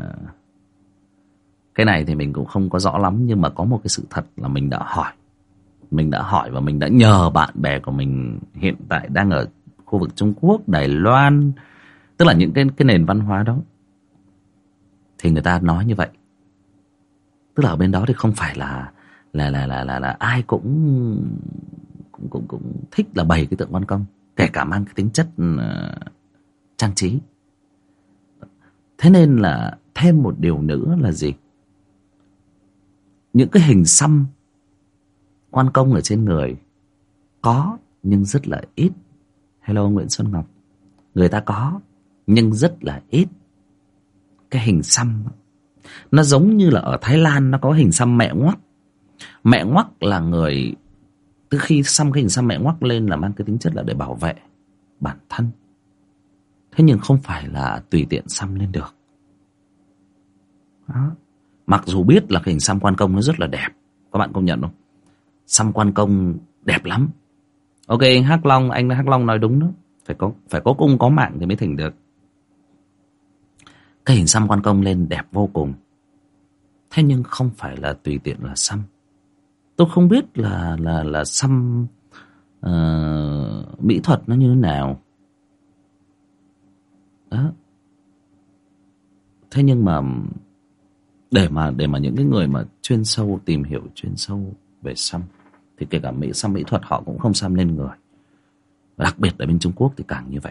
cái này thì mình cũng không có rõ lắm. Nhưng mà có một cái sự thật là mình đã hỏi và mình đã nhờ bạn bè của mình hiện tại đang ở khu vực Trung Quốc, Đài Loan, tức là những cái nền văn hóa đó, thì người ta nói như vậy. Tức là ở bên đó thì không phải là ai cũng thích là bày cái tượng quan công, kể cả mang cái tính chất trang trí. Thế nên là thêm một điều nữa là gì? Những cái hình xăm quan công ở trên người có nhưng rất là ít. Hello Nguyễn Xuân Ngọc. Người ta có nhưng rất là ít. Cái hình xăm nó giống như là ở Thái Lan nó có hình xăm mẹ ngoắc. Mẹ ngoắc là người, từ khi xăm cái hình xăm mẹ ngoắc lên là mang cái tính chất là để bảo vệ bản thân. Thế nhưng không phải là tùy tiện xăm lên được. Đó. Mặc dù biết là cái hình xăm quan công nó rất là đẹp, các bạn công nhận không? Xăm quan công đẹp lắm. Ok, anh Hắc Long nói đúng đó. Phải có cung có mạng thì mới thỉnh được. Cái hình xăm quan công lên đẹp vô cùng. Thế nhưng không phải là tùy tiện là xăm. Tôi không biết là xăm mỹ thuật nó như thế nào. Đó. Thế nhưng mà để mà những cái người mà tìm hiểu chuyên sâu về xăm thì kể cả xăm mỹ thuật họ cũng không xăm lên người. Và đặc biệt ở bên Trung Quốc thì càng như vậy.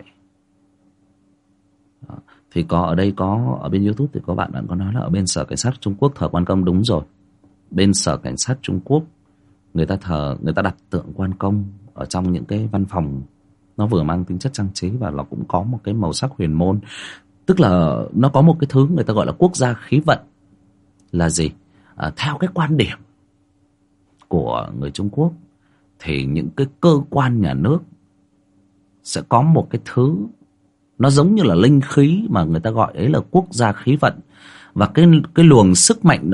Đó. Thì ở bên YouTube thì có bạn có nói là ở bên Sở Cảnh sát Trung Quốc thờ quan công. Đúng rồi. Bên Sở Cảnh sát Trung Quốc người ta đặt tượng quan công ở trong những cái văn phòng, nó vừa mang tính chất trang trí và nó cũng có một cái màu sắc huyền môn. Tức là nó có một cái thứ người ta gọi là quốc gia khí vận. Là gì? Theo cái quan điểm của người Trung Quốc thì những cái cơ quan nhà nước sẽ có một cái thứ nó giống như là linh khí mà người ta gọi ấy là quốc gia khí vận. Và cái luồng sức mạnh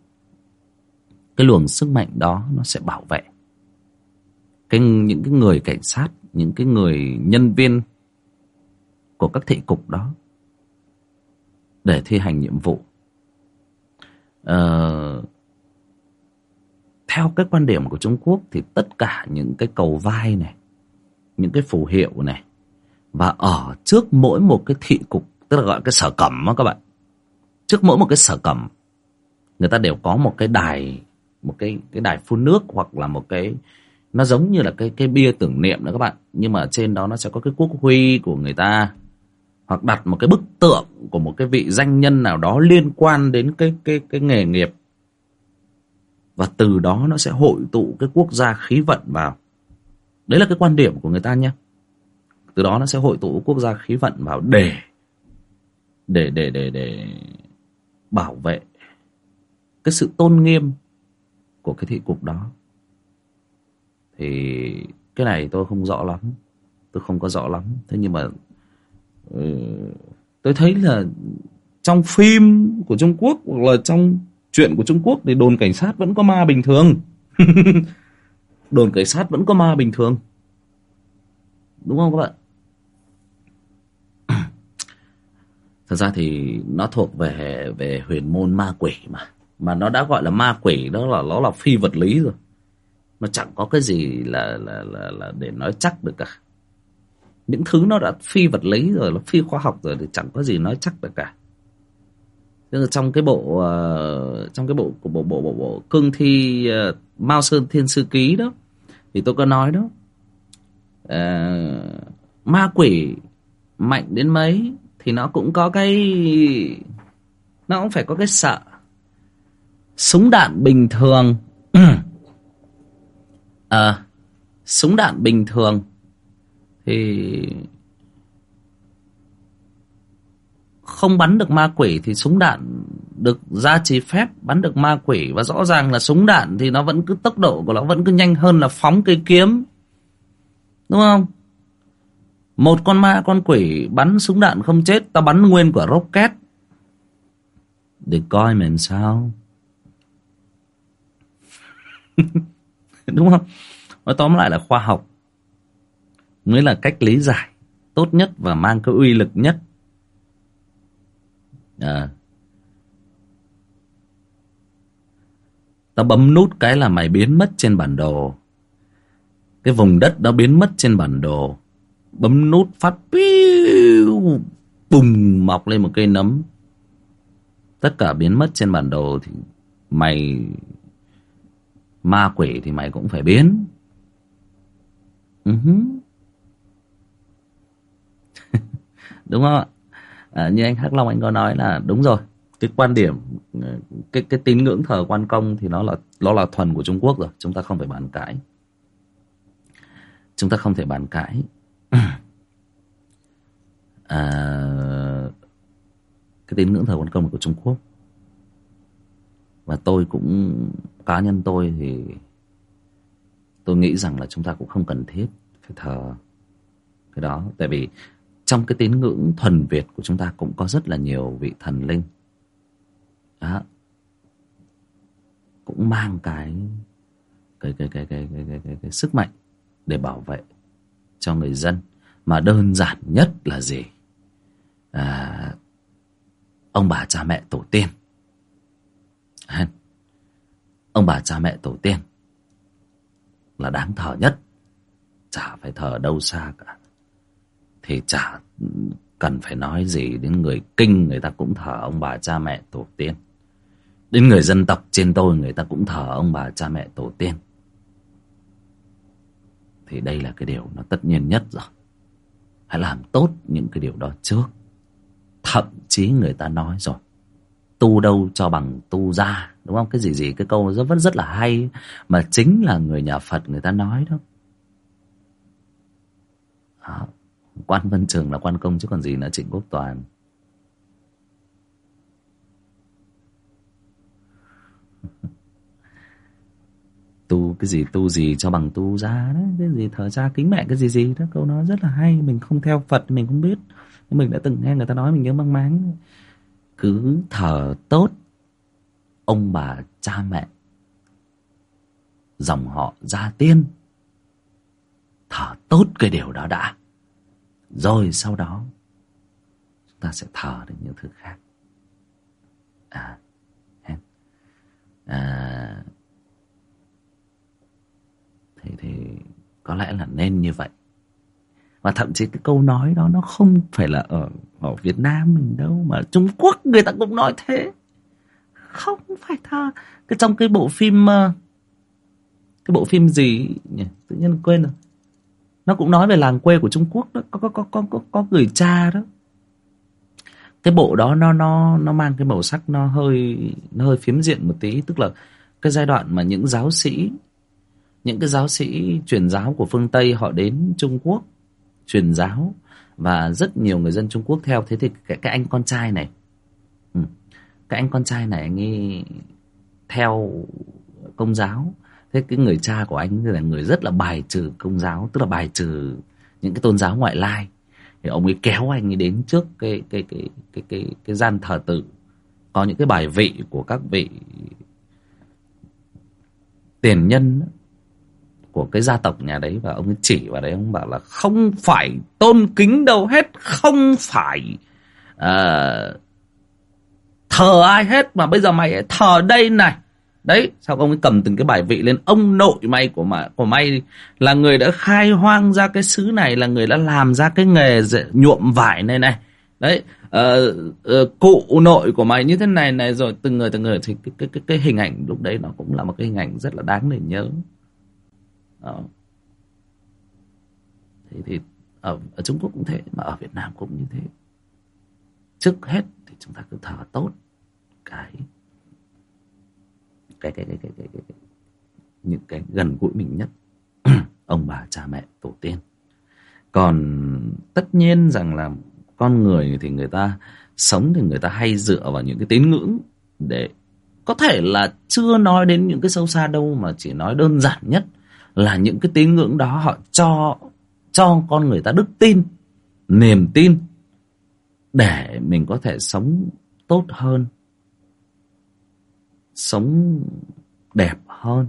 đó nó sẽ bảo vệ những cái người cảnh sát, những cái người nhân viên của các thị cục đó để thi hành nhiệm vụ. Theo cái quan điểm của Trung Quốc thì tất cả những cái cầu vai này, những cái phù hiệu này, và ở trước mỗi một cái thị cục, tức là gọi cái sở cẩm đó các bạn, trước mỗi một cái sở cẩm người ta đều có một cái đài, một cái đài phun nước, hoặc là một cái, nó giống như là cái bia tưởng niệm đó các bạn, nhưng mà ở trên đó nó sẽ có cái quốc huy của người ta, hoặc đặt một cái bức tượng của một cái vị danh nhân nào đó liên quan đến cái nghề nghiệp, và từ đó nó sẽ hội tụ cái quốc gia khí vận vào. Đấy là cái quan điểm của người ta nhé. Từ đó nó sẽ hội tụ quốc gia khí vận vào để bảo vệ cái sự tôn nghiêm của cái thị cục đó. Thì cái này tôi không rõ lắm, tôi không có rõ lắm. Thế nhưng mà tôi thấy là trong phim của Trung Quốc hoặc là trong chuyện của Trung Quốc thì đồn cảnh sát vẫn có ma bình thường. Đồn cảnh sát vẫn có ma bình thường, đúng không các bạn? Thật ra thì nó thuộc về huyền môn ma quỷ mà nó đã gọi là ma quỷ đó là nó là phi vật lý rồi. Nó chẳng có cái gì là để nói chắc được cả. Những thứ nó đã phi vật lý rồi, nó phi khoa học rồi thì chẳng có gì nói chắc được cả. Trong cái bộ của bộ cương thi Mao Sơn Thiên Sư Ký đó thì tôi có nói đó, ma quỷ mạnh đến mấy thì nó cũng có nó cũng phải có cái sợ. Súng đạn bình thường súng đạn bình thường thì không bắn được ma quỷ, thì súng đạn được gia trì phép bắn được ma quỷ. Và rõ ràng là súng đạn thì nó vẫn cứ, tốc độ của nó vẫn cứ nhanh hơn là phóng cây kiếm, đúng không? Một con ma con quỷ bắn súng đạn không chết, ta bắn nguyên quả rocket để coi mình sao. Đúng không? Nói tóm lại là khoa học mới là cách lý giải tốt nhất và mang cái uy lực nhất. Ta bấm nút cái là mày biến mất trên bản đồ. Cái vùng đất đó biến mất trên bản đồ. Bấm nút phát piu, bùng, mọc lên một cây nấm. Tất cả biến mất trên bản đồ thì mày ma quỷ thì mày cũng phải biến. Đúng không ạ? Như anh Hắc Long anh có nói là đúng rồi. Cái quan điểm, cái tín ngưỡng thờ quan công thì nó là thuần của Trung Quốc rồi. Chúng ta không phải bàn cãi. Chúng ta không thể bàn cãi. Cái tín ngưỡng thờ quan công của Trung Quốc. Và tôi cũng, cá nhân tôi thì tôi nghĩ rằng là chúng ta cũng không cần thiết phải thờ cái đó. Tại vì trong cái tín ngưỡng thuần Việt của chúng ta cũng có rất là nhiều vị thần linh đó, cũng mang cái sức mạnh để bảo vệ cho người dân. Mà đơn giản nhất là gì? Ông bà cha mẹ tổ tiên. Ông bà cha mẹ tổ tiên là đáng thờ nhất. Chả phải thờ đâu xa cả. Thì chả cần phải nói gì đến người Kinh, người ta cũng thờ ông bà cha mẹ tổ tiên. Đến người dân tộc trên tôi, người ta cũng thờ ông bà cha mẹ tổ tiên. Thì đây là cái điều nó tất nhiên nhất rồi. Hãy làm tốt những cái điều đó trước. Thậm chí người ta nói rồi, tu đâu cho bằng tu ra, đúng không? Cái gì cái câu vẫn rất là hay, mà chính là người nhà Phật người ta nói đó. Quan Vân Trường là quan công chứ còn gì nữa Trịnh Quốc Toàn. Tu gì cho bằng tu ra đấy. Cái gì thờ cha kính mẹ cái gì đó. Câu nói rất là hay. Mình không theo Phật mình không biết, nhưng mình đã từng nghe người ta nói, mình nhớ mang máng. Cứ thờ tốt ông bà cha mẹ dòng họ gia tiên. Thờ tốt cái điều đó đã, rồi sau đó chúng ta sẽ thờ được những thứ khác. Thì có lẽ là nên như vậy. Và thậm chí cái câu nói đó nó không phải là ở Việt Nam mình đâu, mà Trung Quốc người ta cũng nói thế. không phải thờ. Cái trong cái bộ phim, cái bộ phim gì nhỉ, tự nhiên quên rồi. Nó cũng nói về làng quê của Trung Quốc đó, có người cha đó. Cái bộ đó nó mang cái màu sắc nó hơi phiến diện một tí, tức là cái giai đoạn mà những cái giáo sĩ truyền giáo của phương Tây họ đến Trung Quốc truyền giáo, và rất nhiều người dân Trung Quốc theo. Thế thì cái anh con trai này, cái anh con trai này anh ấy theo Công giáo. Thế cái người cha của anh là người rất là bài trừ Công giáo, tức là bài trừ những cái tôn giáo ngoại lai. Thì ông ấy kéo anh ấy đến trước cái gian thờ tự, có những cái bài vị của các vị tiền nhân của cái gia tộc nhà đấy, và ông ấy chỉ vào đấy, ông bảo là không phải tôn kính đâu hết, không phải thờ ai hết, mà bây giờ mày thờ đây này. Đấy, sao ông ấy cầm từng cái bài vị lên. Ông nội mày của mày là người đã khai hoang ra cái xứ này, là người đã làm ra cái nghề nhuộm vải này này. Đấy, cụ nội của mày như thế này này, rồi từng người thì cái hình ảnh lúc đấy nó cũng là một cái hình ảnh rất là đáng để nhớ. Đó. Thì ở Trung Quốc cũng thế, mà ở Việt Nam cũng như thế. Trước hết thì chúng ta cứ thờ tốt những cái gần gũi mình nhất, ông bà cha mẹ tổ tiên. Còn tất nhiên rằng là con người thì người ta sống thì người ta hay dựa vào những cái tín ngưỡng, để có thể là chưa nói đến những cái sâu xa đâu, mà chỉ nói đơn giản nhất là những cái tín ngưỡng đó họ cho con người ta đức tin, niềm tin để mình có thể sống tốt hơn, sống đẹp hơn,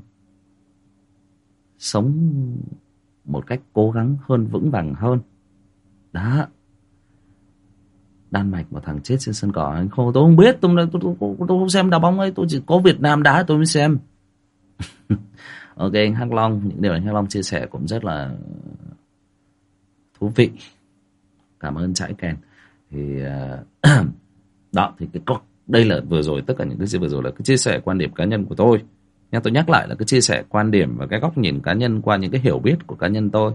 sống một cách cố gắng hơn, vững vàng hơn. Đó. Đan Mạch một thằng chết trên sân cỏ anh không, tôi không biết, tôi không xem đá bóng ấy, tôi chỉ có Việt Nam đá tôi mới xem. Ok, anh Hắc Long, những điều anh Hắc Long chia sẻ cũng rất là thú vị. Cảm ơn Trãi Kèn. Thì đó, thì đây là vừa rồi, tất cả những cái gì vừa rồi là cái chia sẻ quan điểm cá nhân của tôi. Nhưng tôi nhắc lại là cái chia sẻ quan điểm và cái góc nhìn cá nhân qua những cái hiểu biết của cá nhân tôi.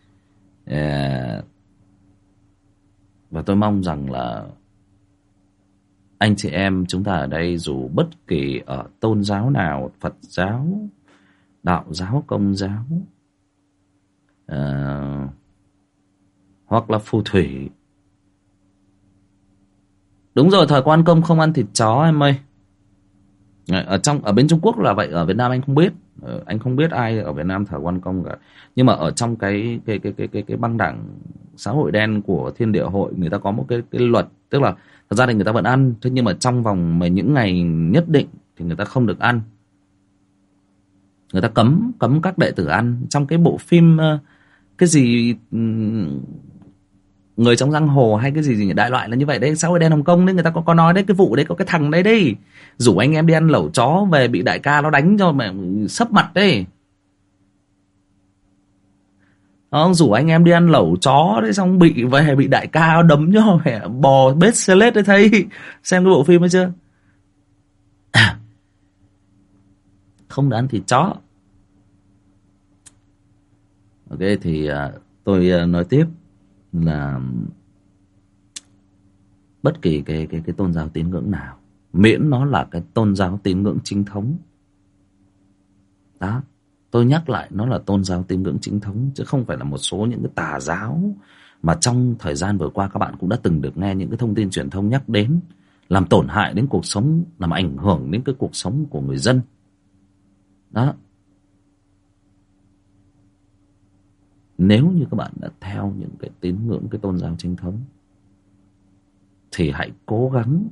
Và tôi mong rằng là anh chị em chúng ta ở đây, dù bất kỳ ở tôn giáo nào, Phật giáo, Đạo giáo, Công giáo, hoặc là phù thủy. Đúng rồi, thời Quan Công không ăn thịt chó em ơi. Ở bên Trung Quốc là vậy, ở Việt Nam anh không biết. Anh không biết ai ở Việt Nam thờ Quan Công cả. Nhưng mà ở trong cái băng đảng xã hội đen của Thiên Địa Hội, người ta có một cái luật, tức là thật ra thì người ta vẫn ăn, thế nhưng mà trong vòng những ngày nhất định thì người ta không được ăn. Người ta cấm các đệ tử ăn. Trong cái bộ phim cái gì Người Trong Giang Hồ hay cái gì đại loại là như vậy đấy, xã hội đen Hồng Kông đấy, người ta có nói đấy, cái vụ đấy có cái thằng đấy đấy rủ anh em đi ăn lẩu chó về bị đại ca nó đánh cho mà sấp mặt đấy. Nó rủ anh em đi ăn lẩu chó đấy, xong bị đại ca đấm cho mẹ bò bết xe lết đấy. Thấy xem cái bộ phim ấy chưa? Không được ăn thịt chó. Ok, thì tôi nói tiếp là bất kỳ cái tôn giáo tín ngưỡng nào, miễn nó là cái tôn giáo tín ngưỡng chính thống. Đó, tôi nhắc lại, nó là tôn giáo tín ngưỡng chính thống, chứ không phải là một số những cái tà giáo mà trong thời gian vừa qua các bạn cũng đã từng được nghe những cái thông tin truyền thông nhắc đến, làm tổn hại đến cuộc sống, làm ảnh hưởng đến cái cuộc sống của người dân. Đó. Nếu như các bạn đã theo những cái tín ngưỡng, cái tôn giáo chính thống, thì hãy cố gắng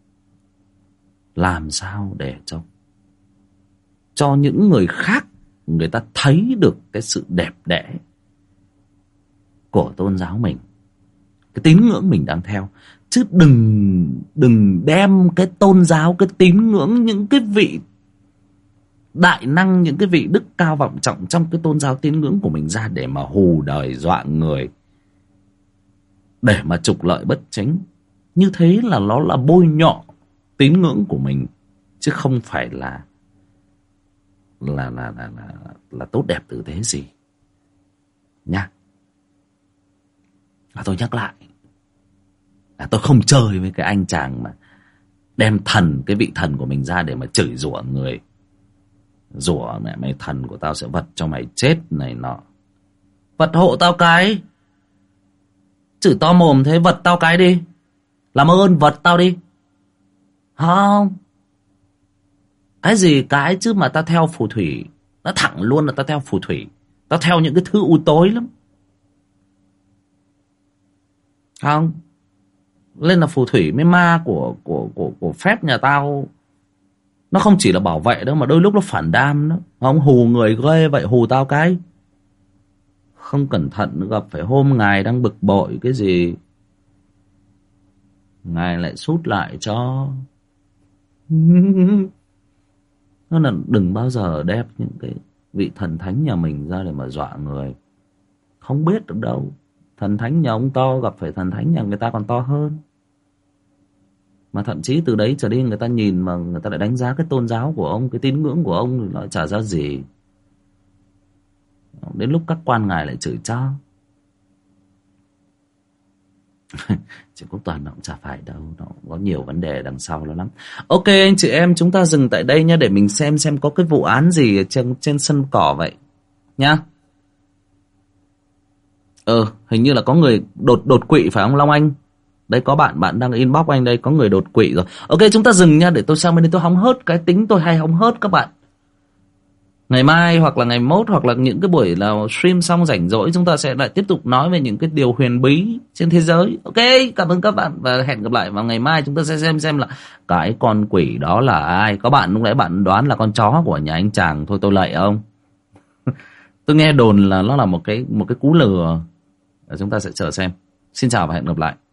làm sao để cho những người khác người ta thấy được cái sự đẹp đẽ của tôn giáo mình, cái tín ngưỡng mình đang theo. Chứ đừng đem cái tôn giáo, cái tín ngưỡng, những cái vị đại năng, những cái vị đức cao vọng trọng trong cái tôn giáo tín ngưỡng của mình ra để mà hù đời dọa người, để mà trục lợi bất chính. Như thế là nó là bôi nhọ tín ngưỡng của mình chứ không phải là tốt đẹp tử tế gì nha. Và tôi nhắc lại là tôi không chơi với cái anh chàng mà đem cái vị thần của mình ra để mà chửi rủa người. Rủa mẹ mày, thần của tao sẽ vật cho mày chết này nọ. Vật hộ tao cái. Chửi to mồm thế, vật tao cái đi. Làm ơn vật tao đi. Không. Cái gì cái chứ mà tao theo phù thủy. Nó thẳng luôn là tao theo phù thủy. Tao theo những cái thứ u tối lắm. Không. Lên là phù thủy mấy ma của phép nhà tao. Nó không chỉ là bảo vệ đâu mà đôi lúc nó phản đam đó. Không, hù người ghê vậy, hù tao cái. Không cẩn thận gặp phải hôm ngài đang bực bội cái gì, ngài lại sút lại cho. Nó là đừng bao giờ đép những cái vị thần thánh nhà mình ra để mà dọa người. Không biết được đâu. Thần thánh nhà ông to gặp phải thần thánh nhà người ta còn to hơn. Mà thậm chí từ đấy trở đi người ta nhìn mà người ta lại đánh giá cái tôn giáo của ông, cái tín ngưỡng của ông thì nó chả ra gì. Đến lúc các quan ngài lại chửi cho. Chị Quốc Toàn nó cũng chả phải đâu, nó có nhiều vấn đề đằng sau nó lắm. Ok anh chị em, chúng ta dừng tại đây nhá, để mình xem có cái vụ án gì ở trên sân cỏ vậy nhá. Hình như là có người đột quỵ phải không Long Anh? Đấy có bạn đang inbox anh đây, có người đột quỵ rồi. Ok chúng ta dừng nha, để tôi sang bên đây tôi hóng hớt, cái tính tôi hay hóng hớt các bạn. Ngày mai hoặc là ngày mốt hoặc là những cái buổi nào stream xong rảnh rỗi, chúng ta sẽ lại tiếp tục nói về những cái điều huyền bí trên thế giới. Ok, cảm ơn các bạn và hẹn gặp lại vào ngày mai. Chúng ta sẽ xem là cái con quỷ đó là ai. Có bạn lúc nãy bạn đoán là con chó của nhà anh chàng, thôi tôi lạy ông. Tôi nghe đồn là nó là một cái cú lừa. Chúng ta sẽ chờ xem. Xin chào và hẹn gặp lại.